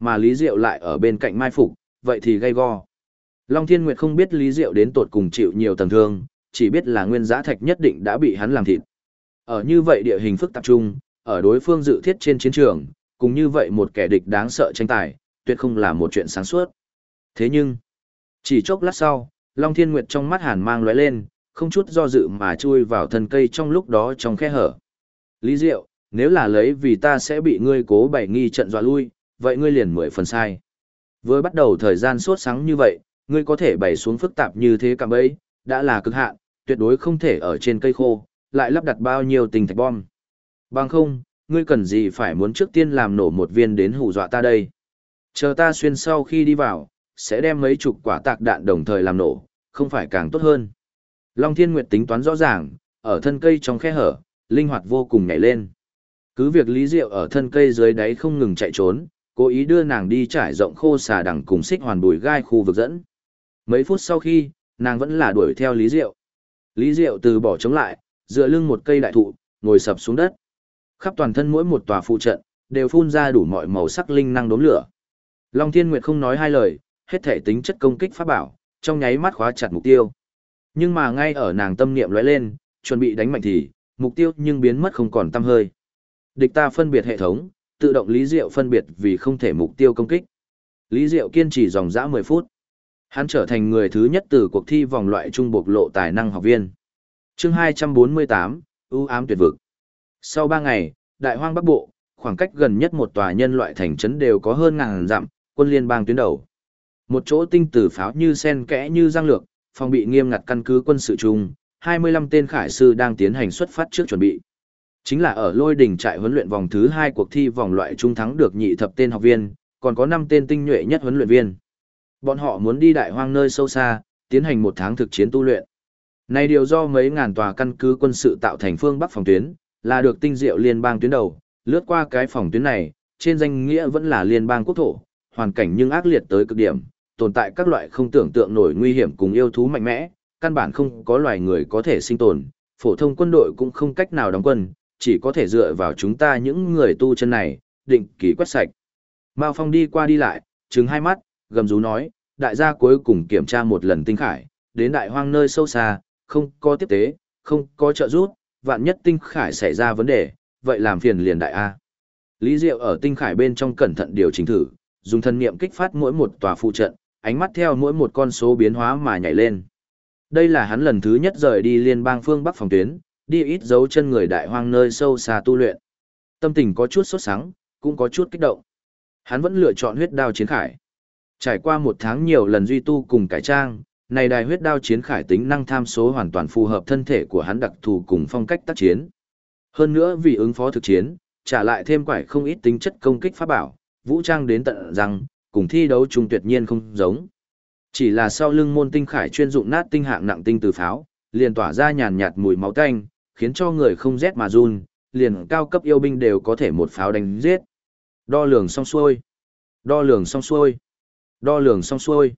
mà Lý Diệu lại ở bên cạnh mai phục, vậy thì gay go. Long Thiên Nguyệt không biết Lý Diệu đến tột cùng chịu nhiều tầng thương, chỉ biết là nguyên giá thạch nhất định đã bị hắn làm thịt. Ở như vậy địa hình phức tạp chung, ở đối phương dự thiết trên chiến trường, cùng như vậy một kẻ địch đáng sợ tranh tài, tuyệt không là một chuyện sáng suốt. Thế nhưng, chỉ chốc lát sau, Long Thiên Nguyệt trong mắt hàn mang lóe lên, không chút do dự mà chui vào thân cây trong lúc đó trong khe hở. Lý Diệu, nếu là lấy vì ta sẽ bị ngươi cố bày nghi trận dọa lui, vậy ngươi liền 10 phần sai. Với bắt đầu thời gian sốt sắng như vậy, ngươi có thể bày xuống phức tạp như thế cả bấy, đã là cực hạn, tuyệt đối không thể ở trên cây khô, lại lắp đặt bao nhiêu tinh thạch bom. Bằng không, ngươi cần gì phải muốn trước tiên làm nổ một viên đến hù dọa ta đây. Chờ ta xuyên sau khi đi vào, sẽ đem mấy chục quả tạc đạn đồng thời làm nổ, không phải càng tốt hơn. Long Thiên Nguyệt tính toán rõ ràng, ở thân cây trong khe hở, linh hoạt vô cùng nhảy lên. Cứ việc Lý Diệu ở thân cây dưới đáy không ngừng chạy trốn, cố ý đưa nàng đi trải rộng khô xà đằng cùng xích hoàn bùi gai khu vực dẫn. Mấy phút sau khi, nàng vẫn là đuổi theo Lý Diệu. Lý Diệu từ bỏ chống lại, dựa lưng một cây đại thụ, ngồi sập xuống đất. Khắp toàn thân mỗi một tòa phụ trận, đều phun ra đủ mọi màu sắc linh năng đốm lửa. Long Thiên Nguyệt không nói hai lời, hết thể tính chất công kích pháp bảo, trong nháy mắt khóa chặt mục tiêu. Nhưng mà ngay ở nàng tâm niệm lóe lên, chuẩn bị đánh mạnh thì, mục tiêu nhưng biến mất không còn tăm hơi. Địch ta phân biệt hệ thống, tự động Lý Diệu phân biệt vì không thể mục tiêu công kích. Lý Diệu kiên trì dòng dã 10 phút. Hắn trở thành người thứ nhất từ cuộc thi vòng loại trung bộc lộ tài năng học viên. Chương 248, ưu ám tuyệt vực. Sau 3 ngày, Đại Hoang Bắc Bộ, khoảng cách gần nhất một tòa nhân loại thành trấn đều có hơn ngàn dặm, quân liên bang tuyến đầu. Một chỗ tinh tử pháo như sen kẽ như giang lược, phòng bị nghiêm ngặt căn cứ quân sự chung, 25 tên khải sư đang tiến hành xuất phát trước chuẩn bị. Chính là ở Lôi Đỉnh trại huấn luyện vòng thứ 2 cuộc thi vòng loại trung thắng được nhị thập tên học viên, còn có 5 tên tinh nhuệ nhất huấn luyện viên. Bọn họ muốn đi Đại Hoang nơi sâu xa, tiến hành một tháng thực chiến tu luyện. Này điều do mấy ngàn tòa căn cứ quân sự tạo thành phương Bắc phòng tuyến, là được tinh diệu liên bang tuyến đầu, lướt qua cái phòng tuyến này, trên danh nghĩa vẫn là liên bang quốc thổ, hoàn cảnh nhưng ác liệt tới cực điểm, tồn tại các loại không tưởng tượng nổi nguy hiểm cùng yêu thú mạnh mẽ, căn bản không có loài người có thể sinh tồn, phổ thông quân đội cũng không cách nào đóng quân, chỉ có thể dựa vào chúng ta những người tu chân này, định kỳ quét sạch. Mao Phong đi qua đi lại, trừng hai mắt, gầm rú nói, đại gia cuối cùng kiểm tra một lần tinh khải, đến Đại Hoang nơi sâu xa, không có tiếp tế, không có trợ giúp, vạn nhất tinh khải xảy ra vấn đề, vậy làm phiền liền đại A. Lý Diệu ở tinh khải bên trong cẩn thận điều chỉnh thử, dùng thân niệm kích phát mỗi một tòa phụ trận, ánh mắt theo mỗi một con số biến hóa mà nhảy lên. Đây là hắn lần thứ nhất rời đi liên bang phương Bắc phòng tuyến, đi ít dấu chân người Đại Hoang nơi sâu xa tu luyện. Tâm tình có chút sốt sắng, cũng có chút kích động. Hắn vẫn lựa chọn huyết đao chiến khải. Trải qua một tháng nhiều lần duy tu cùng cải trang, này đài huyết đao chiến khải tính năng tham số hoàn toàn phù hợp thân thể của hắn đặc thù cùng phong cách tác chiến. Hơn nữa vì ứng phó thực chiến, trả lại thêm quải không ít tính chất công kích pháp bảo, vũ trang đến tận răng, cùng thi đấu chung tuyệt nhiên không giống. Chỉ là sau lưng môn tinh khải chuyên dụng nát tinh hạng nặng tinh từ pháo, liền tỏa ra nhàn nhạt mùi máu tanh, khiến cho người không rét mà run, liền cao cấp yêu binh đều có thể một pháo đánh giết. Đo lường xong xuôi. Đo lường xong xuôi. Đo lường xong xuôi.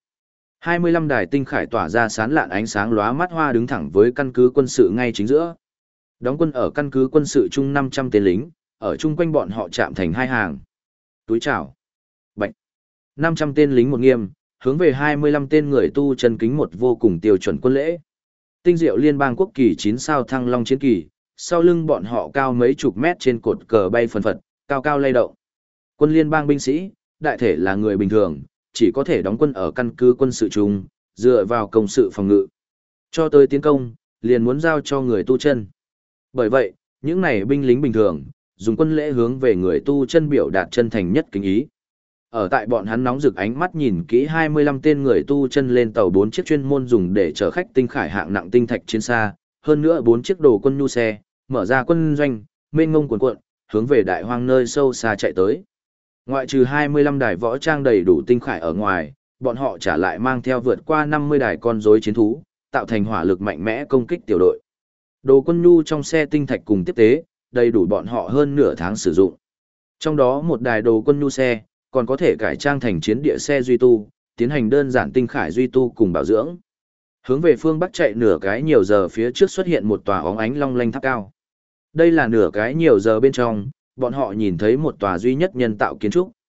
25 đài tinh khải tỏa ra sáng lạn ánh sáng lóa mắt hoa đứng thẳng với căn cứ quân sự ngay chính giữa. Đóng quân ở căn cứ quân sự chung 500 tên lính, ở chung quanh bọn họ chạm thành hai hàng. Túi chào. Bạch. 500 tên lính một nghiêm, hướng về 25 tên người tu chân kính một vô cùng tiêu chuẩn quân lễ. Tinh diệu liên bang quốc kỳ 9 sao thăng long chiến kỳ, sau lưng bọn họ cao mấy chục mét trên cột cờ bay phần phật, cao cao lay động. Quân liên bang binh sĩ, đại thể là người bình thường, chỉ có thể đóng quân ở căn cứ quân sự chung, dựa vào công sự phòng ngự. Cho tới tiến công, liền muốn giao cho người tu chân. Bởi vậy, những này binh lính bình thường, dùng quân lễ hướng về người tu chân biểu đạt chân thành nhất kính ý. Ở tại bọn hắn nóng rực ánh mắt nhìn kỹ 25 tên người tu chân lên tàu 4 chiếc chuyên môn dùng để chở khách tinh khải hạng nặng tinh thạch chiến xa, hơn nữa 4 chiếc đồ quân nhu xe, mở ra quân doanh, mênh ngông cuồn cuộn, hướng về Đại Hoang nơi sâu xa chạy tới. Ngoại trừ 25 đài võ trang đầy đủ tinh khải ở ngoài, bọn họ trả lại mang theo vượt qua 50 đài con rối chiến thú, tạo thành hỏa lực mạnh mẽ công kích tiểu đội. Đồ quân nhu trong xe tinh thạch cùng tiếp tế, đầy đủ bọn họ hơn nửa tháng sử dụng. Trong đó một đài đồ quân nhu xe, còn có thể cải trang thành chiến địa xe duy tu, tiến hành đơn giản tinh khải duy tu cùng bảo dưỡng. Hướng về phương bắc chạy nửa cái nhiều giờ phía trước xuất hiện một tòa óng ánh long lanh tháp cao. Đây là nửa cái nhiều giờ bên trong, bọn họ nhìn thấy một tòa duy nhất nhân tạo kiến trúc.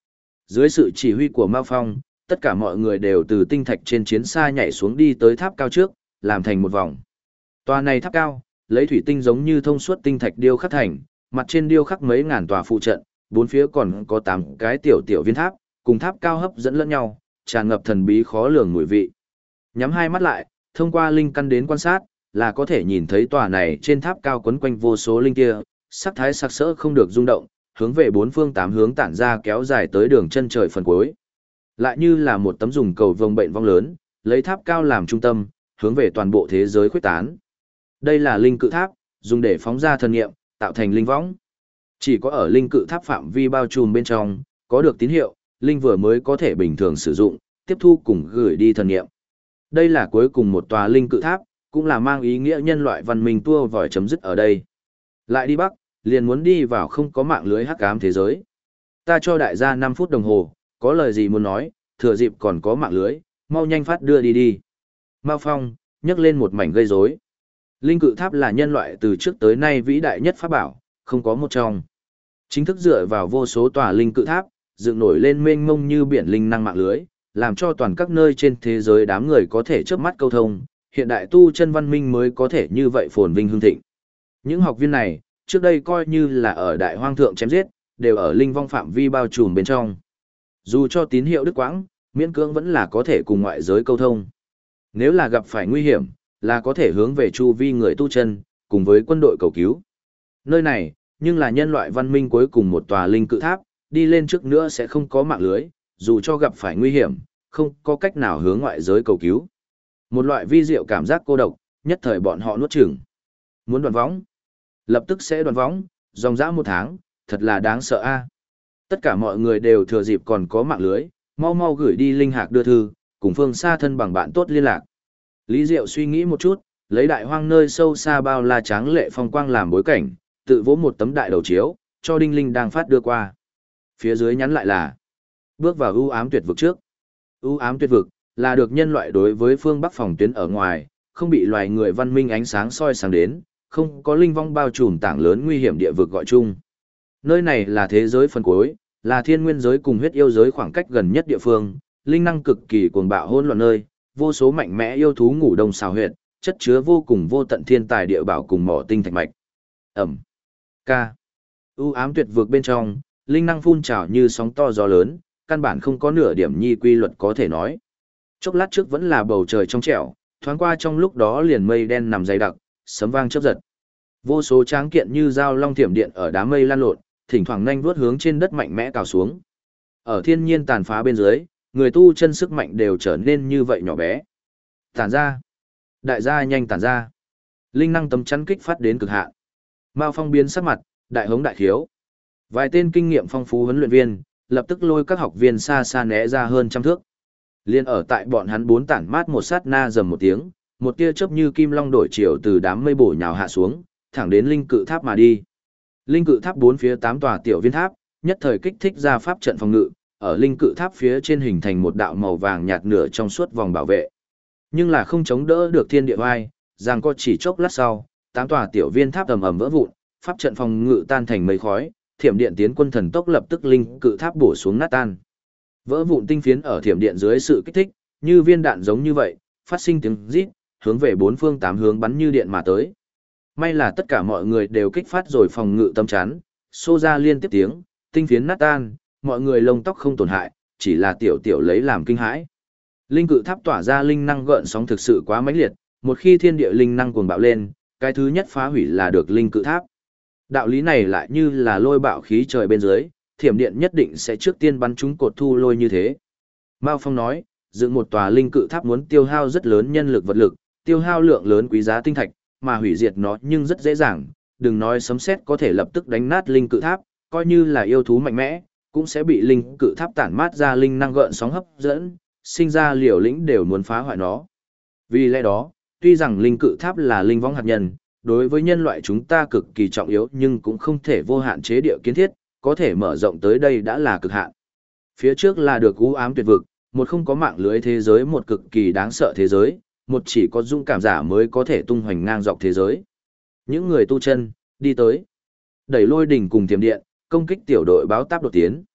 Dưới sự chỉ huy của Mao Phong, tất cả mọi người đều từ tinh thạch trên chiến xa nhảy xuống đi tới tháp cao trước, làm thành một vòng. Tòa này tháp cao, lấy thủy tinh giống như thông suốt tinh thạch điêu khắc thành, mặt trên điêu khắc mấy ngàn tòa phụ trận, bốn phía còn có 8 cái tiểu tiểu viên tháp, cùng tháp cao hấp dẫn lẫn nhau, tràn ngập thần bí khó lường mùi vị. Nhắm hai mắt lại, thông qua linh căn đến quan sát, là có thể nhìn thấy tòa này trên tháp cao quấn quanh vô số linh kia, sắc thái sặc sỡ không được rung động, hướng về bốn phương tám hướng tản ra kéo dài tới đường chân trời phần cuối. Lại như là một tấm dùng cầu vồng bệnh vong lớn, lấy tháp cao làm trung tâm, hướng về toàn bộ thế giới khuếch tán. Đây là linh cự tháp, dùng để phóng ra thần nghiệm, tạo thành linh võng. Chỉ có ở linh cự tháp phạm vi bao trùm bên trong, có được tín hiệu, linh vừa mới có thể bình thường sử dụng, tiếp thu cùng gửi đi thần nghiệm. Đây là cuối cùng một tòa linh cự tháp, cũng là mang ý nghĩa nhân loại văn minh tua vòi chấm dứt ở đây. Lại đi bắc, liền muốn đi vào không có mạng lưới hắc ám thế giới. Ta cho đại gia 5 phút đồng hồ, có lời gì muốn nói, thừa dịp còn có mạng lưới, mau nhanh phát đưa đi đi. Mao Phong, nhấc lên một mảnh gây rối. Linh cự tháp là nhân loại từ trước tới nay vĩ đại nhất pháp bảo, không có một trong. Chính thức dựa vào vô số tòa linh cự tháp, dựng nổi lên mênh mông như biển linh năng mạng lưới, làm cho toàn các nơi trên thế giới đám người có thể chớp mắt câu thông, hiện đại tu chân văn minh mới có thể như vậy phồn vinh hưng thịnh. Những học viên này, trước đây coi như là ở đại hoang thượng chém giết, đều ở linh vong phạm vi bao trùm bên trong. Dù cho tín hiệu đứt quãng, miễn cưỡng vẫn là có thể cùng ngoại giới câu thông. Nếu là gặp phải nguy hiểm, là có thể hướng về chu vi người tu chân, cùng với quân đội cầu cứu. Nơi này, nhưng là nhân loại văn minh cuối cùng một tòa linh cự tháp, đi lên trước nữa sẽ không có mạng lưới, dù cho gặp phải nguy hiểm, không có cách nào hướng ngoại giới cầu cứu. Một loại vi diệu cảm giác cô độc, nhất thời bọn họ nuốt chửng. Muốn đoàn võng, lập tức sẽ đoàn võng, dòng dã 1 tháng, thật là đáng sợ a. Tất cả mọi người đều thừa dịp còn có mạng lưới, mau mau gửi đi linh hạc đưa thư, cùng phương xa thân bằng bạn tốt liên lạc. Lý Diệu suy nghĩ một chút, lấy đại hoang nơi sâu xa bao la tráng lệ phong quang làm bối cảnh, tự vỗ một tấm đại đầu chiếu, cho Đinh Linh đang phát đưa qua. Phía dưới nhắn lại là: bước vào ưu ám tuyệt vực trước. Ưu ám tuyệt vực là được nhân loại đối với phương Bắc phòng tuyến ở ngoài, không bị loài người văn minh ánh sáng soi sáng đến, không có linh vong bao trùm tảng lớn nguy hiểm địa vực gọi chung. Nơi này là thế giới phần cuối, là thiên nguyên giới cùng huyết yêu giới khoảng cách gần nhất địa phương, linh năng cực kỳ cuồng bạo hỗn loạn nơi, vô số mạnh mẽ yêu thú ngủ đông xào huyệt, chất chứa vô cùng vô tận thiên tài địa bảo cùng mỏ tinh thạch mạch. Ẩm. Ca. U ám tuyệt vực bên trong, linh năng phun trào như sóng to gió lớn, căn bản không có nửa điểm nhi quy luật có thể nói. Chốc lát trước vẫn là bầu trời trong trẻo, thoáng qua trong lúc đó liền mây đen nằm dày đặc, sấm vang chớp giật. Vô số tráng kiện như dao long thiểm điện ở đám mây lan lộn, thỉnh thoảng nhanh vuốt hướng trên đất mạnh mẽ cào xuống. Ở thiên nhiên tàn phá bên dưới, người tu chân sức mạnh đều trở nên như vậy nhỏ bé. Tản ra. Đại gia nhanh tản ra. Linh năng tấm chắn kích phát đến cực hạn. Mao Phong biến sắc mặt, đại hống đại khiếu. Vài tên kinh nghiệm phong phú huấn luyện viên, lập tức lôi các học viên xa xa né ra hơn 100 thước. Liên ở tại bọn hắn 4 tản mát một sát na rầm một tiếng, một tia chớp như kim long đổi chiều từ đám mây bổ nhào hạ xuống, thẳng đến linh cự tháp mà đi. Linh cự tháp 4 phía 8 tòa tiểu viên tháp, nhất thời kích thích ra pháp trận phòng ngự, ở linh cự tháp phía trên hình thành một đạo màu vàng nhạt nửa trong suốt vòng bảo vệ. Nhưng là không chống đỡ được thiên địa vai, giằng co chỉ chốc lát sau, 8 tòa tiểu viên tháp ầm ầm vỡ vụn, pháp trận phòng ngự tan thành mây khói, thiểm điện tiến quân thần tốc lập tức linh cự tháp bổ xuống nát tan. Vỡ vụn tinh phiến ở thiểm điện dưới sự kích thích, như viên đạn giống như vậy, phát sinh tiếng rít, hướng về 4 phương 8 hướng bắn như điện mà tới. May là tất cả mọi người đều kích phát rồi phòng ngự tâm chắn, xô ra liên tiếp tiếng, tinh phiến nát tan, mọi người lông tóc không tổn hại, chỉ là tiểu tiểu lấy làm kinh hãi. Linh cự tháp tỏa ra linh năng gợn sóng thực sự quá mãnh liệt, một khi thiên địa linh năng cuồng bạo lên, cái thứ nhất phá hủy là được linh cự tháp. Đạo lý này lại như là lôi bạo khí trời bên dưới, thiểm điện nhất định sẽ trước tiên bắn trúng cột thu lôi như thế. Mao Phong nói, dựng một tòa linh cự tháp muốn tiêu hao rất lớn nhân lực vật lực, tiêu hao lượng lớn quý giá tinh thạch, mà hủy diệt nó nhưng rất dễ dàng, đừng nói sấm sét có thể lập tức đánh nát linh cự tháp, coi như là yêu thú mạnh mẽ, cũng sẽ bị linh cự tháp tản mát ra linh năng gợn sóng hấp dẫn, sinh ra liều lĩnh đều muốn phá hoại nó. Vì lẽ đó, tuy rằng linh cự tháp là linh võng hạt nhân, đối với nhân loại chúng ta cực kỳ trọng yếu nhưng cũng không thể vô hạn chế địa kiến thiết, có thể mở rộng tới đây đã là cực hạn. Phía trước là được u ám tuyệt vực, một không có mạng lưới thế giới, một cực kỳ đáng sợ thế giới, một chỉ có dũng cảm giả mới có thể tung hoành ngang dọc thế giới. Những người tu chân, đi tới. Đẩy lôi đỉnh cùng thiểm điện, công kích tiểu đội báo táp đột tiến.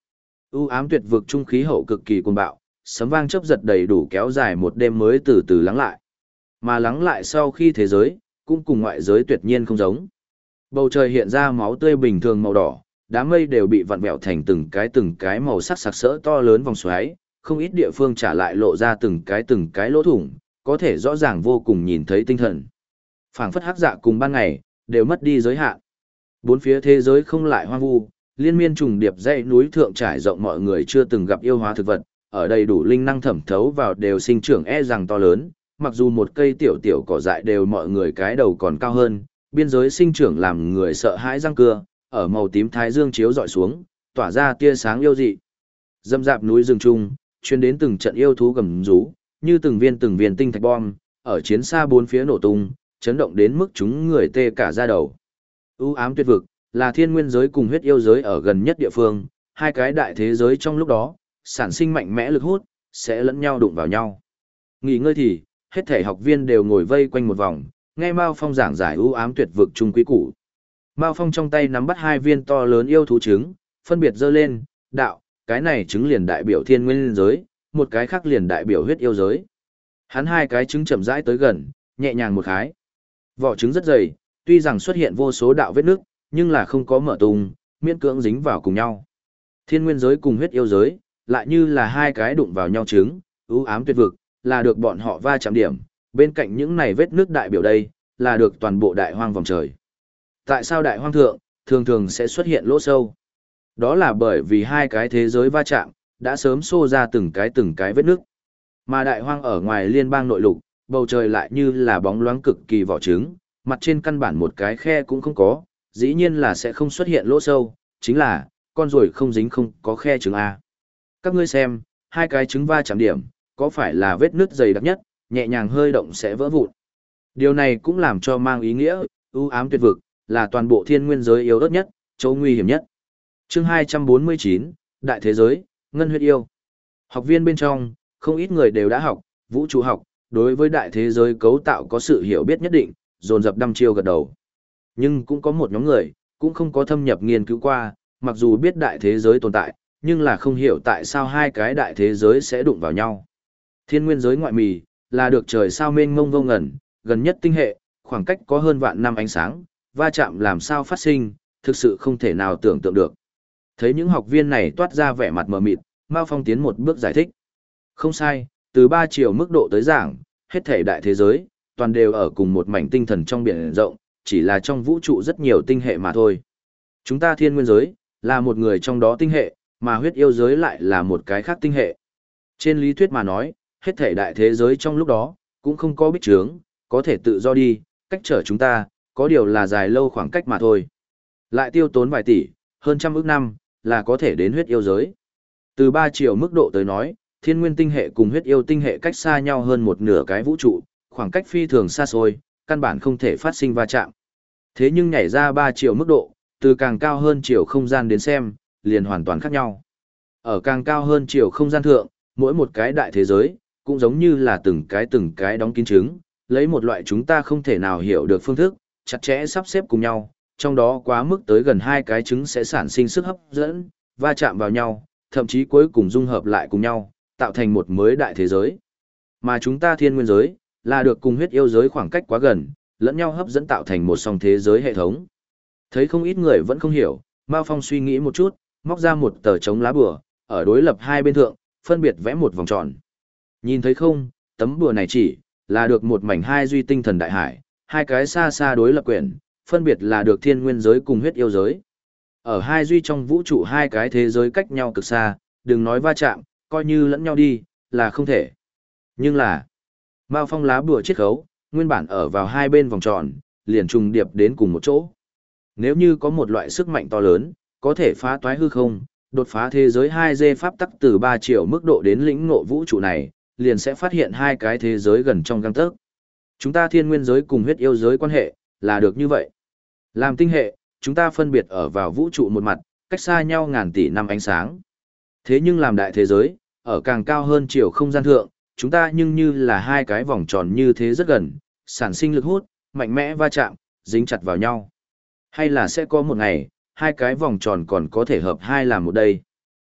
U ám tuyệt vực trung khí hậu cực kỳ cuồng bạo, sấm vang chớp giật đầy đủ kéo dài một đêm mới từ từ lắng lại. Mà lắng lại sau khi thế giới, cũng cùng ngoại giới tuyệt nhiên không giống. Bầu trời hiện ra máu tươi bình thường màu đỏ, đám mây đều bị vặn vẹo thành từng cái màu sắc sặc sỡ to lớn vòng xoáy, không ít địa phương trả lại lộ ra từng cái lỗ thủng, có thể rõ ràng vô cùng nhìn thấy tinh thần. Phảng phất hắc dạ cùng ban ngày, đều mất đi giới hạn. Bốn phía thế giới không lại hoang vu, liên miên trùng điệp dãy núi thượng trải rộng mọi người chưa từng gặp yêu hóa thực vật, ở đây đủ linh năng thẩm thấu vào đều sinh trưởng rằng to lớn, mặc dù một cây tiểu tiểu cỏ dại đều mọi người cái đầu còn cao hơn, biên giới sinh trưởng làm người sợ hãi răng cưa, ở màu tím thái dương chiếu dọi xuống, tỏa ra tia sáng yêu dị. Dâm dạp núi rừng trung, chuyên đến từng trận yêu thú gầm rú, như từng viên tinh thạch bom, ở chiến xa bốn phía nổ tung, chấn động đến mức chúng người tê cả da đầu. U ám tuyệt vực, là thiên nguyên giới cùng huyết yêu giới ở gần nhất địa phương, hai cái đại thế giới trong lúc đó, sản sinh mạnh mẽ lực hút, sẽ lẫn nhau đụng vào nhau. Nghỉ ngơi thì, hết thể học viên đều ngồi vây quanh một vòng, nghe Mao Phong giảng giải u ám tuyệt vực trung quý củ. Mao Phong trong tay nắm bắt hai viên to lớn yêu thú trứng, phân biệt giơ lên, đạo, cái này trứng liền đại biểu thiên nguyên giới, một cái khác liền đại biểu huyết yêu giới. Hắn hai cái trứng chậm rãi tới gần, nhẹ nhàng một khái. Vỏ trứng rất dày, tuy rằng xuất hiện vô số đạo vết nước, nhưng là không có mở tung, miễn cưỡng dính vào cùng nhau. Thiên nguyên giới cùng huyết yêu giới, lại như là hai cái đụng vào nhau trứng, u ám tuyệt vực, là được bọn họ va chạm điểm, bên cạnh những này vết nước đại biểu đây, là được toàn bộ đại hoang vòng trời. Tại sao đại hoang thượng, thường thường sẽ xuất hiện lỗ sâu? Đó là bởi vì hai cái thế giới va chạm, đã sớm xô ra từng cái vết nước. Mà đại hoang ở ngoài liên bang nội lục, bầu trời lại như là bóng loáng cực kỳ vỏ trứng, mặt trên căn bản một cái khe cũng không có, dĩ nhiên là sẽ không xuất hiện lỗ sâu, chính là, con ruồi không dính không có khe trứng A. Các ngươi xem, hai cái trứng va chạm điểm, có phải là vết nứt dày đặc nhất, nhẹ nhàng hơi động sẽ vỡ vụn. Điều này cũng làm cho mang ý nghĩa, ưu ám tuyệt vực, là toàn bộ thiên nguyên giới yếu ớt nhất, chỗ nguy hiểm nhất. Chương 249, Đại Thế Giới, Ngân Huyết Yêu. Học viên bên trong, không ít người đều đã học, vũ trụ học, đối với đại thế giới cấu tạo có sự hiểu biết nhất định, dồn dập đăm chiêu gật đầu. Nhưng cũng có một nhóm người, cũng không có thâm nhập nghiên cứu qua, mặc dù biết đại thế giới tồn tại, nhưng là không hiểu tại sao hai cái đại thế giới sẽ đụng vào nhau. Thiên nguyên giới ngoại mì, là được trời sao mênh mông vô ngần, gần nhất tinh hệ, khoảng cách có hơn vạn năm ánh sáng, va chạm làm sao phát sinh, thực sự không thể nào tưởng tượng được. Thấy những học viên này toát ra vẻ mặt mờ mịt, Mao Phong tiến một bước giải thích. Không sai, từ 3 chiều mức độ tới giảng, hết thể đại thế giới, toàn đều ở cùng một mảnh tinh thần trong biển rộng, chỉ là trong vũ trụ rất nhiều tinh hệ mà thôi. Chúng ta thiên nguyên giới, là một người trong đó tinh hệ, mà huyết yêu giới lại là một cái khác tinh hệ. Trên lý thuyết mà nói, hết thể đại thế giới trong lúc đó, cũng không có bích trướng, có thể tự do đi, cách trở chúng ta, có điều là dài lâu khoảng cách mà thôi. Lại tiêu tốn vài tỷ, hơn trăm ức năm, là có thể đến huyết yêu giới. Từ 3 chiều mức độ tới nói, thiên nguyên tinh hệ cùng huyết yêu tinh hệ cách xa nhau hơn một nửa cái vũ trụ, khoảng cách phi thường xa xôi, căn bản không thể phát sinh va chạm. Thế nhưng nhảy ra 3 chiều mức độ, từ càng cao hơn chiều không gian đến xem, liền hoàn toàn khác nhau. Ở càng cao hơn chiều không gian thượng, mỗi một cái đại thế giới, cũng giống như là từng cái đóng kín trứng, lấy một loại chúng ta không thể nào hiểu được phương thức, chặt chẽ sắp xếp cùng nhau, trong đó quá mức tới gần hai cái trứng sẽ sản sinh sức hấp dẫn, va chạm vào nhau, thậm chí cuối cùng dung hợp lại cùng nhau, tạo thành một mới đại thế giới. Mà chúng ta thiên nguyên giới, là được cùng huyết yêu giới khoảng cách quá gần, lẫn nhau hấp dẫn tạo thành một song thế giới hệ thống. Thấy không ít người vẫn không hiểu, Mao Phong suy nghĩ một chút, móc ra một tờ chống lá bùa, ở đối lập hai bên thượng, phân biệt vẽ một vòng tròn. Nhìn thấy không, tấm bùa này chỉ là được một mảnh hai duy tinh thần đại hải, hai cái xa xa đối lập quyển, phân biệt là được thiên nguyên giới cùng huyết yêu giới. Ở hai duy trong vũ trụ hai cái thế giới cách nhau cực xa, đừng nói va chạm, coi như lẫn nhau đi, là không thể. Nhưng là, Mao Phong lá bùa chiết khấu, nguyên bản ở vào hai bên vòng tròn, liền trùng điệp đến cùng một chỗ. Nếu như có một loại sức mạnh to lớn, có thể phá toái hư không, đột phá thế giới 2D pháp tắc từ 3 triệu mức độ đến lĩnh ngộ vũ trụ này, liền sẽ phát hiện hai cái thế giới gần trong gang tấc. Chúng ta thiên nguyên giới cùng huyết yêu giới quan hệ, là được như vậy. Làm tinh hệ, chúng ta phân biệt ở vào vũ trụ một mặt, cách xa nhau ngàn tỷ năm ánh sáng. Thế nhưng làm đại thế giới, ở càng cao hơn chiều không gian thượng, chúng ta nhưng như là hai cái vòng tròn như thế rất gần, sản sinh lực hút, mạnh mẽ va chạm, dính chặt vào nhau. Hay là sẽ có một ngày, hai cái vòng tròn còn có thể hợp hai làm một đây.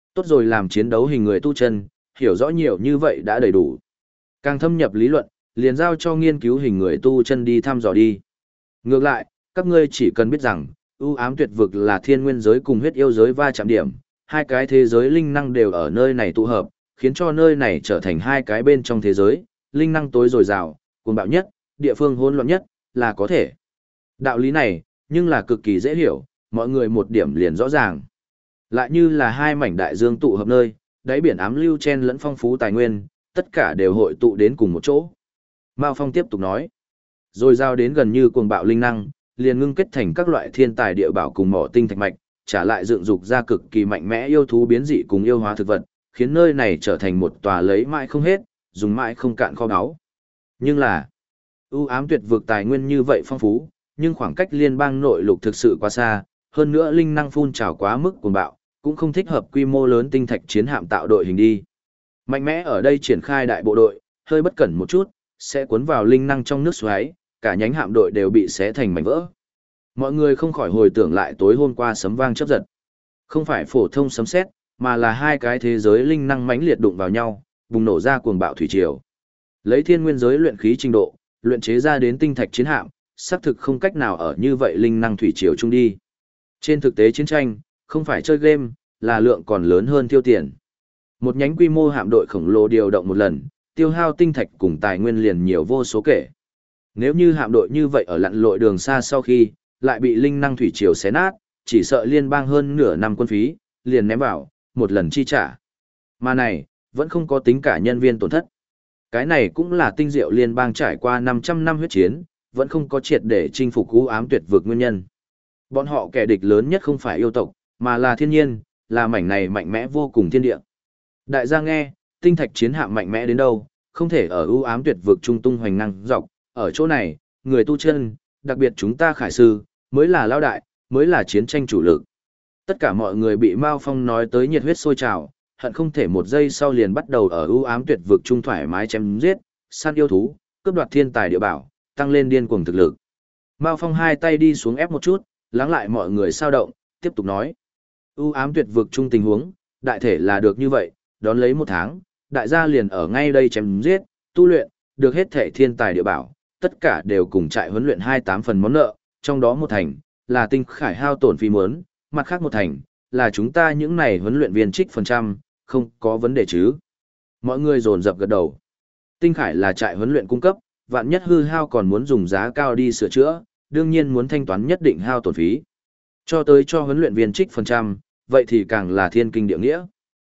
Tốt rồi, làm chiến đấu hình người tu chân, hiểu rõ nhiều như vậy đã đầy đủ. Càng thâm nhập lý luận, liền giao cho nghiên cứu hình người tu chân đi thăm dò đi. Ngược lại, các ngươi chỉ cần biết rằng, ưu ám tuyệt vực là thiên nguyên giới cùng huyết yêu giới va chạm điểm, hai cái thế giới linh năng đều ở nơi này tụ hợp, khiến cho nơi này trở thành hai cái bên trong thế giới, linh năng tối dồi dào, cuồng bạo nhất, địa phương hỗn loạn nhất, là có thể. Đạo lý này, nhưng là cực kỳ dễ hiểu, mọi người một điểm liền rõ ràng. Lại như là hai mảnh đại dương tụ hợp nơi, đáy biển ám lưu chen lẫn phong phú tài nguyên, tất cả đều hội tụ đến cùng một chỗ. Mao Phong tiếp tục nói, rồi giao đến gần như cuồng bạo linh năng, liền ngưng kết thành các loại thiên tài địa bảo cùng mỏ tinh thạch mạch, trả lại dựng dục ra cực kỳ mạnh mẽ yêu thú biến dị cùng yêu hóa thực vật, khiến nơi này trở thành một tòa lấy mãi không hết, dùng mãi không cạn kho báu. Nhưng là, ưu ám tuyệt vực tài nguyên như vậy phong phú, nhưng khoảng cách liên bang nội lục thực sự quá xa, hơn nữa linh năng phun trào quá mức cuồng bạo, cũng không thích hợp quy mô lớn tinh thạch chiến hạm tạo đội hình đi. Mạnh mẽ ở đây triển khai đại bộ đội, hơi bất cẩn một chút, sẽ cuốn vào linh năng trong nước xoáy, cả nhánh hạm đội đều bị xé thành mảnh vỡ. Mọi người không khỏi hồi tưởng lại tối hôm qua sấm vang chớp giật. Không phải phổ thông sấm sét, mà là hai cái thế giới linh năng mãnh liệt đụng vào nhau, bùng nổ ra cuồng bạo thủy triều. Lấy thiên nguyên giới luyện khí trình độ, luyện chế ra đến tinh thạch chiến hạm, xác thực không cách nào ở như vậy linh năng thủy triều chung đi. Trên thực tế chiến tranh, không phải chơi game, là lượng còn lớn hơn tiêu tiền. Một nhánh quy mô hạm đội khổng lồ điều động một lần, tiêu hao tinh thạch cùng tài nguyên liền nhiều vô số kể. Nếu như hạm đội như vậy ở lặn lội đường xa sau khi, lại bị linh năng thủy triều xé nát, chỉ sợ liên bang hơn nửa năm quân phí, liền ném vào, một lần chi trả. Mà này, vẫn không có tính cả nhân viên tổn thất. Cái này cũng là tinh diệu liên bang trải qua 500 năm huyết chiến, vẫn không có triệt để chinh phục u ám tuyệt vực nguyên nhân. Bọn họ kẻ địch lớn nhất không phải yêu tộc, mà là thiên nhiên, là mảnh này mạnh mẽ vô cùng thiên địa. Đại gia nghe, tinh thạch chiến hạm mạnh mẽ đến đâu, không thể ở u ám tuyệt vực trung tung hoành năng dọc, ở chỗ này, người tu chân, đặc biệt chúng ta khải sư, mới là lao đại, mới là chiến tranh chủ lực. Tất cả mọi người bị Mao Phong nói tới nhiệt huyết sôi trào, hận không thể một giây sau liền bắt đầu ở u ám tuyệt vực trung thoải mái chém giết, săn yêu thú, cướp đoạt thiên tài địa bảo, tăng lên điên cuồng thực lực. Mao Phong hai tay đi xuống ép một chút, lắng lại mọi người sao động, tiếp tục nói. U ám tuyệt vực trung tình huống, đại thể là được như vậy, đón lấy một tháng, đại gia liền ở ngay đây chém giết, tu luyện, được hết thể thiên tài địa bảo, tất cả đều cùng trại huấn luyện 28 phần món nợ, trong đó một thành, là tinh khải hao tổn phí muốn, mặt khác một thành, là chúng ta những này huấn luyện viên trích phần trăm, không có vấn đề chứ. Mọi người dồn dập gật đầu. Tinh khải là trại huấn luyện cung cấp, vạn nhất hư hao còn muốn dùng giá cao đi sửa chữa, đương nhiên muốn thanh toán nhất định hao tổn phí. Cho tới cho huấn luyện viên trích phần trăm, vậy thì càng là thiên kinh địa nghĩa.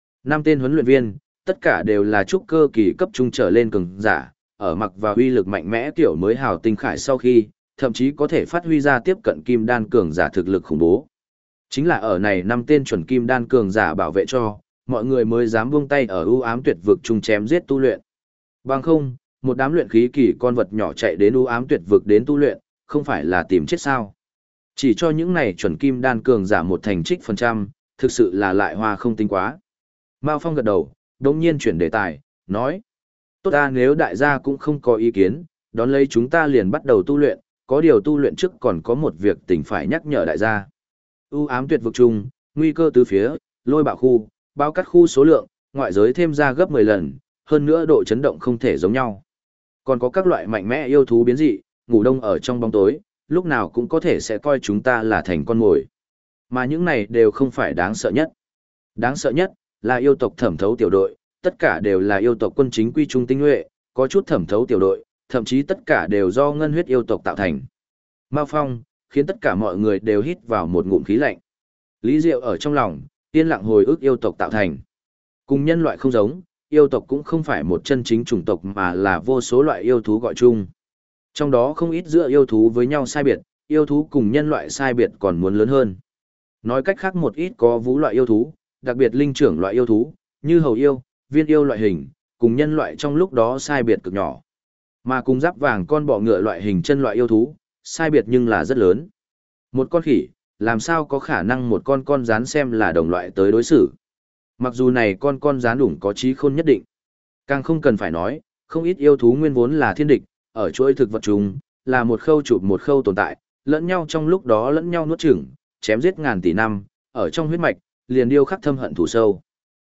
5 tên huấn luyện viên, tất cả đều là trúc cơ kỳ cấp trung trở lên cường giả, ở mặc và uy lực mạnh mẽ tiểu mới hào tinh khải sau khi, thậm chí có thể phát huy ra tiếp cận kim đan cường giả thực lực khủng bố. Chính là ở này 5 tên chuẩn kim đan cường giả bảo vệ cho, mọi người mới dám buông tay ở u ám tuyệt vực chung chém giết tu luyện. Bằng không, một đám luyện khí kỳ con vật nhỏ chạy đến u ám tuyệt vực đến tu luyện, không phải là tìm chết sao. Chỉ cho những này chuẩn kim đan cường giả một thành trích phần trăm, thực sự là lại hoa không tính quá. Mao Phong gật đầu, đồng nhiên chuyển đề tài, nói. Tốt ta, nếu đại gia cũng không có ý kiến, đón lấy chúng ta liền bắt đầu tu luyện, có điều tu luyện trước còn có một việc tỉnh phải nhắc nhở đại gia. U ám tuyệt vực chung, nguy cơ từ phía, lôi bạo khu, bao cắt khu số lượng, ngoại giới thêm ra gấp 10 lần, hơn nữa độ chấn động không thể giống nhau. Còn có các loại mạnh mẽ yêu thú biến dị, ngủ đông ở trong bóng tối, lúc nào cũng có thể sẽ coi chúng ta là thành con mồi. Mà những này đều không phải đáng sợ nhất. Đáng sợ nhất là yêu tộc thẩm thấu tiểu đội, tất cả đều là yêu tộc quân chính quy trung tinh nhuệ, có chút thẩm thấu tiểu đội, thậm chí tất cả đều do ngân huyết yêu tộc tạo thành. Mao Phong khiến tất cả mọi người đều hít vào một ngụm khí lạnh. Lý Diệu ở trong lòng, yên lặng hồi ức yêu tộc tạo thành. Cùng nhân loại không giống, yêu tộc cũng không phải một chân chính chủng tộc mà là vô số loại yêu thú gọi chung. Trong đó không ít giữa yêu thú với nhau sai biệt, yêu thú cùng nhân loại sai biệt còn muốn lớn hơn. Nói cách khác, một ít có vũ loại yêu thú, đặc biệt linh trưởng loại yêu thú, như hầu yêu, viên yêu loại hình, cùng nhân loại trong lúc đó sai biệt cực nhỏ. Mà cùng giáp vàng con bọ ngựa loại hình chân loại yêu thú, sai biệt nhưng là rất lớn. Một con khỉ, làm sao có khả năng một con rắn xem là đồng loại tới đối xử. Mặc dù này con rắn đủng có trí khôn nhất định. Càng không cần phải nói, không ít yêu thú nguyên vốn là thiên địch, ở chuỗi thực vật chung, là một khâu chụp một khâu tồn tại, lẫn nhau trong lúc đó lẫn nhau nuốt chửng, chém giết ngàn tỷ năm, ở trong huyết mạch, liền điêu khắc thâm hận thù sâu.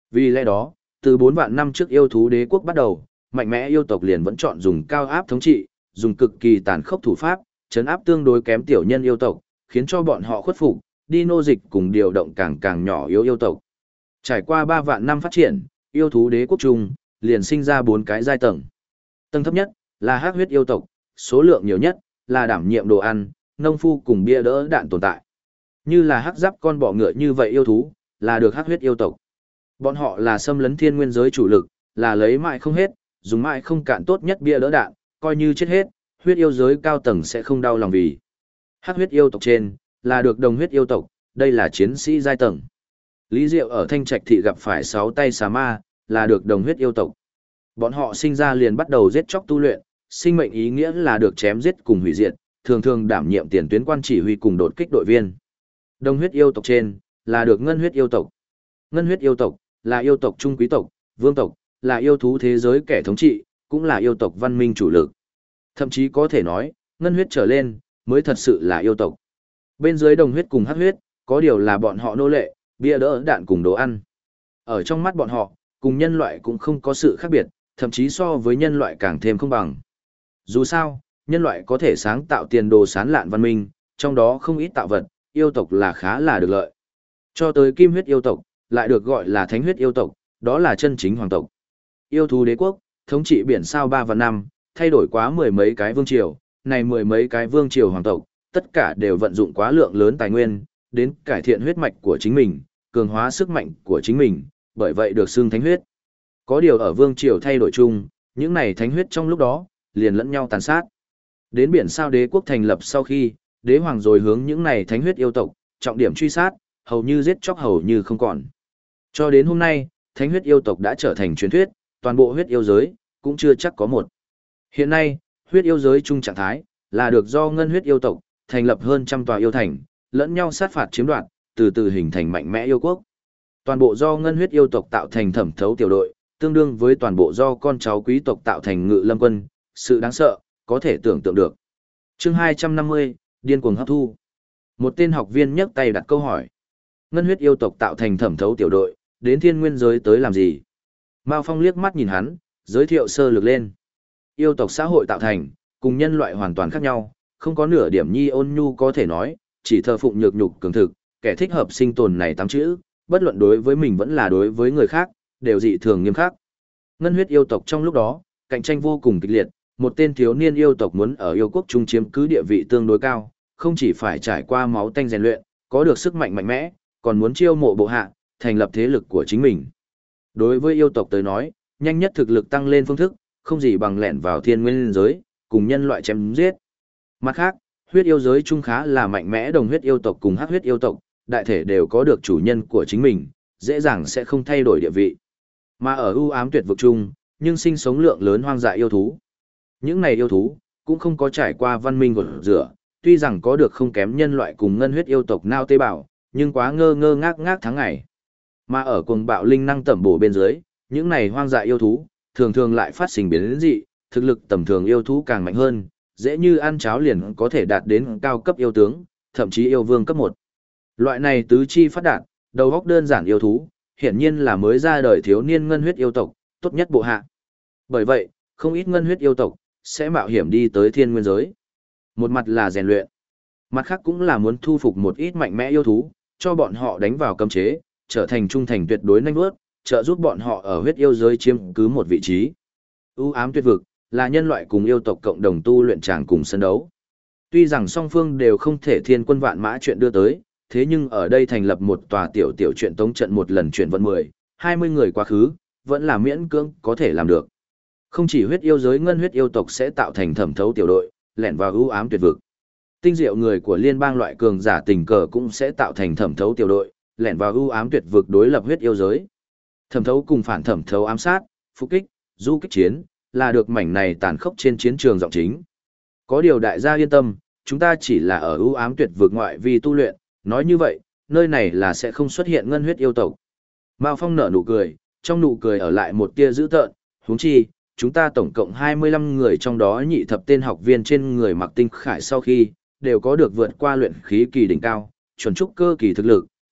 Vì lẽ đó, từ 4 vạn năm trước yêu thú đế quốc bắt đầu, mạnh mẽ yêu tộc liền vẫn chọn dùng cao áp thống trị, dùng cực kỳ tàn khốc thủ pháp, trấn áp tương đối kém tiểu nhân yêu tộc, khiến cho bọn họ khuất phục, đi nô dịch cùng điều động càng càng nhỏ yếu yêu tộc. Trải qua 3 vạn năm phát triển, yêu thú đế quốc chung liền sinh ra 4 cái giai tầng. Tầng thấp nhất là hắc huyết yêu tộc, số lượng nhiều nhất là đảm nhiệm đồ ăn, nông phu cùng bia đỡ đạn tồn tại. Như là hắc giáp con bọ ngựa như vậy yêu thú, là được hắc huyết yêu tộc. Bọn họ là xâm lấn thiên nguyên giới chủ lực, là lấy mãi không hết, dùng mãi không cạn tốt nhất bia đỡ đạn, coi như chết hết, huyết yêu giới cao tầng sẽ không đau lòng vì. Hắc huyết yêu tộc trên, là được đồng huyết yêu tộc, đây là chiến sĩ giai tầng. Lý Diệu ở Thanh Trạch thị gặp phải 6 tay xà ma, là được đồng huyết yêu tộc. Bọn họ sinh ra liền bắt đầu giết chóc tu luyện, sinh mệnh ý nghĩa là được chém giết cùng hủy diệt, thường thường đảm nhiệm tiền tuyến quan chỉ huy cùng đột kích đội viên. Đồng huyết yêu tộc trên, là được ngân huyết yêu tộc. Ngân huyết yêu tộc, là yêu tộc trung quý tộc, vương tộc, là yêu thú thế giới kẻ thống trị, cũng là yêu tộc văn minh chủ lực. Thậm chí có thể nói, ngân huyết trở lên, mới thật sự là yêu tộc. Bên dưới đồng huyết cùng hắc huyết, có điều là bọn họ nô lệ, bia đỡ đạn cùng đồ ăn. Ở trong mắt bọn họ, cùng nhân loại cũng không có sự khác biệt, thậm chí so với nhân loại càng thêm không bằng. Dù sao, nhân loại có thể sáng tạo tiền đồ sán lạn văn minh, trong đó không ít tạo vật, yêu tộc là khá là được lợi. Cho tới kim huyết yêu tộc, lại được gọi là thánh huyết yêu tộc, đó là chân chính hoàng tộc. Yêu thú đế quốc, thống trị biển sao 3 và 5, thay đổi quá mười mấy cái vương triều, này mười mấy cái vương triều hoàng tộc, tất cả đều vận dụng quá lượng lớn tài nguyên, đến cải thiện huyết mạch của chính mình, cường hóa sức mạnh của chính mình, bởi vậy được xưng thánh huyết. Có điều ở vương triều thay đổi chung, những này thánh huyết trong lúc đó, liền lẫn nhau tàn sát. Đến biển sao đế quốc thành lập sau khi, đế hoàng rồi hướng những này thánh huyết yêu tộc, trọng điểm truy sát, hầu như giết chóc hầu như không còn. Cho đến hôm nay, thánh huyết yêu tộc đã trở thành truyền thuyết, toàn bộ huyết yêu giới, cũng chưa chắc có một. Hiện nay, huyết yêu giới chung trạng thái, là được do ngân huyết yêu tộc, thành lập hơn trăm tòa yêu thành, lẫn nhau sát phạt chiếm đoạt, từ từ hình thành mạnh mẽ yêu quốc. Toàn bộ do ngân huyết yêu tộc tạo thành thẩm thấu tiểu đội, tương đương với toàn bộ do con cháu quý tộc tạo thành ngự lâm quân, sự đáng sợ, có thể tưởng tượng được. Chương 250, điên cuồng hấp thu. Một tên học viên nhấc tay đặt câu hỏi. Ngân huyết yêu tộc tạo thành thẩm thấu tiểu đội, đến thiên nguyên giới tới làm gì? Mao Phong liếc mắt nhìn hắn, giới thiệu sơ lược lên. Yêu tộc xã hội tạo thành, cùng nhân loại hoàn toàn khác nhau, không có nửa điểm nhi ôn nhu có thể nói, chỉ thờ phụng nhược nhục cường thực, kẻ thích hợp sinh tồn này 8 chữ, bất luận đối với mình vẫn là đối với người khác, đều dị thường nghiêm khắc. Ngân huyết yêu tộc trong lúc đó, cạnh tranh vô cùng kịch liệt, một tên thiếu niên yêu tộc muốn ở yêu quốc trung chiếm cứ địa vị tương đối cao, không chỉ phải trải qua máu tanh rèn luyện, có được sức mạnh mạnh mẽ, còn muốn chiêu mộ bộ hạ, thành lập thế lực của chính mình. Đối với yêu tộc tới nói, nhanh nhất thực lực tăng lên phương thức, không gì bằng lẻn vào thiên nguyên giới, cùng nhân loại chém giết. Mặt khác, huyết yêu giới chung khá là mạnh mẽ, đồng huyết yêu tộc cùng hắc huyết yêu tộc, đại thể đều có được chủ nhân của chính mình, dễ dàng sẽ không thay đổi địa vị. Mà ở ưu ám tuyệt vực chung, nhưng sinh sống lượng lớn hoang dại yêu thú. Những này yêu thú, cũng không có trải qua văn minh gột rửa, tuy rằng có được không kém nhân loại cùng ngân huyết yêu tộc nao tế bào, nhưng quá ngơ ngơ ngác ngác tháng ngày. Mà ở cuồng bạo linh năng tẩm bổ bên dưới, những này hoang dại yêu thú, thường thường lại phát sinh biến dị, thực lực tầm thường yêu thú càng mạnh hơn, dễ như ăn cháo liền có thể đạt đến cao cấp yêu tướng, thậm chí yêu vương cấp 1. Loại này tứ chi phát đạt, đầu óc đơn giản yêu thú, hiển nhiên là mới ra đời thiếu niên ngân huyết yêu tộc, tốt nhất bộ hạ. Bởi vậy, không ít ngân huyết yêu tộc sẽ mạo hiểm đi tới thiên nguyên giới. Một mặt là rèn luyện, mặt khác cũng là muốn thu phục một ít mạnh mẽ yêu thú, cho bọn họ đánh vào cấm chế, trở thành trung thành tuyệt đối nhanh bước, trợ giúp bọn họ ở huyết yêu giới chiếm cứ một vị trí. U ám tuyệt vực là nhân loại cùng yêu tộc cộng đồng tu luyện tràng cùng sân đấu. Tuy rằng song phương đều không thể thiên quân vạn mã chuyện đưa tới, thế nhưng ở đây thành lập một tòa tiểu tiểu chuyện tống trận một lần chuyển vận 10, 20 người quá khứ, vẫn là miễn cưỡng có thể làm được. Không chỉ huyết yêu giới ngân huyết yêu tộc sẽ tạo thành thẩm thấu tiểu đội, lẻn vào ưu ám tuyệt vực. Tinh diệu người của liên bang loại cường giả tình cờ cũng sẽ tạo thành thẩm thấu tiểu đội, lẻn vào ưu ám tuyệt vực đối lập huyết yêu giới. Thẩm thấu cùng phản thẩm thấu ám sát, phục kích, du kích chiến, là được mảnh này tàn khốc trên chiến trường giọng chính. Có điều đại gia yên tâm, chúng ta chỉ là ở ưu ám tuyệt vực ngoại vi tu luyện, nói như vậy, nơi này là sẽ không xuất hiện ngân huyết yêu tộc. Mao Phong nở nụ cười, trong nụ cười ở lại một tia dữ tợn, huống chi, chúng ta tổng cộng 25 người trong đó nhị thập tên học viên trên người mặc tinh khải sau khi, đều có được vượt qua luyện khí kỳ đỉnh cao, chuẩn trúc cơ kỳ thực lực,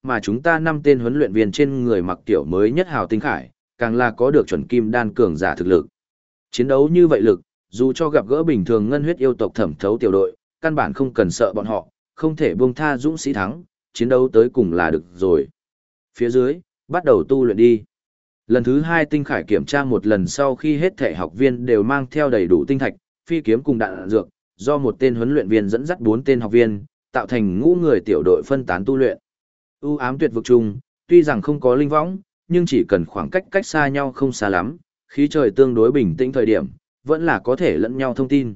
mà chúng ta 5 tên huấn luyện viên trên người mặc kiểu mới nhất hào tinh khải, càng là có được chuẩn kim đan cường giả thực lực. Chiến đấu như vậy lực, dù cho gặp gỡ bình thường ngân huyết yêu tộc thẩm thấu tiểu đội, căn bản không cần sợ bọn họ, không thể buông tha dũng sĩ thắng, chiến đấu tới cùng là được rồi. Phía dưới, bắt đầu tu luyện đi. Lần thứ 2 tinh khải kiểm tra một lần sau khi hết thể học viên đều mang theo đầy đủ tinh thạch, phi kiếm cùng đạn dược, do một tên huấn luyện viên dẫn dắt 4 tên học viên, tạo thành ngũ người tiểu đội phân tán tu luyện. U ám tuyệt vực chung, tuy rằng không có linh võng, nhưng chỉ cần khoảng cách cách xa nhau không xa lắm, khí trời tương đối bình tĩnh thời điểm, vẫn là có thể lẫn nhau thông tin.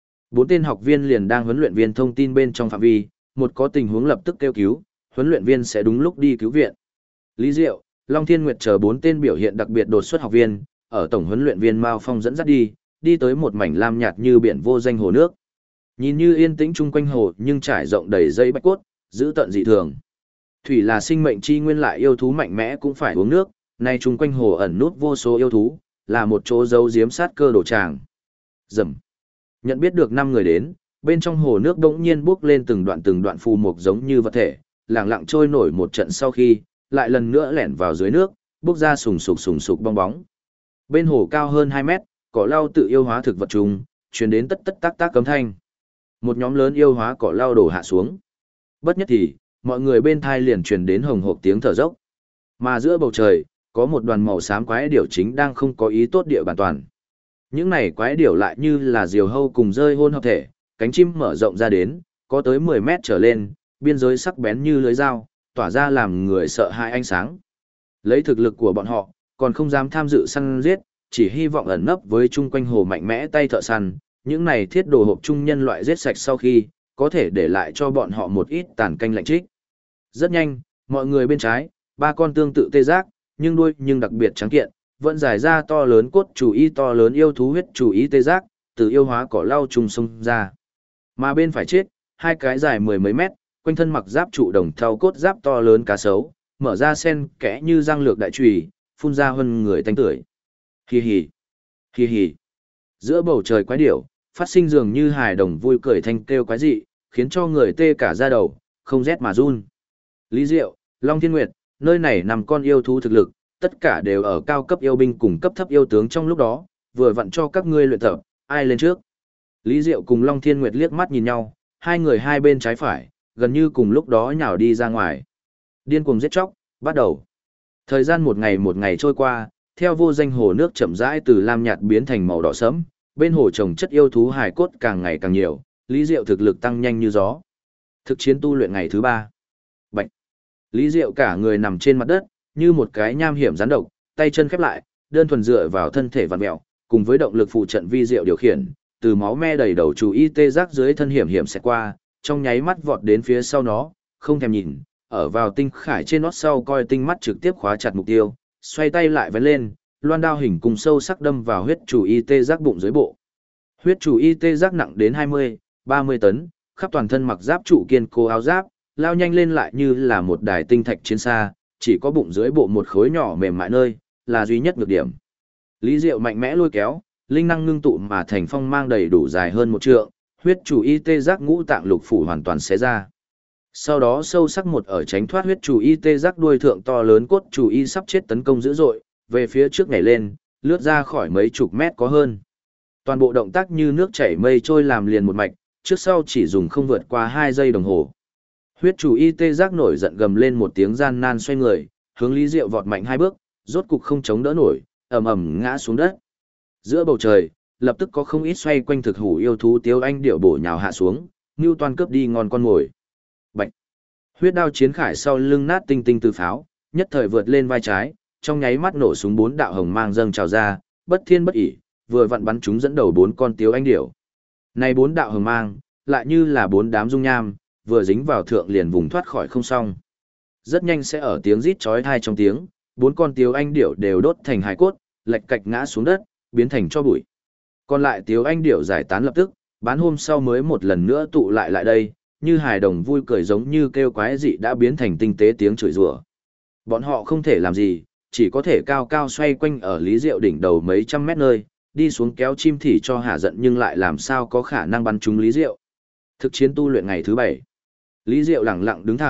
4 tên học viên liền đang huấn luyện viên thông tin bên trong phạm vi, một có tình huống lập tức kêu cứu, huấn luyện viên sẽ đúng lúc đi cứu viện. Lý Diệu, Long Thiên Nguyệt chờ 4 tên biểu hiện đặc biệt đột xuất học viên, ở tổng huấn luyện viên Mao Phong dẫn dắt đi tới một mảnh lam nhạt như biển vô danh hồ nước. Nhìn như yên tĩnh chung quanh hồ nhưng trải rộng đầy dây bạch cốt, giữ tận dị thường. Thủy là sinh mệnh chi nguyên, lại yêu thú mạnh mẽ cũng phải uống nước, nay chung quanh hồ ẩn nút vô số yêu thú, là một chỗ giấu giếm sát cơ đồ tràng. Rầm. Nhận biết được 5 người đến, bên trong hồ nước đột nhiên bốc lên từng đoạn phù mục giống như vật thể, lặng lặng trôi nổi một trận sau khi, lại lần nữa lẻn vào dưới nước, bốc ra sùng sục bong bóng. Bên hồ cao hơn 2 mét, cỏ lau tự yêu hóa thực vật trùng, truyền đến tất tất tác tác cấm thanh. Một nhóm lớn yêu hóa cỏ lau đổ hạ xuống. Bất nhất thì, mọi người bên thai liền truyền đến hồng hộc tiếng thở dốc. Mà giữa bầu trời, có một đoàn màu xám quái điểu chính đang không có ý tốt địa bàn toàn. Những này quái điểu lại như là diều hâu cùng rơi hôn hợp thể, cánh chim mở rộng ra đến, có tới 10 mét trở lên, biên giới sắc bén như lưới dao, tỏa ra làm người sợ hãi ánh sáng. Lấy thực lực của bọn họ, còn không dám tham dự săn giết, chỉ hy vọng ẩn nấp với chung quanh hồ mạnh mẽ tay thợ săn, những này thiết đồ hộp chung nhân loại giết sạch sau khi, có thể để lại cho bọn họ một ít tàn canh lạnh trích. Rất nhanh, mọi người bên trái, 3 con tương tự tê giác, nhưng đuôi nhưng đặc biệt trắng kiện, vẫn dài ra to lớn cốt chủ y to lớn yêu thú huyết chủ y tê giác, từ yêu hóa cỏ lau trùng sông ra. Mà bên phải chết, 2 cái dài 10 mấy mét, quanh thân mặc giáp trụ đồng thau cốt giáp to lớn cá sấu, mở ra sen kẽ như răng lược đại chùy, phun ra hơn người tanh tưởi. Hi hi, hi hi. Giữa bầu trời quái điểu, phát sinh dường như hài đồng vui cười thanh kêu quái dị, khiến cho người tê cả da đầu, không rét mà run. Lý Diệu, Long Thiên Nguyệt, nơi này nằm con yêu thú thực lực, tất cả đều ở cao cấp yêu binh cùng cấp thấp yêu tướng trong lúc đó, vừa vặn cho các ngươi luyện tập, ai lên trước. Lý Diệu cùng Long Thiên Nguyệt liếc mắt nhìn nhau, hai người hai bên trái phải, gần như cùng lúc đó nhào đi ra ngoài. Điên cuồng giết chóc, bắt đầu. Thời gian một ngày trôi qua, theo vô danh hồ nước chậm rãi từ lam nhạt biến thành màu đỏ sẫm, bên hồ trồng chất yêu thú hài cốt càng ngày càng nhiều, Lý Diệu thực lực tăng nhanh như gió. Thực chiến tu luyện ngày thứ 3. Bạch. Lý Diệu cả người nằm trên mặt đất, như một cái nham hiểm rắn độc, tay chân khép lại, đơn thuần dựa vào thân thể vặn mèo, cùng với động lực phụ trận vi diệu điều khiển, từ máu me đầy đầu chú y tê giác dưới thân hiểm hiểm sẽ qua, trong nháy mắt vọt đến phía sau nó, không thèm nhìn, ở vào tinh khải trên nót sau coi tinh mắt trực tiếp khóa chặt mục tiêu, xoay tay lại vén lên, loan đao hình cùng sâu sắc đâm vào huyết chủ y tê giác bụng dưới bộ. Huyết chủ y tê giác nặng đến 20-30 tấn, khắp toàn thân mặc giáp trụ kiên cố áo giáp, lao nhanh lên lại như là một đài tinh thạch chiến xa, chỉ có bụng dưới bộ một khối nhỏ mềm mại nơi, là duy nhất nhược điểm. Lý Diệu mạnh mẽ lôi kéo, linh năng ngưng tụ mà thành phong mang đầy đủ dài hơn 1 trượng, huyết chủ y tê giác ngũ tạng lục phủ hoàn toàn xé ra. Sau đó sâu sắc một ở tránh thoát huyết chủ y tê giác đuôi thượng to lớn cốt chủ y sắp chết tấn công dữ dội, về phía trước nhảy lên, lướt ra khỏi mấy chục mét có hơn. Toàn bộ động tác như nước chảy mây trôi làm liền một mạch, trước sau chỉ dùng không vượt qua 2 giây đồng hồ. Huyết chủ y tê giác nổi giận gầm lên một tiếng gian nan xoay người, hướng Lý Diệu vọt mạnh 2 bước, rốt cục không chống đỡ nổi, ầm ầm ngã xuống đất. Giữa bầu trời, lập tức có không ít xoay quanh thực hủ yêu thú Tiếu Anh điệu bổ nhào hạ xuống, Nưu Toan cướp đi ngon con mồi. Bạch. Huyết đao chiến khải sau lưng nát tinh tinh từ pháo, nhất thời vượt lên vai trái, trong nháy mắt nổ súng 4 đạo hồng mang dâng trào ra, bất thiên bất ỷ, vừa vặn bắn chúng dẫn đầu 4 con Tiếu Anh điểu. Này 4 đạo hồng mang, lại như là 4 đám dung nham, vừa dính vào thượng liền vùng thoát khỏi không xong. Rất nhanh sẽ ở tiếng rít chói tai trong tiếng, 4 con Tiếu Anh điểu đều đốt thành hài cốt, lệch cạch ngã xuống đất, biến thành tro bụi. Còn lại Tiếu Anh điểu giải tán lập tức, bán hôm sau mới một lần nữa tụ lại đây, như hài đồng vui cười giống như kêu quái dị đã biến thành tinh tế tiếng chửi rủa. Bọn họ không thể làm gì, chỉ có thể cao cao xoay quanh ở Lý Diệu đỉnh đầu mấy trăm mét nơi, đi xuống kéo chim thỉ cho hạ giận nhưng lại làm sao có khả năng bắn trúng Lý Diệu. Thực chiến tu luyện ngày thứ 7. Lý Diệu lẳng lặng đứng thẳng,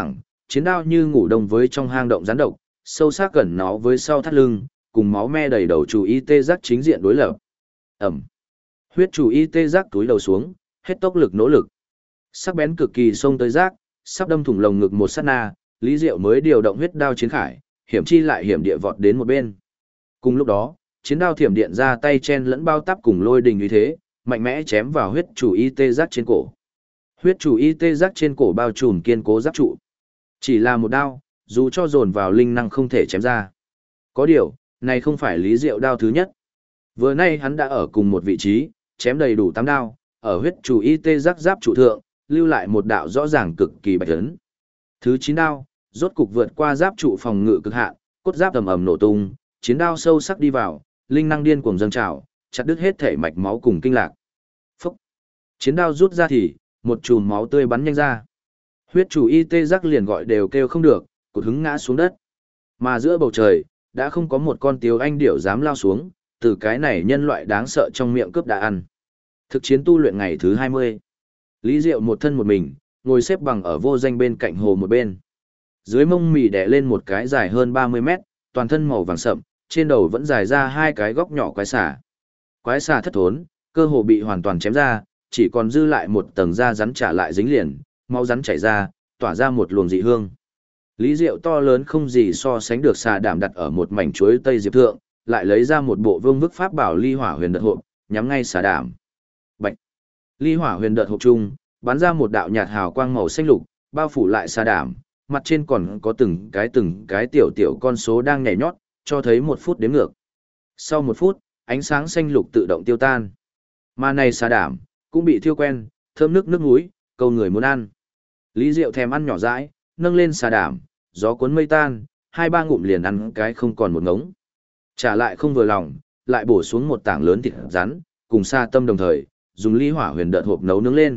chiến đao như ngủ đông với trong hang động rắn độc, sâu sắc gần nó với sau thắt lưng, cùng máu me đầy đầu chủ y tê giác chính diện đối lập. Ẩm. Huyết chủ y tê giác túi đầu xuống, hết tốc lực nỗ lực. Sắc bén cực kỳ xông tới giác, sắp đâm thủng lồng ngực một sát na, Lý Diệu mới điều động huyết đao chiến khải, hiểm chi lại hiểm địa vọt đến một bên. Cùng lúc đó, chiến đao thiểm điện ra tay chen lẫn bao táp cùng lôi đình như thế, mạnh mẽ chém vào huyết chủ y tê giác trên cổ. Huyết chủ y tê giác trên cổ bao trùm kiên cố giáp trụ. Chỉ là một đao, dù cho dồn vào linh năng không thể chém ra. Có điều, này không phải Lý Diệu đao thứ nhất. Vừa nay hắn đã ở cùng một vị trí, chém đầy đủ 8 đao, ở huyết chủ y tê giác giáp trụ thượng, lưu lại một đạo rõ ràng cực kỳ bạch ấn. Thứ 9 đao, rốt cục vượt qua giáp trụ phòng ngự cực hạn, cốt giáp ầm ầm nổ tung, chiến đao sâu sắc đi vào, linh năng điên cuồng dâng trào, chặt đứt hết thể mạch máu cùng kinh lạc. Phốc. Chiến đao rút ra thì, một chùm máu tươi bắn nhanh ra. Huyết chủ y tê giác liền gọi đều kêu không được, cụt hứng ngã xuống đất. Mà giữa bầu trời, đã không có một con tiếu anh điểu dám lao xuống, từ cái này nhân loại đáng sợ trong miệng cướp đã ăn. Thực chiến tu luyện ngày thứ 20. Lý Diệu một thân một mình, ngồi xếp bằng ở vô danh bên cạnh hồ một bên. Dưới mông mì đè lên một cái dài hơn 30 mét, toàn thân màu vàng sậm, trên đầu vẫn dài ra hai cái góc nhỏ quái xà. Quái xà thất thốn, cơ hồ bị hoàn toàn chém ra, chỉ còn dư lại một tầng da rắn trả lại dính liền, máu rắn chảy ra, tỏa ra một luồng dị hương. Lý Diệu to lớn không gì so sánh được xà đảm đặt ở một mảnh chuối tây diệp thượng, lại lấy ra một bộ vương bức pháp bảo ly hỏa huyền đợt hộp, nhắm ngay xà đảm. Bạch. Ly hỏa huyền đợt hộp chung, bắn ra một đạo nhạt hào quang màu xanh lục, bao phủ lại xà đảm, mặt trên còn có từng cái tiểu tiểu con số đang nhảy nhót, cho thấy 1 phút đếm ngược. Sau 1 phút, ánh sáng xanh lục tự động tiêu tan. Mà này xà đảm, cũng bị thiêu quen, thơm nước muối, câu người muốn ăn. Lý Diệu thèm ăn nhỏ dãi, nâng lên xà đảm, gió cuốn mây tan, 2-3 ngụm liền ăn cái không còn một ngống. Trả lại không vừa lòng, lại bổ xuống một tảng lớn thịt rắn, cùng sa tâm đồng thời, dùng ly hỏa huyền đợt hộp nấu nướng lên.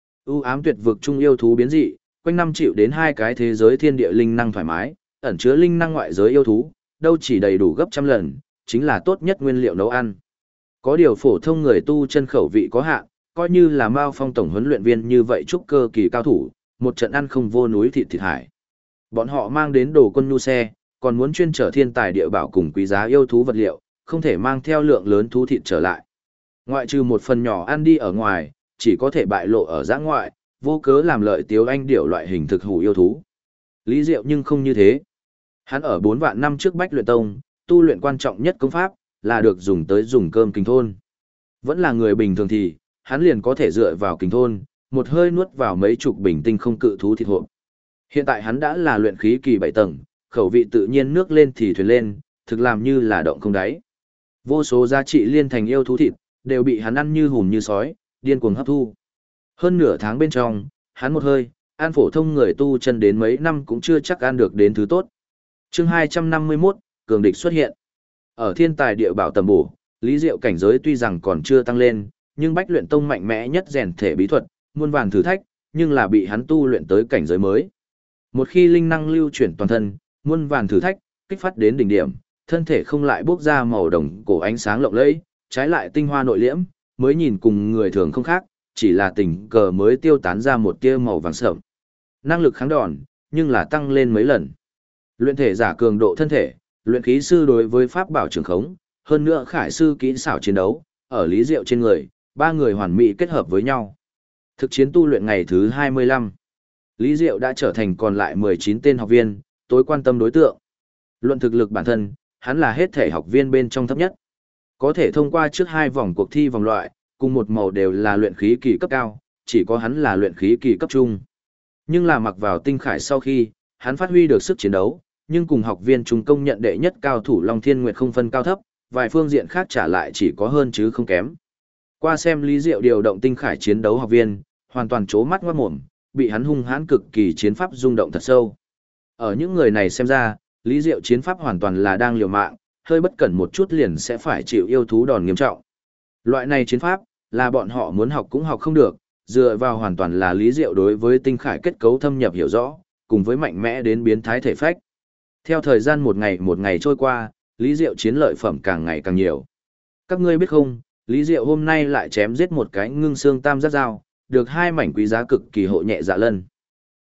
U ám tuyệt vực trung yêu thú biến dị, quanh năm chịu đến 2 cái thế giới thiên địa linh năng thoải mái, ẩn chứa linh năng ngoại giới yêu thú, đâu chỉ đầy đủ gấp trăm lần, chính là tốt nhất nguyên liệu nấu ăn. Có điều phổ thông người tu chân khẩu vị có hạn, coi như là Mao Phong tổng huấn luyện viên như vậy trúc cơ kỳ cao thủ, một trận ăn không vô núi thịt thịt hải. Bọn họ mang đến đồ quân nhu xe, còn muốn chuyên chở thiên tài địa bảo cùng quý giá yêu thú vật liệu, không thể mang theo lượng lớn thú thịt trở lại. Ngoại trừ một phần nhỏ ăn đi ở ngoài, chỉ có thể bại lộ ở giã ngoại, vô cớ làm lợi tiếu anh điểu loại hình thực hủ yêu thú. Lý Diệu nhưng không như thế. Hắn ở 4 vạn năm trước Bách Luyện Tông, tu luyện quan trọng nhất công pháp, là được dùng tới dùng cơm kình thôn. Vẫn là người bình thường thì, hắn liền có thể dựa vào kình thôn, một hơi nuốt vào mấy chục bình tinh không cự thú thịt hộp. Hiện tại hắn đã là luyện khí kỳ 7 tầng, khẩu vị tự nhiên nước lên thì thuyền lên, thực làm như là động không đáy. Vô số giá trị liên thành yêu thú thịt, đều bị hắn ăn như hùm như sói, điên cuồng hấp thu. Hơn nửa tháng bên trong, hắn một hơi, ăn phổ thông người tu chân đến mấy năm cũng chưa chắc ăn được đến thứ tốt. Chương 251, cường địch xuất hiện. Ở thiên tài địa bảo tầm bổ, Lý Diệu cảnh giới tuy rằng còn chưa tăng lên, nhưng Bách Luyện Tông mạnh mẽ nhất rèn thể bí thuật, muôn vàn thử thách, nhưng là bị hắn tu luyện tới cảnh giới mới. Một khi linh năng lưu chuyển toàn thân, muôn vàn thử thách, kích phát đến đỉnh điểm, thân thể không lại bốc ra màu đồng cổ ánh sáng lộng lẫy, trái lại tinh hoa nội liễm, mới nhìn cùng người thường không khác, chỉ là tình cờ mới tiêu tán ra một tia màu vàng sẫm. Năng lực kháng đòn, nhưng là tăng lên mấy lần. Luyện thể giả cường độ thân thể, luyện khí sư đối với pháp bảo trường khống, hơn nữa khải sư kỹ xảo chiến đấu, ở Lý Diệu trên người, 3 người hoàn mỹ kết hợp với nhau. Thực chiến tu luyện ngày thứ 25. Lý Diệu đã trở thành còn lại 19 tên học viên, tối quan tâm đối tượng. Luận thực lực bản thân, hắn là hết thể học viên bên trong thấp nhất. Có thể thông qua trước 2 vòng cuộc thi vòng loại, cùng một màu đều là luyện khí kỳ cấp cao, chỉ có hắn là luyện khí kỳ cấp trung. Nhưng là mặc vào tinh khải sau khi, hắn phát huy được sức chiến đấu, nhưng cùng học viên trung công nhận đệ nhất cao thủ Long Thiên Nguyệt không phân cao thấp, vài phương diện khác trả lại chỉ có hơn chứ không kém. Qua xem Lý Diệu điều động tinh khải chiến đấu học viên, hoàn toàn chố mắt ngoát mồm, bị hắn hung hãn cực kỳ chiến pháp rung động thật sâu. Ở những người này xem ra, Lý Diệu chiến pháp hoàn toàn là đang liều mạng, hơi bất cẩn một chút liền sẽ phải chịu yêu thú đòn nghiêm trọng. Loại này chiến pháp, là bọn họ muốn học cũng học không được, dựa vào hoàn toàn là Lý Diệu đối với tinh khải kết cấu thâm nhập hiểu rõ, cùng với mạnh mẽ đến biến thái thể phách. Theo thời gian một ngày trôi qua, Lý Diệu chiến lợi phẩm càng ngày càng nhiều. Các ngươi biết không, Lý Diệu hôm nay lại chém giết một cái ngưng xương tam giác dao, được 2 mảnh quý giá cực kỳ hộ nhẹ dạ lân.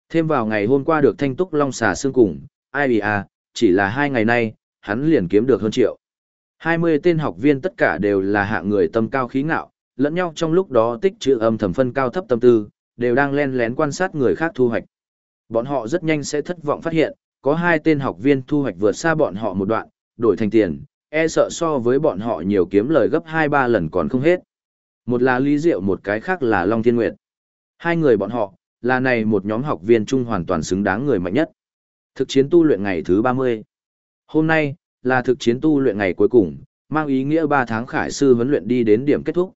Thêm vào ngày hôm qua được thanh túc long xà xương cùng, ai à, chỉ là 2 ngày nay, hắn liền kiếm được hơn triệu. 20 tên học viên tất cả đều là hạng người tâm cao khí ngạo, lẫn nhau trong lúc đó tích trữ âm thầm phân cao thấp tâm tư, đều đang len lén quan sát người khác thu hoạch. Bọn họ rất nhanh sẽ thất vọng phát hiện, có 2 tên học viên thu hoạch vượt xa bọn họ một đoạn, đổi thành tiền, e sợ so với bọn họ nhiều kiếm lời gấp 2-3 lần còn không hết. Một là Lý Diệu, một cái khác là Long Thiên Nguyệt. 2 người bọn họ, là này một nhóm học viên chung hoàn toàn xứng đáng người mạnh nhất. Thực chiến tu luyện ngày thứ 30. Hôm nay, là thực chiến tu luyện ngày cuối cùng, mang ý nghĩa 3 tháng khải sư huấn luyện đi đến điểm kết thúc.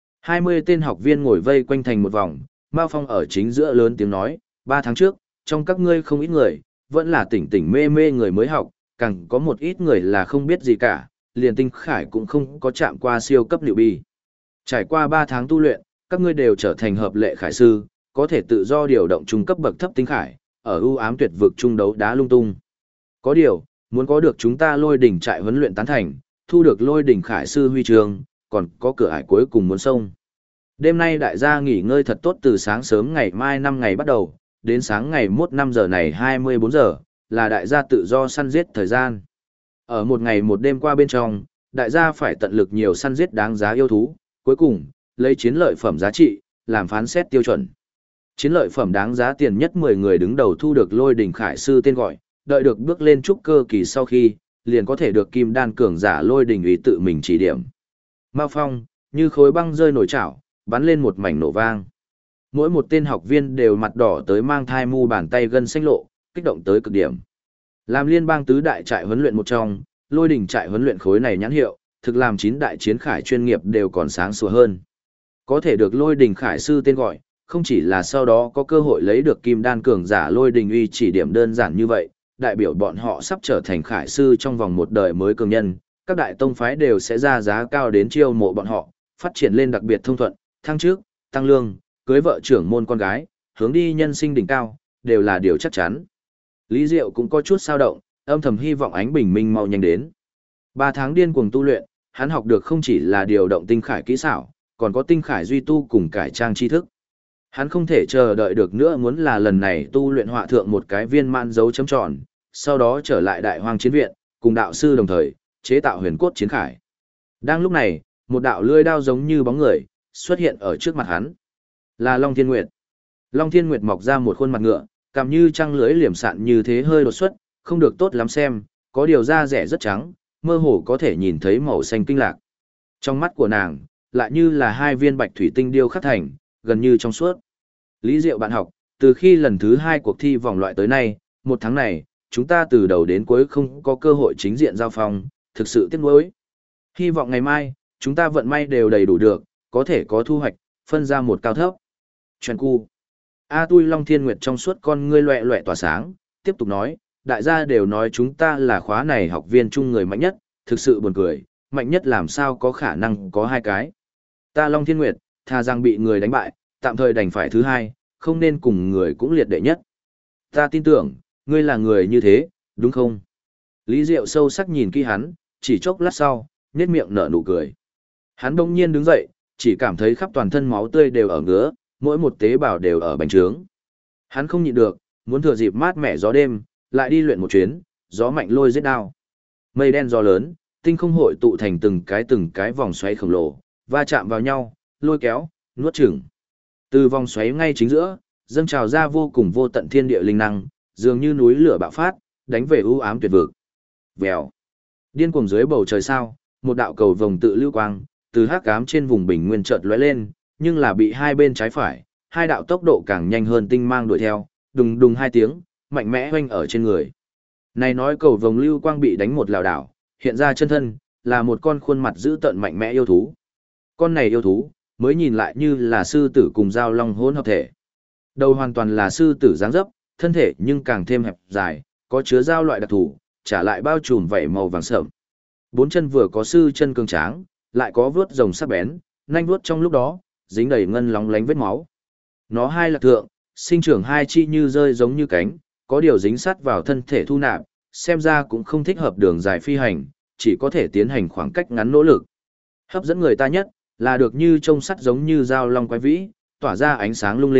20 tên học viên ngồi vây quanh thành một vòng, Mao Phong ở chính giữa lớn tiếng nói, 3 tháng trước, trong các ngươi không ít người, vẫn là tỉnh tỉnh mê mê người mới học, càng có một ít người là không biết gì cả, liền tinh khải cũng không có chạm qua siêu cấp liệu bi. Trải qua 3 tháng tu luyện, các ngươi đều trở thành hợp lệ khải sư, có thể tự do điều động trung cấp bậc thấp tinh khải, ở ưu ám tuyệt vực trung đấu đá lung tung. Có điều, muốn có được chúng ta lôi đỉnh trại huấn luyện tán thành, thu được lôi đỉnh khải sư huy chương, còn có cửa ải cuối cùng muốn xông. Đêm nay đại gia nghỉ ngơi thật tốt từ sáng sớm ngày mai 5 ngày bắt đầu, đến sáng ngày mốt 5 giờ này 24 giờ, là đại gia tự do săn giết thời gian. Ở một ngày một đêm qua bên trong, đại gia phải tận lực nhiều săn giết đáng giá yêu thú, cuối cùng, lấy chiến lợi phẩm giá trị, làm phán xét tiêu chuẩn. Chiến lợi phẩm đáng giá tiền nhất 10 người đứng đầu thu được lôi đỉnh khải sư tên gọi, đợi được bước lên trúc cơ kỳ sau khi, liền có thể được kim đan cường giả lôi đỉnh ủy tự mình chỉ điểm. Mao Phong, như khối băng rơi nổi chảo, bắn lên một mảnh nổ vang. Mỗi một tên học viên đều mặt đỏ tới mang thai mu bàn tay gân xanh lộ, kích động tới cực điểm. Làm liên bang tứ đại trại huấn luyện một trong, lôi đỉnh trại huấn luyện khối này nhãn hiệu, thực làm 9 đại chiến khải chuyên nghiệp đều còn sáng sủa hơn. Có thể được lôi đỉnh khải sư tên gọi, không chỉ là sau đó có cơ hội lấy được kim đan cường giả lôi đỉnh uy chỉ điểm đơn giản như vậy, đại biểu bọn họ sắp trở thành khải sư trong vòng một đời mới cường nhân, các đại tông phái đều sẽ ra giá cao đến chiêu mộ bọn họ, phát triển lên đặc biệt thông thuận, thăng trước, tăng lương, cưới vợ trưởng môn con gái, hướng đi nhân sinh đỉnh cao, đều là điều chắc chắn. Lý Diệu cũng có chút sao động, âm thầm hy vọng ánh bình minh mau nhanh đến. 3 tháng điên cuồng tu luyện, hắn học được không chỉ là điều động tinh khải kỹ xảo, còn có tinh khải duy tu cùng cải trang tri thức. Hắn không thể chờ đợi được nữa, muốn là lần này tu luyện họa thượng một cái viên mãn dấu chấm tròn, sau đó trở lại đại hoang chiến viện, cùng đạo sư đồng thời, chế tạo huyền cốt chiến khải. Đang lúc này, một đạo lưỡi đao giống như bóng người, xuất hiện ở trước mặt hắn. Là Long Thiên Nguyệt. Long Thiên Nguyệt mọc ra một khuôn mặt ngựa, cảm như trăng lưỡi liềm sạn như thế hơi đột xuất, không được tốt lắm xem, có điều da rẻ rất trắng, mơ hồ có thể nhìn thấy màu xanh kinh lạc. Trong mắt của nàng, lại như là 2 viên bạch thủy tinh điêu khắc thành, gần như trong suốt. Lý Diệu bạn học, từ khi lần thứ 2 cuộc thi vòng loại tới nay, 1 tháng này, chúng ta từ đầu đến cuối không có cơ hội chính diện giao phong, thực sự tiếc nuối. Hy vọng ngày mai, chúng ta vận may đều đầy đủ được, có thể có thu hoạch, phân ra một cao thấp. Chuyện cu. A Tui Long Thiên Nguyệt trong suốt con ngươi loẹ loẹ tỏa sáng, tiếp tục nói, đại gia đều nói chúng ta là khóa này học viên chung người mạnh nhất, thực sự buồn cười, mạnh nhất làm sao có khả năng có 2 cái. Ta Long Thiên Nguyệt, thà rằng bị người đánh bại, tạm thời đành phải thứ 2, không nên cùng người cũng liệt đệ nhất. Ta tin tưởng, ngươi là người như thế, đúng không? Lý Diệu sâu sắc nhìn kỹ hắn, chỉ chốc lát sau, nhếch miệng nở nụ cười. Hắn đông nhiên đứng dậy, chỉ cảm thấy khắp toàn thân máu tươi đều ở ngứa, mỗi một tế bào đều ở bành trướng. Hắn không nhịn được, muốn thừa dịp mát mẻ gió đêm, lại đi luyện một chuyến, gió mạnh lôi giết đao. Mây đen gió lớn, tinh không hội tụ thành từng cái vòng xoáy khổng lồ, va chạm vào nhau, lôi kéo, nuốt chửng. Từ vòng xoáy ngay chính giữa, dâng trào ra vô cùng vô tận thiên địa linh năng, dường như núi lửa bạo phát, đánh về u ám tuyệt vực. Vèo. Điên cuồng dưới bầu trời sao, một đạo cầu vồng tự lưu quang, từ hắc ám trên vùng bình nguyên chợt lóe lên, nhưng là bị 2 bên trái phải, 2 đạo tốc độ càng nhanh hơn tinh mang đuổi theo, đùng đùng 2 tiếng, mạnh mẽ hoanh ở trên người. Này nói cầu vồng lưu quang bị đánh một lảo đảo, hiện ra chân thân, là một con khuôn mặt dữ tợn mạnh mẽ yêu thú. Con này yêu thú, mới nhìn lại như là sư tử cùng dao long hỗn hợp thể. Đầu hoàn toàn là sư tử dáng dấp, thân thể nhưng càng thêm hẹp dài, có chứa dao loại đặc thù, trả lại bao trùm vảy màu vàng sậm. 4 chân vừa có sư chân cường tráng, lại có vuốt rồng sắc bén, nanh vuốt trong lúc đó, dính đầy ngân lóng lánh vết máu. Nó 2 lạc thượng, sinh trưởng 2 chi như rơi giống như cánh, có điều dính sát vào thân thể thu nạp, xem ra cũng không thích hợp đường dài phi hành, chỉ có thể tiến hành khoảng cách ngắn nỗ lực. Hấp dẫn người ta nhất, là được như trông sắt giống như dao long quái vĩ, tỏa ra ánh sáng lung linh,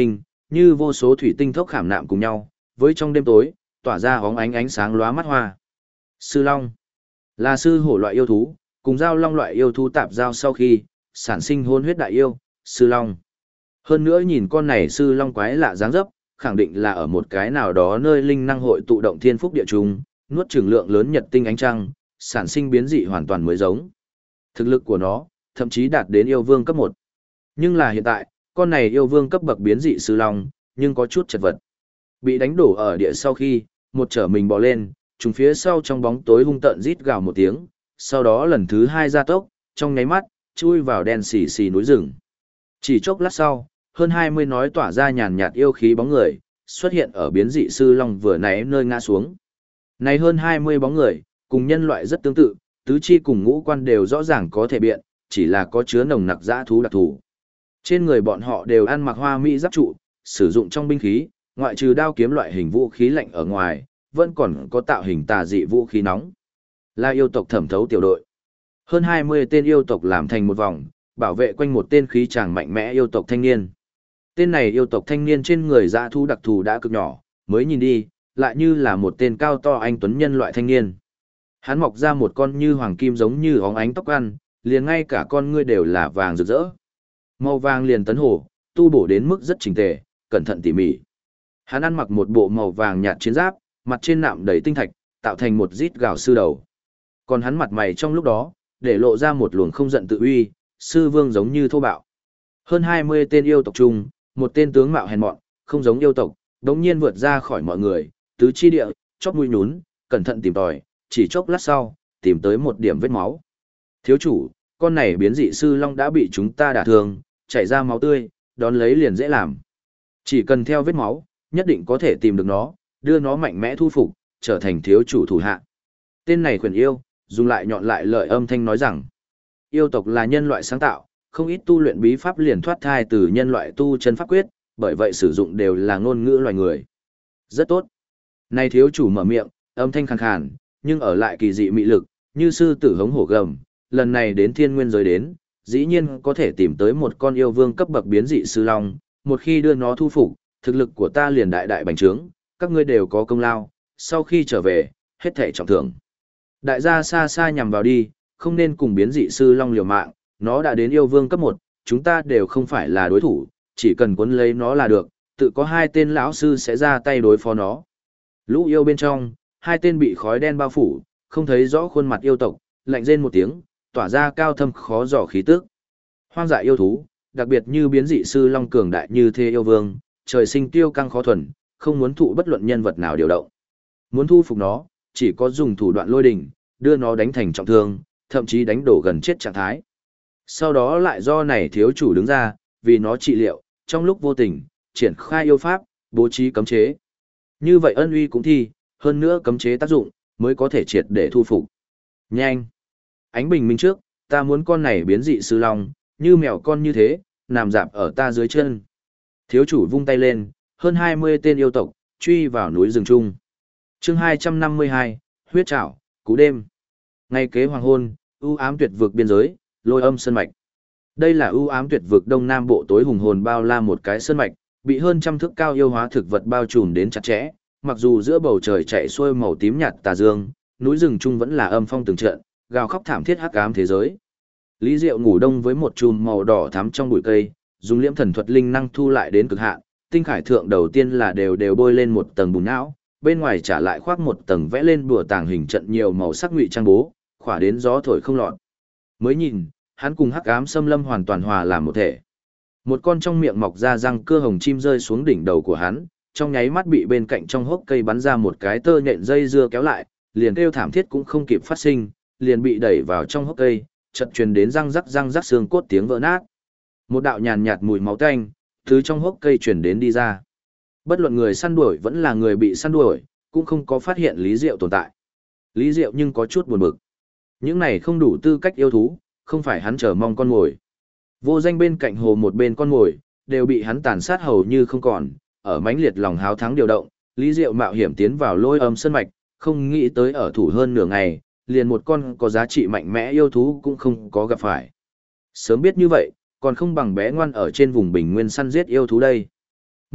như vô số thủy tinh thốc khảm nạm cùng nhau, với trong đêm tối, tỏa ra hóng ánh ánh sáng lóa mắt hoa. Sư Long là sư hổ loại yêu thú, cùng giao long loại yêu thú tạp giao sau khi sản sinh hôn huyết đại yêu, sư long. Hơn nữa nhìn con này sư long quái lạ dáng dấp, khẳng định là ở một cái nào đó nơi linh năng hội tụ động thiên phúc địa trung, nuốt chửng lượng lớn nhật tinh ánh trăng, sản sinh biến dị hoàn toàn mới giống. Thực lực của nó, thậm chí đạt đến yêu vương cấp 1. Nhưng là hiện tại, con này yêu vương cấp bậc biến dị sư long, nhưng có chút chật vật. Bị đánh đổ ở địa sau khi, một trở mình bò lên, trùng phía sau trong bóng tối hung tợn rít gào một tiếng, sau đó lần thứ 2 ra tốc, trong nháy mắt, chui vào đen xì xì núi rừng. Chỉ chốc lát sau, hơn 20 nói tỏa ra nhàn nhạt yêu khí bóng người, xuất hiện ở biến dị sư long vừa nãy nơi ngã xuống. Này hơn 20 bóng người, cùng nhân loại rất tương tự, tứ chi cùng ngũ quan đều rõ ràng có thể biện, chỉ là có chứa nồng nặc dã thú đặc thù. Trên người bọn họ đều ăn mặc hoa mỹ giáp trụ, sử dụng trong binh khí, ngoại trừ đao kiếm loại hình vũ khí lạnh ở ngoài, vẫn còn có tạo hình tà dị vũ khí nóng. Là yêu tộc thẩm thấu tiểu đội. Hơn 20 tên yêu tộc làm thành một vòng, bảo vệ quanh một tên khí tràng mạnh mẽ yêu tộc thanh niên. Tên này yêu tộc thanh niên trên người dã thú đặc thù đã cực nhỏ, mới nhìn đi, lại như là một tên cao to anh tuấn nhân loại thanh niên. Hắn mọc ra một con như hoàng kim giống như óng ánh tóc ăn, liền ngay cả con ngươi đều là vàng rực rỡ. Màu vàng liền tấn hổ, tu bổ đến mức rất chỉnh tề, cẩn thận tỉ mỉ. Hắn ăn mặc một bộ màu vàng nhạt chiến giáp, mặt trên nạm đầy tinh thạch, tạo thành một rít gào sư đầu. Còn hắn mặt mày trong lúc đó, để lộ ra một luồng không giận tự uy, sư vương giống như thô bạo. Hơn 20 tên yêu tộc chung, một tên tướng mạo hèn mọn, không giống yêu tộc, đống nhiên vượt ra khỏi mọi người, tứ chi địa, chóp mũi nhún, cẩn thận tìm tòi, chỉ chốc lát sau, tìm tới một điểm vết máu. Thiếu chủ, con này biến dị sư long đã bị chúng ta đả thương, chảy ra máu tươi, đón lấy liền dễ làm. Chỉ cần theo vết máu, nhất định có thể tìm được nó, đưa nó mạnh mẽ thu phục, trở thành thiếu chủ thủ hạ. Tên này khuyển yêu, dùng lại nhọn lại lợi âm thanh nói rằng, yêu tộc là nhân loại sáng tạo, không ít tu luyện bí pháp liền thoát thai từ nhân loại tu chân pháp quyết, bởi vậy sử dụng đều là ngôn ngữ loài người. Rất tốt. Này thiếu chủ mở miệng, âm thanh khàn khàn, nhưng ở lại kỳ dị mị lực, như sư tử hống hổ gầm, lần này đến thiên nguyên giới đến, dĩ nhiên có thể tìm tới một con yêu vương cấp bậc biến dị sư long, một khi đưa nó thu phục, thực lực của ta liền đại đại bành trướng, các ngươi đều có công lao, sau khi trở về, hết thảy trọng thưởng. Đại gia xa xa nhằm vào đi, không nên cùng biến dị sư long liều mạng, nó đã đến yêu vương cấp 1, chúng ta đều không phải là đối thủ, chỉ cần cuốn lấy nó là được, tự có 2 tên lão sư sẽ ra tay đối phó nó. Lũ yêu bên trong, 2 tên bị khói đen bao phủ, không thấy rõ khuôn mặt yêu tộc, lạnh rên một tiếng, tỏa ra cao thâm khó dò khí tức. Hoang dại yêu thú, đặc biệt như biến dị sư long cường đại như thế yêu vương, trời sinh tiêu căng khó thuần, không muốn thụ bất luận nhân vật nào điều động. Muốn thu phục nó, chỉ có dùng thủ đoạn lôi đình, đưa nó đánh thành trọng thương, thậm chí đánh đổ gần chết trạng thái. Sau đó lại do này thiếu chủ đứng ra, vì nó trị liệu, trong lúc vô tình, triển khai yêu pháp, bố trí cấm chế. Như vậy ân uy cũng thi, hơn nữa cấm chế tác dụng, mới có thể triệt để thu phục. Nhanh! Ánh bình minh trước, ta muốn con này biến dị sư long, như mèo con như thế, nằm dạp ở ta dưới chân. Thiếu chủ vung tay lên, hơn 20 tên yêu tộc, truy vào núi rừng trung. Chương 252, huyết trảo, cú đêm. Ngày kế hoàng hôn, u ám tuyệt vực biên giới, lôi âm sơn mạch. Đây là u ám tuyệt vực đông nam bộ tối hùng hồn bao la một cái sơn mạch, bị hơn trăm thước cao yêu hóa thực vật bao trùm đến chặt chẽ, mặc dù giữa bầu trời chạy xuôi màu tím nhạt tà dương, núi rừng trung vẫn là âm phong từng trận, gào khóc thảm thiết hắc ám thế giới. Lý Diệu ngủ đông với một chùm màu đỏ thắm trong bụi cây, dùng liễm thần thuật linh năng thu lại đến cực hạn, tinh khải thượng đầu tiên là đều bôi lên một tầng bùn não, bên ngoài trả lại khoác một tầng vẽ lên bùa tàng hình trận nhiều màu sắc ngụy trang bố, khỏa đến gió thổi không lọt. Mới nhìn, hắn cùng hắc ám xâm lâm hoàn toàn hòa làm một thể. Một con trong miệng mọc ra răng cưa hồng chim rơi xuống đỉnh đầu của hắn, trong nháy mắt bị bên cạnh trong hốc cây bắn ra một cái tơ nhện dây dưa kéo lại, liền kêu thảm thiết cũng không kịp phát sinh, liền bị đẩy vào trong hốc cây, chợt truyền đến răng rắc xương cốt tiếng vỡ nát. Một đạo nhàn nhạt mùi máu tanh từ trong hốc cây truyền đến đi ra. Bất luận người săn đuổi vẫn là người bị săn đuổi, cũng không có phát hiện Lý Diệu tồn tại. Lý Diệu nhưng có chút buồn bực. Những này không đủ tư cách yêu thú, không phải hắn chờ mong con mồi. Vô danh bên cạnh hồ một bên con mồi, đều bị hắn tàn sát hầu như không còn, ở mãnh liệt lòng háo thắng điều động, Lý Diệu mạo hiểm tiến vào lôi âm sơn mạch, không nghĩ tới ở thủ hơn nửa ngày, liền một con có giá trị mạnh mẽ yêu thú cũng không có gặp phải. Sớm biết như vậy, còn không bằng bé ngoan ở trên vùng bình nguyên săn giết yêu thú đây.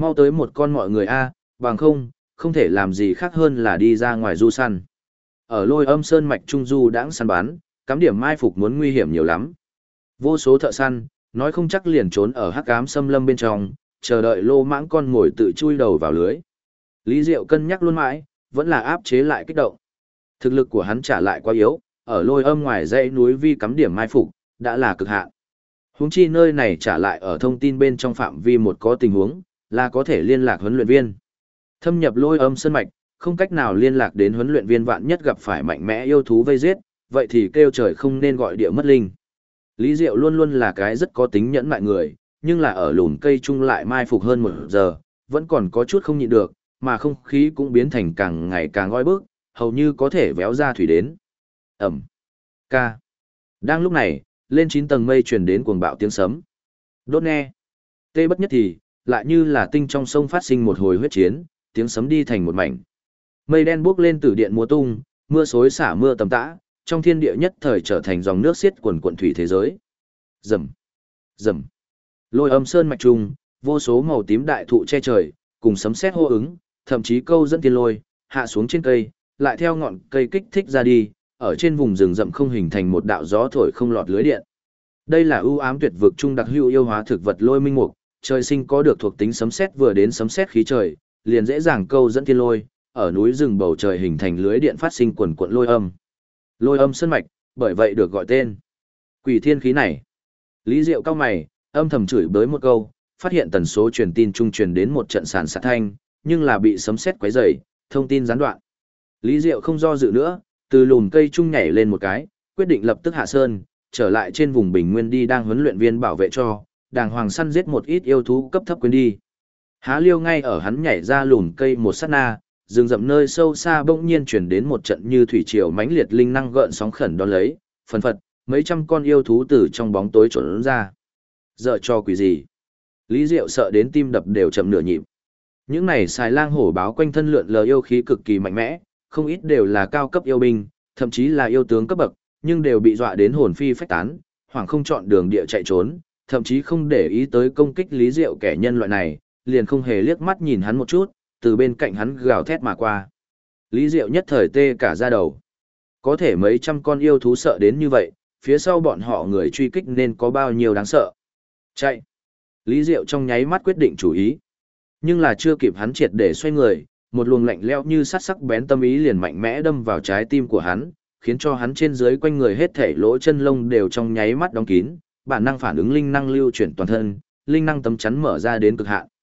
Mau tới một con mọi người a, bằng không thể làm gì khác hơn là đi ra ngoài du săn. Ở Lôi Âm Sơn mạch trung du đãng săn bắn, cắm điểm mai phục muốn nguy hiểm nhiều lắm. Vô số thợ săn, nói không chắc liền trốn ở hắc ám xâm lâm bên trong, chờ đợi lô mãng con ngồi tự chui đầu vào lưới. Lý Diệu cân nhắc luôn mãi, vẫn là áp chế lại kích động. Thực lực của hắn trả lại quá yếu, ở Lôi Âm ngoài dãy núi vi cắm điểm mai phục, đã là cực hạn. Huống chi nơi này trả lại ở thông tin bên trong phạm vi một có tình huống, là có thể liên lạc huấn luyện viên. Thâm nhập Lôi Âm sơn mạch, không cách nào liên lạc đến huấn luyện viên, vạn nhất gặp phải mạnh mẽ yêu thú vây giết, vậy thì kêu trời không nên gọi địa mất linh. Lý Diệu luôn luôn là cái rất có tính nhẫn nại người, nhưng là ở lùn cây chung lại mai phục hơn 1 giờ, vẫn còn có chút không nhịn được, mà không khí cũng biến thành càng ngày càng oi bức, hầu như có thể véo ra thủy đến. Ẩm. Ca. Đang lúc này, lên 9 tầng mây truyền đến cuồng bạo tiếng sấm. Đốt nghe. Tê bất nhất thì, lại như là tinh trong sông phát sinh một hồi huyết chiến, tiếng sấm đi thành một mảnh. Mây đen bốc lên từ điện múa tung, mưa xối xả mưa tầm tã, trong thiên địa nhất thời trở thành dòng nước xiết quần quận thủy thế giới. Rầm. Rầm. Lôi Âm sơn mạch trung, vô số màu tím đại thụ che trời, cùng sấm sét hô ứng, thậm chí câu dẫn tiên lôi, hạ xuống trên cây, lại theo ngọn cây kích thích ra đi, ở trên vùng rừng rậm không hình thành một đạo gió thổi không lọt lưới điện. Đây là ưu ám tuyệt vực trung đặc hữu yêu hóa thực vật lôi minh mục, trời sinh có được thuộc tính sấm sét, vừa đến sấm sét khí trời, liền dễ dàng câu dẫn thiên lôi, ở núi rừng bầu trời hình thành lưới điện phát sinh quần quận lôi âm. Lôi Âm sơn mạch, bởi vậy được gọi tên Quỷ thiên khí này. Lý Diệu cao mày, âm thầm chửi bới một câu, phát hiện tần số truyền tin trung truyền đến một trận sàn sạt thanh, nhưng là bị sấm sét quấy rầy, thông tin gián đoạn. Lý Diệu không do dự nữa, từ lùm cây trung nhảy lên một cái, quyết định lập tức hạ sơn, trở lại trên vùng bình nguyên đi đang huấn luyện viên bảo vệ cho, đàng hoàng săn giết một ít yêu thú cấp thấp quên đi. Há liêu ngay ở hắn nhảy ra lùm cây một sát na, rừng rậm nơi sâu xa bỗng nhiên chuyển đến một trận như thủy triều mãnh liệt linh năng gợn sóng khẩn đón lấy, phần phật, mấy trăm con yêu thú từ trong bóng tối trốn ra. Dợ cho quỷ gì? Lý Diệu sợ đến tim đập đều chậm nửa nhịp. Những này xài lang hổ báo quanh thân lượn lờ yêu khí cực kỳ mạnh mẽ, không ít đều là cao cấp yêu binh, thậm chí là yêu tướng cấp bậc, nhưng đều bị dọa đến hồn phi phách tán, hoảng không chọn đường địa chạy trốn, thậm chí không để ý tới công kích Lý Diệu kẻ nhân loại này, liền không hề liếc mắt nhìn hắn một chút, từ bên cạnh hắn gào thét mà qua. Lý Diệu nhất thời tê cả da đầu. Có thể mấy trăm con yêu thú sợ đến như vậy, phía sau bọn họ người truy kích nên có bao nhiêu đáng sợ. Chạy. Lý Diệu trong nháy mắt quyết định chủ ý. Nhưng là chưa kịp hắn triệt để xoay người, một luồng lạnh lẽo như sắt sắc bén tâm ý liền mạnh mẽ đâm vào trái tim của hắn, khiến cho hắn trên dưới quanh người hết thảy lỗ chân lông đều trong nháy mắt đóng kín, bản năng phản ứng linh năng lưu chuyển toàn thân, linh năng tấm chắn mở ra đến cực hạn.